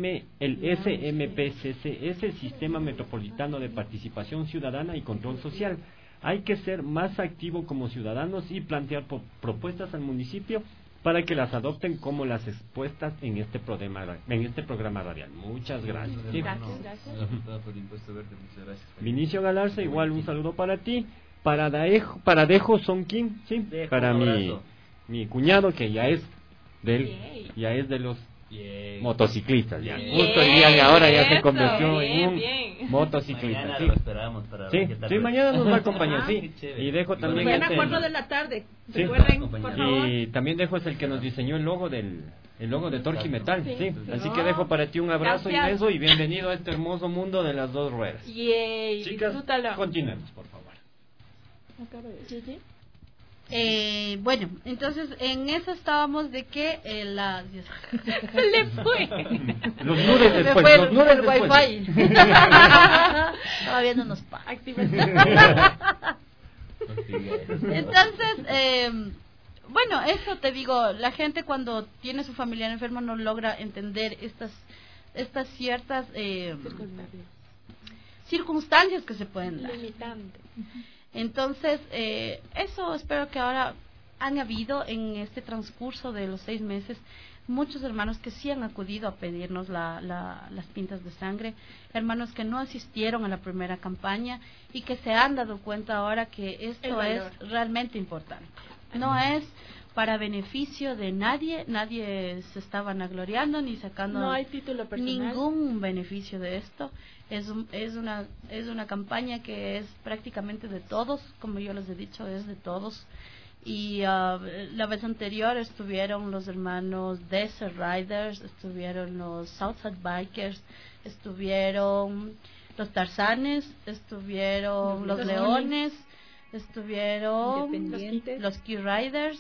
C: SMPCCS, Sistema Metropolitano de Participación Ciudadana y Control Social. Hay que ser más activo como ciudadanos y plantear propuestas al municipio para que las adopten como las expuestas en este programa radial. Muchas gracias. Sí.
E: Gracias.
C: Vinicio Galarza, igual un saludo para ti. Para Dejo Son Kim, sí,
E: Dejo,
C: para mi cuñado, que ya es de los motociclistas, ya. Justo el día de ahora ya se convirtió en un motociclista.
E: Mañana
C: sí.
E: lo esperamos para ver qué tal.
C: Sí, mañana nos va a acompañar, sí. Y Dejo también
M: Mañana 4 de la tarde.
C: Sí.
M: Recuerden, por favor.
C: Y también Dejo es el que nos diseñó el logo de Torque Metal, sí. Así que Dejo para ti un abrazo inmenso y bienvenido a este hermoso mundo de las dos ruedas. Chicas,
D: disfrútalo.
C: continuemos, por favor.
L: Bueno, entonces en eso estábamos de que
D: le fue
C: los nudes después, los nudes después.
L: Wi-Fi. Todavía no nos paga. Entonces, bueno, eso te digo, la gente cuando tiene su familiar enfermo no logra entender estas ciertas circunstancias que se pueden dar. Entonces, eso espero que ahora han habido en este transcurso de los 6 meses muchos hermanos que sí han acudido a pedirnos las pintas de sangre, hermanos que no asistieron a la primera campaña y que se han dado cuenta ahora que esto es realmente importante. No es para beneficio de nadie se está vanagloriando ni sacando
D: no hay título personal,
L: ningún beneficio de esto. Es una campaña que es prácticamente de todos, como yo les he dicho, es de todos. Y la vez anterior estuvieron los hermanos Desert Riders, estuvieron los Southside Bikers, estuvieron los Tarzanes, estuvieron los Leones, estuvieron los Key Riders,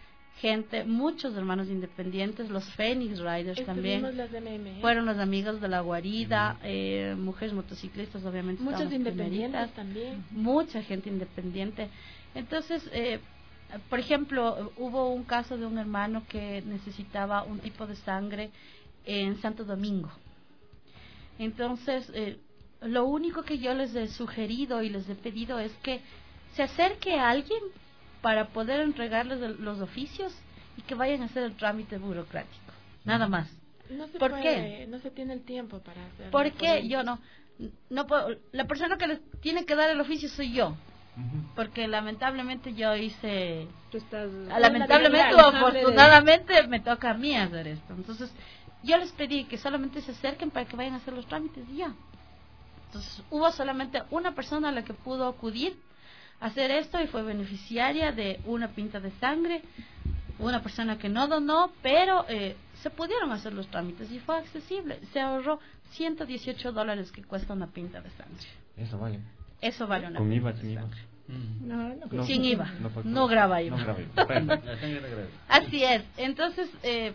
L: muchos hermanos independientes, los Phoenix Riders también, fueron los amigos de la guarida, mujeres motociclistas, obviamente,
D: muchos independientes también,
L: mucha gente independiente. Entonces, por ejemplo, hubo un caso de un hermano que necesitaba un tipo de sangre en Santo Domingo. Entonces, lo único que yo les he sugerido y les he pedido es que se acerque a alguien para poder entregarles los oficios y que vayan a hacer el trámite burocrático, nada más.
D: ¿Por qué? No se tiene el tiempo para hacerlo.
L: Porque yo no puedo, la persona que les tiene que dar el oficio soy yo. Porque lamentablemente yo hice, lamentablemente o afortunadamente me toca a mí hacer esto. Entonces yo les pedí que solamente se acerquen para que vayan a hacer los trámites y ya. Entonces hubo solamente una persona a la que pudo acudir a hacer esto y fue beneficiaria de una pinta de sangre, una persona que no donó, pero se pudieron hacer los trámites y fue accesible. Se ahorró $118 que cuesta una pinta de sangre.
C: Eso vale.
L: Eso vale una
C: con
L: pinta
C: IVA,
L: de
C: sin IVA.
L: sangre.
C: No,
L: sin IVA, no graba IVA.
C: No graba IVA.
L: Así es. Entonces,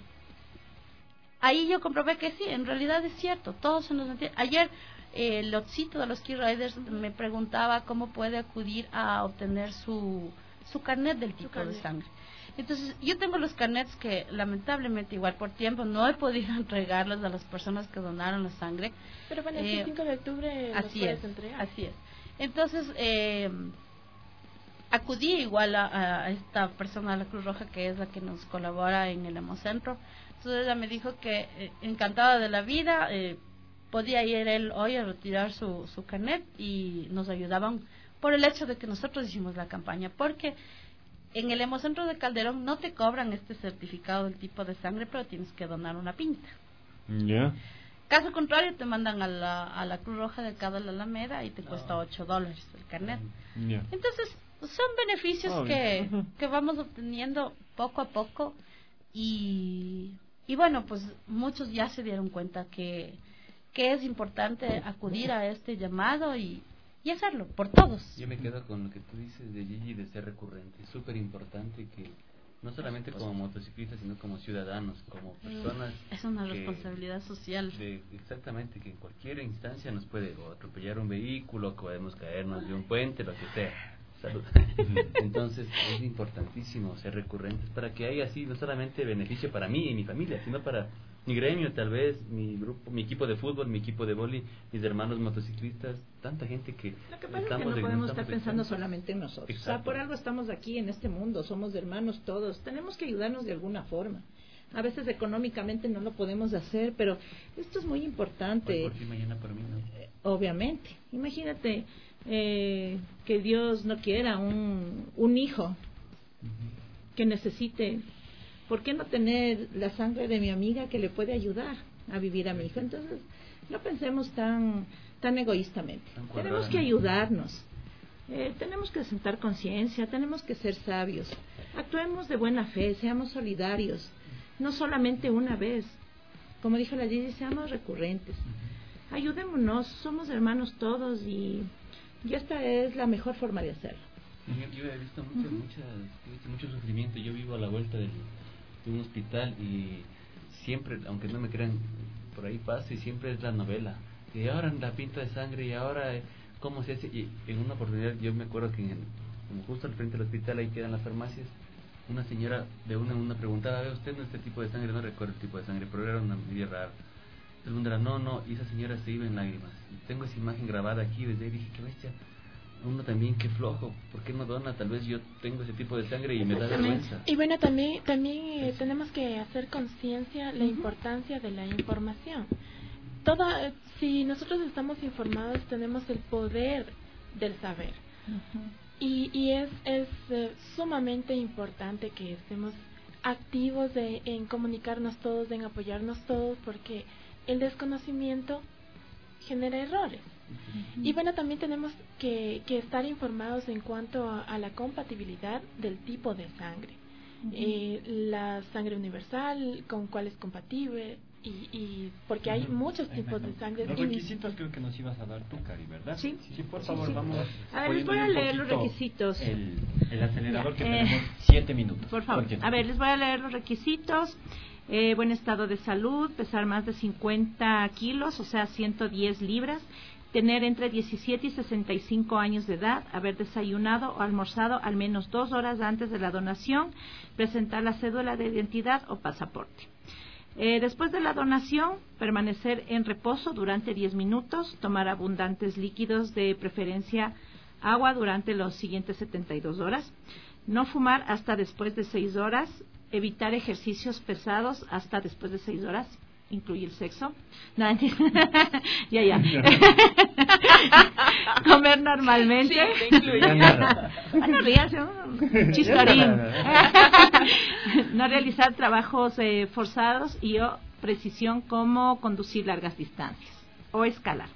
L: ahí yo comprobé que sí, en realidad es cierto, todos se nos entiende. Ayer el Otsito de los Key Riders me preguntaba cómo puede acudir a obtener su carnet del tipo de sangre. Entonces, yo tengo los carnets que lamentablemente igual por tiempo no he podido entregarlos a las personas que donaron la sangre.
D: Pero bueno, el 5 de octubre los puedes entregar. Así es.
L: Entonces, acudí igual a esta persona de la Cruz Roja, que es la que nos colabora en el Hemocentro. Entonces ella me dijo que encantada de la vida, podía ir él hoy a retirar su carnet y nos ayudaban por el hecho de que nosotros hicimos la campaña, porque en el Hemocentro de Calderón no te cobran este certificado del tipo de sangre, pero tienes que donar una pinta.
C: Ya.
L: Caso contrario, te mandan a la Cruz Roja de acá de la Alameda y te cuesta $8 el carnet. Entonces, son beneficios que vamos obteniendo poco a poco y bueno, pues muchos ya se dieron cuenta que es importante acudir a este llamado y hacerlo por todos.
E: Yo me quedo con lo que tú dices de Gigi, de ser recurrente. Es súper importante que no solamente como motociclistas, sino como ciudadanos, como personas.
L: Es una responsabilidad social.
E: Exactamente, que en cualquier instancia nos puede o atropellar un vehículo, podemos caernos de un puente, lo que sea. Salud. Entonces es importantísimo ser recurrentes para que haya así no solamente beneficio para mí y mi familia, sino para mi gremio, tal vez, mi grupo, mi equipo de fútbol, mi equipo de vóley, mis hermanos motociclistas, tanta gente que...
M: Lo que pasa es que no podemos estar pensando solamente en nosotros. Exacto. O sea, por algo estamos aquí en este mundo, somos hermanos todos, tenemos que ayudarnos de alguna forma. A veces económicamente no lo podemos hacer, pero esto es muy importante.
E: Hoy por ti, mañana por mí, ¿no?
M: Obviamente. Imagínate que Dios no quiera un hijo que necesite. ¿Por qué no tener la sangre de mi amiga que le puede ayudar a vivir a mi hijo? Entonces, no pensemos tan egoístamente. Tenemos que ayudarnos. Tenemos que sentar conciencia, tenemos que ser sabios. Actuemos de buena fe, seamos solidarios. No solamente una vez. Como dijo la Gigi, seamos recurrentes. Ayudémonos, somos hermanos todos y esta es la mejor forma de hacerlo.
E: Yo he visto mucho sufrimiento. Yo vivo a la vuelta de un hospital y siempre, aunque no me crean, por ahí pasa y siempre es la novela. Y ahora la pinta de sangre y ahora cómo se hace. Y en una oportunidad yo me acuerdo que como justo al frente del hospital ahí quedan las farmacias, una señora de una preguntaba, ¿ve usted no este tipo de sangre? No recuerdo el tipo de sangre, pero era una medida rara. El mundo era, no, y esa señora se iba en lágrimas. Y tengo esa imagen grabada aquí desde ahí, dije, qué bestia. Uno también, qué flojo, ¿por qué no dona? Tal vez yo tengo ese tipo de sangre y me da vergüenza.
D: Y bueno, también tenemos que hacer conciencia la importancia de la información. Si nosotros estamos informados, tenemos el poder del saber. Y es sumamente importante que estemos activos en comunicarnos todos, en apoyarnos todos, porque el desconocimiento genera errores. Y bueno, también tenemos que estar informados en cuanto a la compatibilidad del tipo de sangre. La sangre universal, con cuál es compatible, y porque hay muchos tipos de sangre.
C: Los requisitos creo que nos ibas a dar tú, Cari, ¿verdad?
M: Sí,
C: por favor, vamos.
M: A ver, les voy a leer los requisitos.
C: El acelerador que tenemos 7 minutos.
M: Por favor, a ver, les voy a leer los requisitos. Buen estado de salud, pesar más de 50 kilos, o sea, 110 libras. Tener entre 17 y 65 años de edad, haber desayunado o almorzado al menos 2 horas antes de la donación, presentar la cédula de identidad o pasaporte. Después de la donación, permanecer en reposo durante 10 minutos, tomar abundantes líquidos, de preferencia agua, durante los siguientes 72 horas, no fumar hasta después de 6 horas, evitar ejercicios pesados hasta después de 6 horas, incluye el sexo. No, ya. Comer normalmente. Sí, bueno, ríase, chistorín. No realizar trabajos forzados y o precisión, como conducir largas distancias o escalar.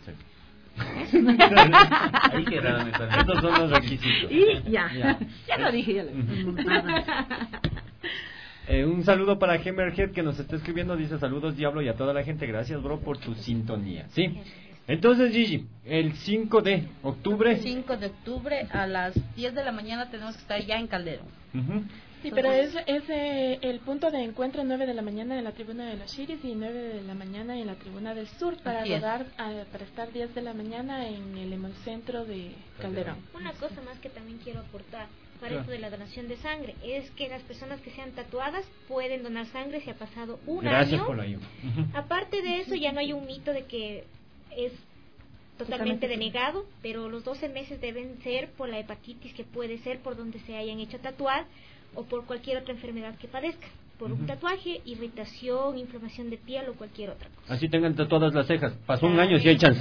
E: Ahí quedaron estos son los requisitos.
M: Y ya lo dije.
C: Un saludo para Hammerhead que nos está escribiendo, dice saludos Diablo y a toda la gente, gracias bro por tu sintonía, ¿sí? Entonces Gigi, el 5 de octubre
L: 5 de octubre a las 10 de la mañana tenemos que estar ya en Calderón.
D: Sí, pero es el punto de encuentro 9 de la mañana en la tribuna de los Chiris y 9 de la mañana en la tribuna del sur para rodar, para estar 10 de la mañana en el hemocentro de Calderón.
N: Una cosa más que también quiero aportar para esto de la donación de sangre es que las personas que sean tatuadas pueden donar sangre si ha pasado un año.
C: Gracias por la info.
N: Aparte de eso, ya no hay un mito de que es totalmente denegado, pero los 12 meses deben ser por la hepatitis, que puede ser por donde se hayan hecho tatuar o por cualquier otra enfermedad que padezcan, por un tatuaje, irritación, inflamación de piel o cualquier otra cosa.
C: Así tengan tatuadas las cejas, pasó un año si hay chance.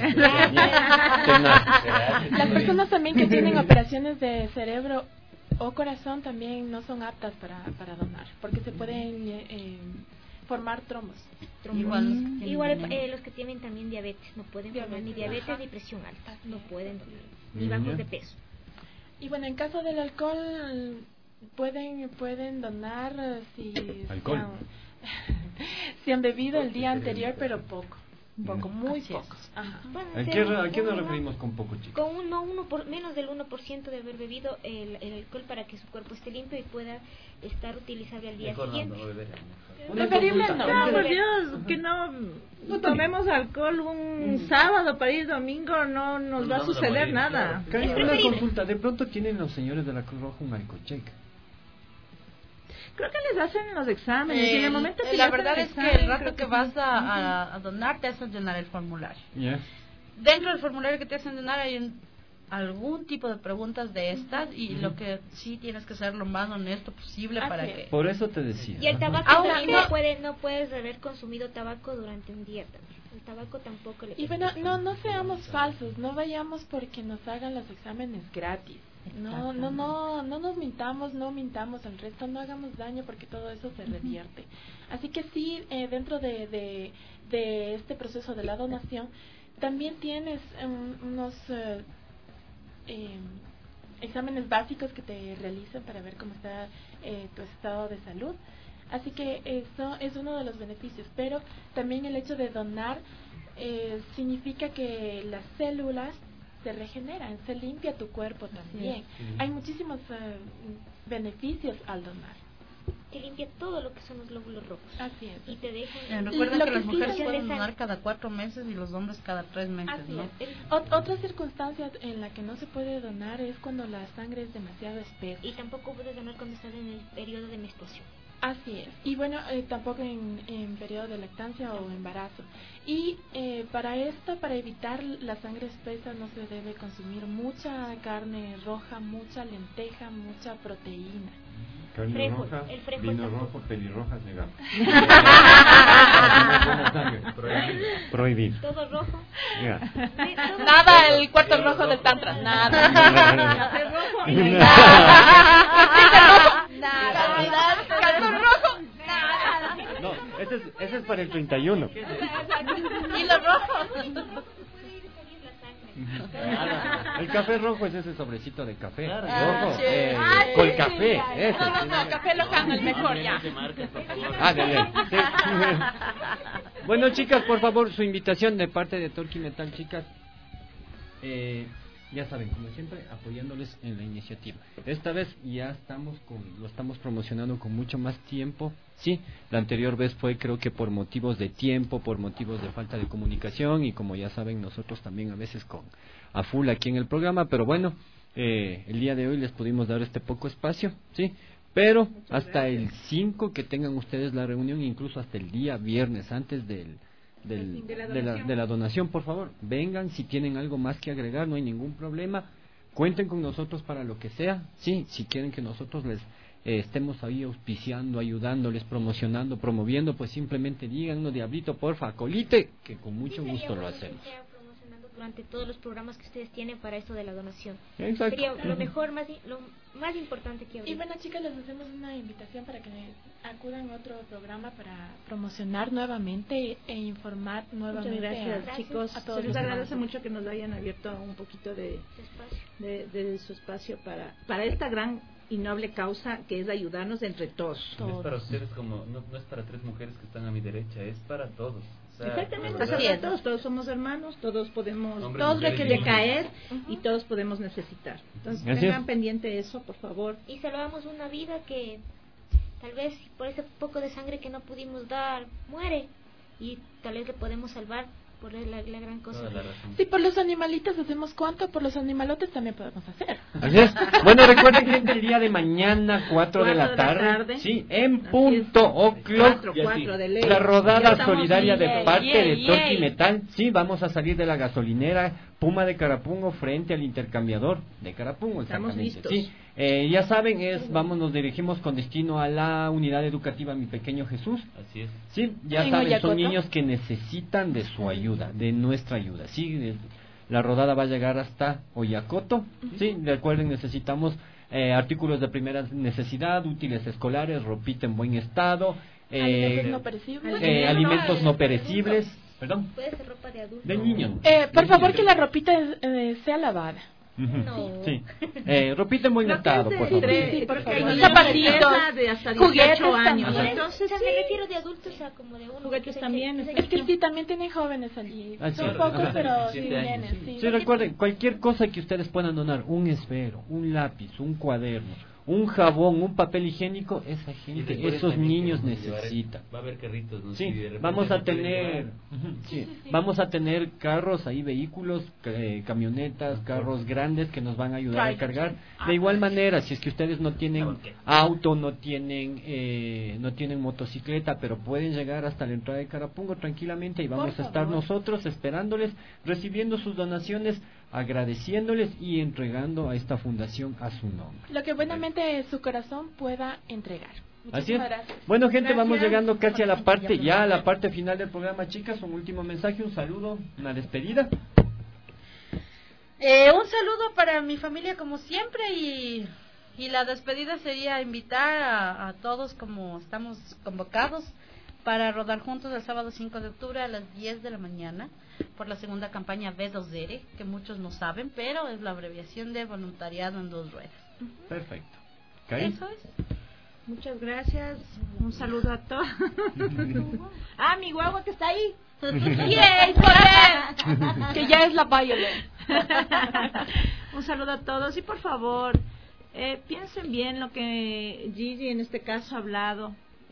D: Las personas también que tienen operaciones de cerebro o corazón también no son aptas para donar, porque se pueden formar trombos.
N: Igual los que tienen también diabetes no pueden formar ni diabetes ni presión alta, no pueden donar, ni bajos de peso.
D: Y bueno, en caso del alcohol pueden donar si han bebido el día anterior, pero poco, muy poco.
C: ¿A qué nos referimos con poco, chicos?
N: Con menos del 1% de haber bebido el alcohol para que su cuerpo esté limpio y pueda estar utilizable al día siguiente.
D: Preferible
M: no, por Dios, que no tomemos alcohol un sábado para ir domingo, no nos va a suceder nada.
C: Una consulta, de pronto tienen los señores de la Cruz Roja un alcocheck.
M: Creo que les hacen los exámenes. Y en el momento que
L: la verdad es que el rato que vas a donar te hacen llenar el formulario. Dentro del formulario que te hacen llenar hay algún tipo de preguntas de estas y lo que sí tienes que ser lo más honesto posible para que...
C: Por eso te decía.
N: Y el tabaco también no puedes haber consumido tabaco durante un día también. El tabaco tampoco le...
D: Y bueno, no seamos falsos, no vayamos porque nos hagan los exámenes gratis. No nos mintamos, no mintamos al resto, no hagamos daño porque todo eso se revierte. Así que sí, dentro de este proceso de la donación, también tienes unos exámenes básicos que te realizan para ver cómo está tu estado de salud. Así que eso es uno de los beneficios, pero también el hecho de donar significa que las células se regeneran, se limpia tu cuerpo también. Hay muchísimos beneficios al donar.
N: Te limpia todo lo que son los glóbulos rojos.
D: Así es.
N: Y te dejan...
L: Recuerda que las mujeres pueden donar cada 4 meses y los hombres cada 3 meses.
D: Así
L: ¿no?
D: es. Otra circunstancia en la que no se puede donar es cuando la sangre es demasiado espesa.
N: Y tampoco puedes donar cuando estás en el periodo de menstruación.
D: Así es. Y bueno, tampoco en periodo de lactancia o embarazo. Y para evitar la sangre espesa no se debe consumir mucha carne roja, mucha lenteja, mucha proteína.
C: Carne roja, vino rojo, pelirrojas, negado. Prohibido.
N: Todo rojo.
D: Nada, el cuarto rojo del tantra. Nada.
N: Café rojo.
D: Nada. Cartón rojo. Nada.
C: No, ese es para el 31.
L: Y lo rojo.
C: El café rojo es ese sobrecito de café rojo,
D: Sí.
C: con café.
D: No, café Lojano, el mejor ya.
C: Sí. Bueno, chicas, por favor, su invitación de parte de Torque Metal, chicas. Ya saben, como siempre, apoyándoles en la iniciativa. Esta vez ya lo estamos promocionando con mucho más tiempo. Sí, la anterior vez fue creo que por motivos de tiempo, por motivos de falta de comunicación y como ya saben nosotros también a veces a full aquí en el programa, pero bueno, el día de hoy les pudimos dar este poco espacio, sí, pero hasta el 5 que tengan ustedes la reunión, incluso hasta el día viernes antes de la donación, por favor, vengan si tienen algo más que agregar, no hay ningún problema, cuenten con nosotros para lo que sea, sí, si quieren que nosotros les estemos ahí auspiciando, ayudándoles, promoviendo, pues simplemente díganos, Diablito, porfa, colite, que con mucho gusto lo hacemos.
N: durante todos los programas que ustedes tienen para esto de la donación.
C: Exacto.
N: Sería lo mejor, lo más importante que habría.
D: Y bueno, chicas, les hacemos una invitación para que acudan a otro programa para promocionar nuevamente e informar nuevamente.
M: Muchas gracias, chicos.
D: A todos
M: Se les
D: los
M: agradece
D: demás.
M: mucho que nos hayan abierto un poquito de su espacio para esta gran y noble causa que es ayudarnos entre todos.
E: No es para ustedes como no es para 3 mujeres que están a mi derecha, es para todos. O sea,
M: Exactamente,
E: la verdad,
M: todos somos hermanos, todos podemos
E: Hombres, mujeres,
M: decaer y todos podemos necesitar. Entonces tengan pendiente eso, por favor.
N: Y salvamos una vida que tal vez por ese poco de sangre que no pudimos dar muere, y tal vez le podemos salvar por la gran cosa.
D: Sí, por los animalitos hacemos cuánto, por los animalotes también podemos hacer.
C: Así es. Bueno, recuerden, gente, el día de mañana, 4 de la tarde, sí, en punto o'clock, la rodada solidaria de parte de Torqui Metal. Sí, vamos a salir de la gasolinera Puma de Carapungo frente al intercambiador de Carapungo, exactamente.
M: Estamos listos.
C: Sí. Ya saben, nos dirigimos con destino a la unidad educativa Mi Pequeño Jesús.
E: Así es.
C: Sí, ya saben, son niños que necesitan de su ayuda, de nuestra ayuda. Sí, la rodada va a llegar hasta Oyacoto. Sí, recuerden, necesitamos artículos de primera necesidad, útiles escolares, ropita en buen estado,
D: alimentos no perecibles.
C: Alimentos no perecibles. Perdón.
N: Puede ser ropa de adulto.
C: De niños.
D: Por favor, que la ropita sea lavada.
N: No.
C: Sí. Ropita en buen estado, por favor.
D: Sí, por favor.
M: Zapatitos de hasta 18 años.
N: Entonces, me refiero de adultos, o sea, como de uno.
M: Juguetes también.
D: Es que sí, también tienen jóvenes allí. Son pocos, pero sí vienen.
C: Sí, recuerden, cualquier cosa que ustedes puedan donar, un esfero, un lápiz, un cuaderno, un jabón, un papel higiénico, esa gente, esos niños necesitan.
E: Va a haber carritos, ¿no?
C: Sí,
E: Si de repente
C: vamos a
E: no pueden
C: tener,
E: llevar.
C: vamos a tener carros ahí, vehículos, camionetas, carros grandes que nos van a ayudar a cargar. De igual manera, si es que ustedes no tienen auto, no tienen motocicleta, pero pueden llegar hasta la entrada de Carapungo tranquilamente, y vamos a estar nosotros esperándoles, recibiendo sus donaciones, agradeciéndoles y entregando a esta fundación a su nombre.
D: Lo que buenamente su corazón pueda entregar.
C: Así es.
D: Gracias.
C: Bueno, gente, vamos llegando casi a la parte final del programa, chicas. Un último mensaje, un saludo, una despedida.
L: Un saludo para mi familia como siempre, y la despedida sería invitar a todos, como estamos convocados, para rodar juntos el sábado 5 de octubre a las 10 de la mañana por la segunda campaña V2R, que muchos no saben, pero es la abreviación de voluntariado en 2 ruedas.
C: Perfecto.
L: Eso es.
M: Muchas gracias. Un saludo a todos. Mi guagua que está ahí.
D: ¡Yay, poder! Que ya es la Violet.
M: Un saludo a todos y por favor, piensen bien lo que Gigi en este caso ha hablado.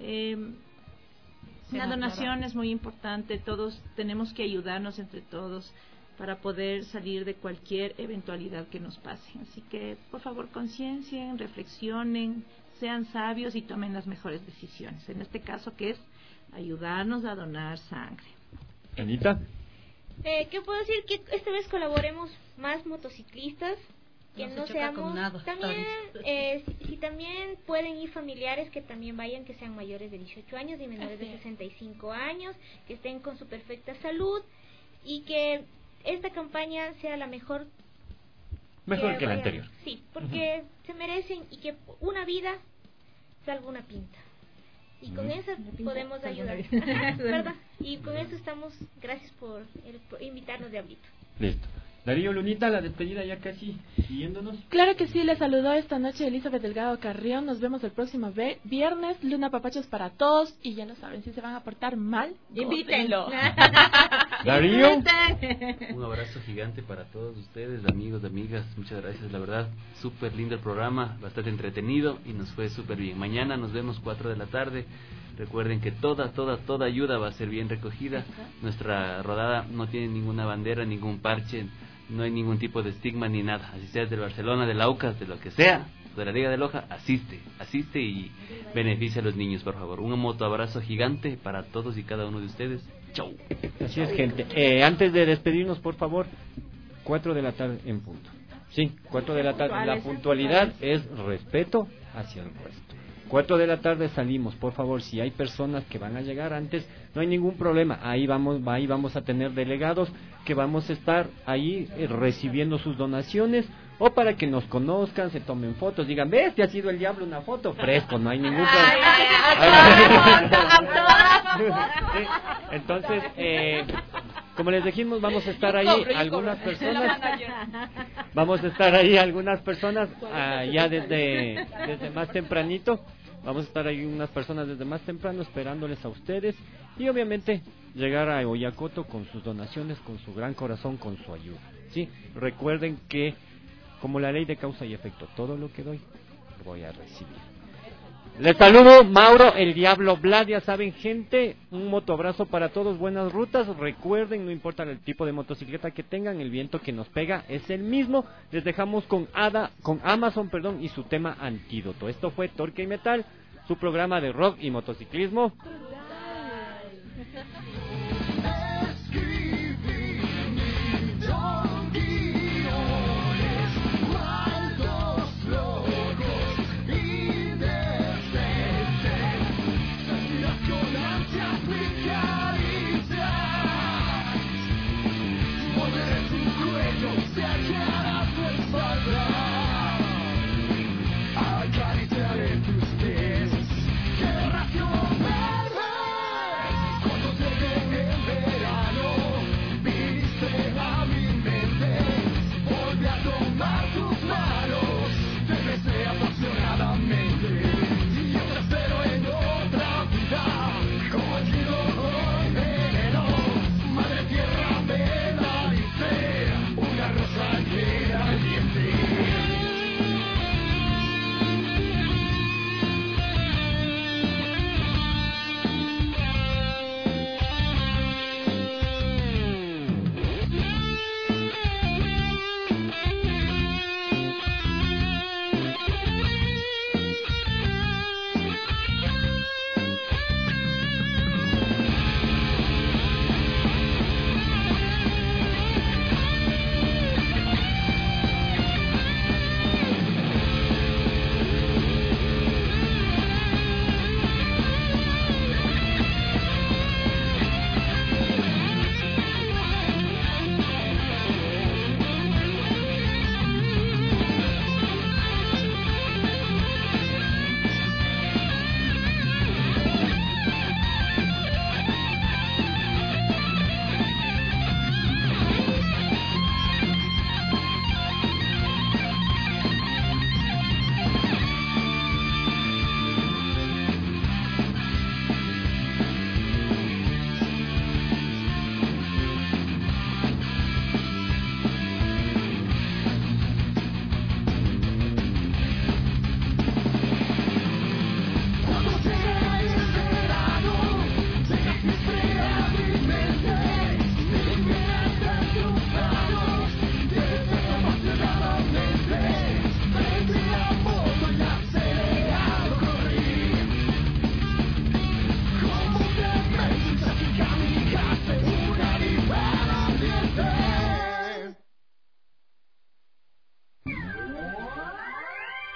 M: La donación es muy importante, todos tenemos que ayudarnos entre todos para poder salir de cualquier eventualidad que nos pase. Así que, por favor, conciencien, reflexionen, sean sabios y tomen las mejores decisiones. En este caso, que es ayudarnos a donar sangre.
C: Anita.
N: ¿Qué puedo decir? Que esta vez colaboremos más motociclistas, que no seamos también si también pueden ir familiares, que también vayan, que sean mayores de 18 años y menores de 65 años, que estén con su perfecta salud, y que esta campaña sea la mejor
C: que la anterior.
N: Sí, porque se merecen, y que una vida salva una pinta. Y con eso podemos ayudar. ¿Verdad? Y con eso estamos. Gracias por invitarnos, Diablito.
C: Listo. Darío, Lunita, la despedida ya casi siguiéndonos.
D: Claro que sí, les saludó esta noche Elizabeth Delgado Carrión. Nos vemos el próximo viernes. Luna Papachos para todos. Y ya lo saben, si se van a portar mal,
N: invítenlo.
C: Darío.
E: Un abrazo gigante para todos ustedes, amigos, amigas. Muchas gracias, la verdad. Súper lindo el programa, bastante entretenido y nos fue súper bien. Mañana nos vemos 4 de la tarde. Recuerden que toda ayuda va a ser bien recogida. Nuestra rodada no tiene ninguna bandera, ningún parche, no hay ningún tipo de estigma ni nada. Así sea del Barcelona, del Aucas, de lo que sea, de la Liga de Loja, asiste y beneficia a los niños, por favor. Un motoabrazo gigante para todos y cada uno de ustedes. Chau.
C: Así es, gente. Antes de despedirnos, por favor, 4 de la tarde en punto. Sí, 4 de la tarde. La puntualidad es respeto hacia el resto. 4 de la tarde salimos. Por favor, si hay personas que van a llegar antes, no hay ningún problema. Ahí vamos a tener delegados que vamos a estar ahí recibiendo sus donaciones, o para que nos conozcan, se tomen fotos, digan, ves, te ha sido el diablo una foto, fresco, no hay ningún problema. Entonces, como les dijimos, vamos a estar ahí algunas personas, ya desde más tempranito, vamos a estar ahí unas personas desde más temprano esperándoles a ustedes, y obviamente llegar a Oyacoto con sus donaciones, con su gran corazón, con su ayuda. Sí, recuerden que como la ley de causa y efecto, todo lo que doy, voy a recibir. Les saludo, Mauro, el Diablo Vlad, ya saben, gente, un motoabrazo para todos, buenas rutas. Recuerden, no importa el tipo de motocicleta que tengan, el viento que nos pega es el mismo. Les dejamos con Amazon, y su tema Antídoto. Esto fue Torque y Metal, su programa de rock y motociclismo.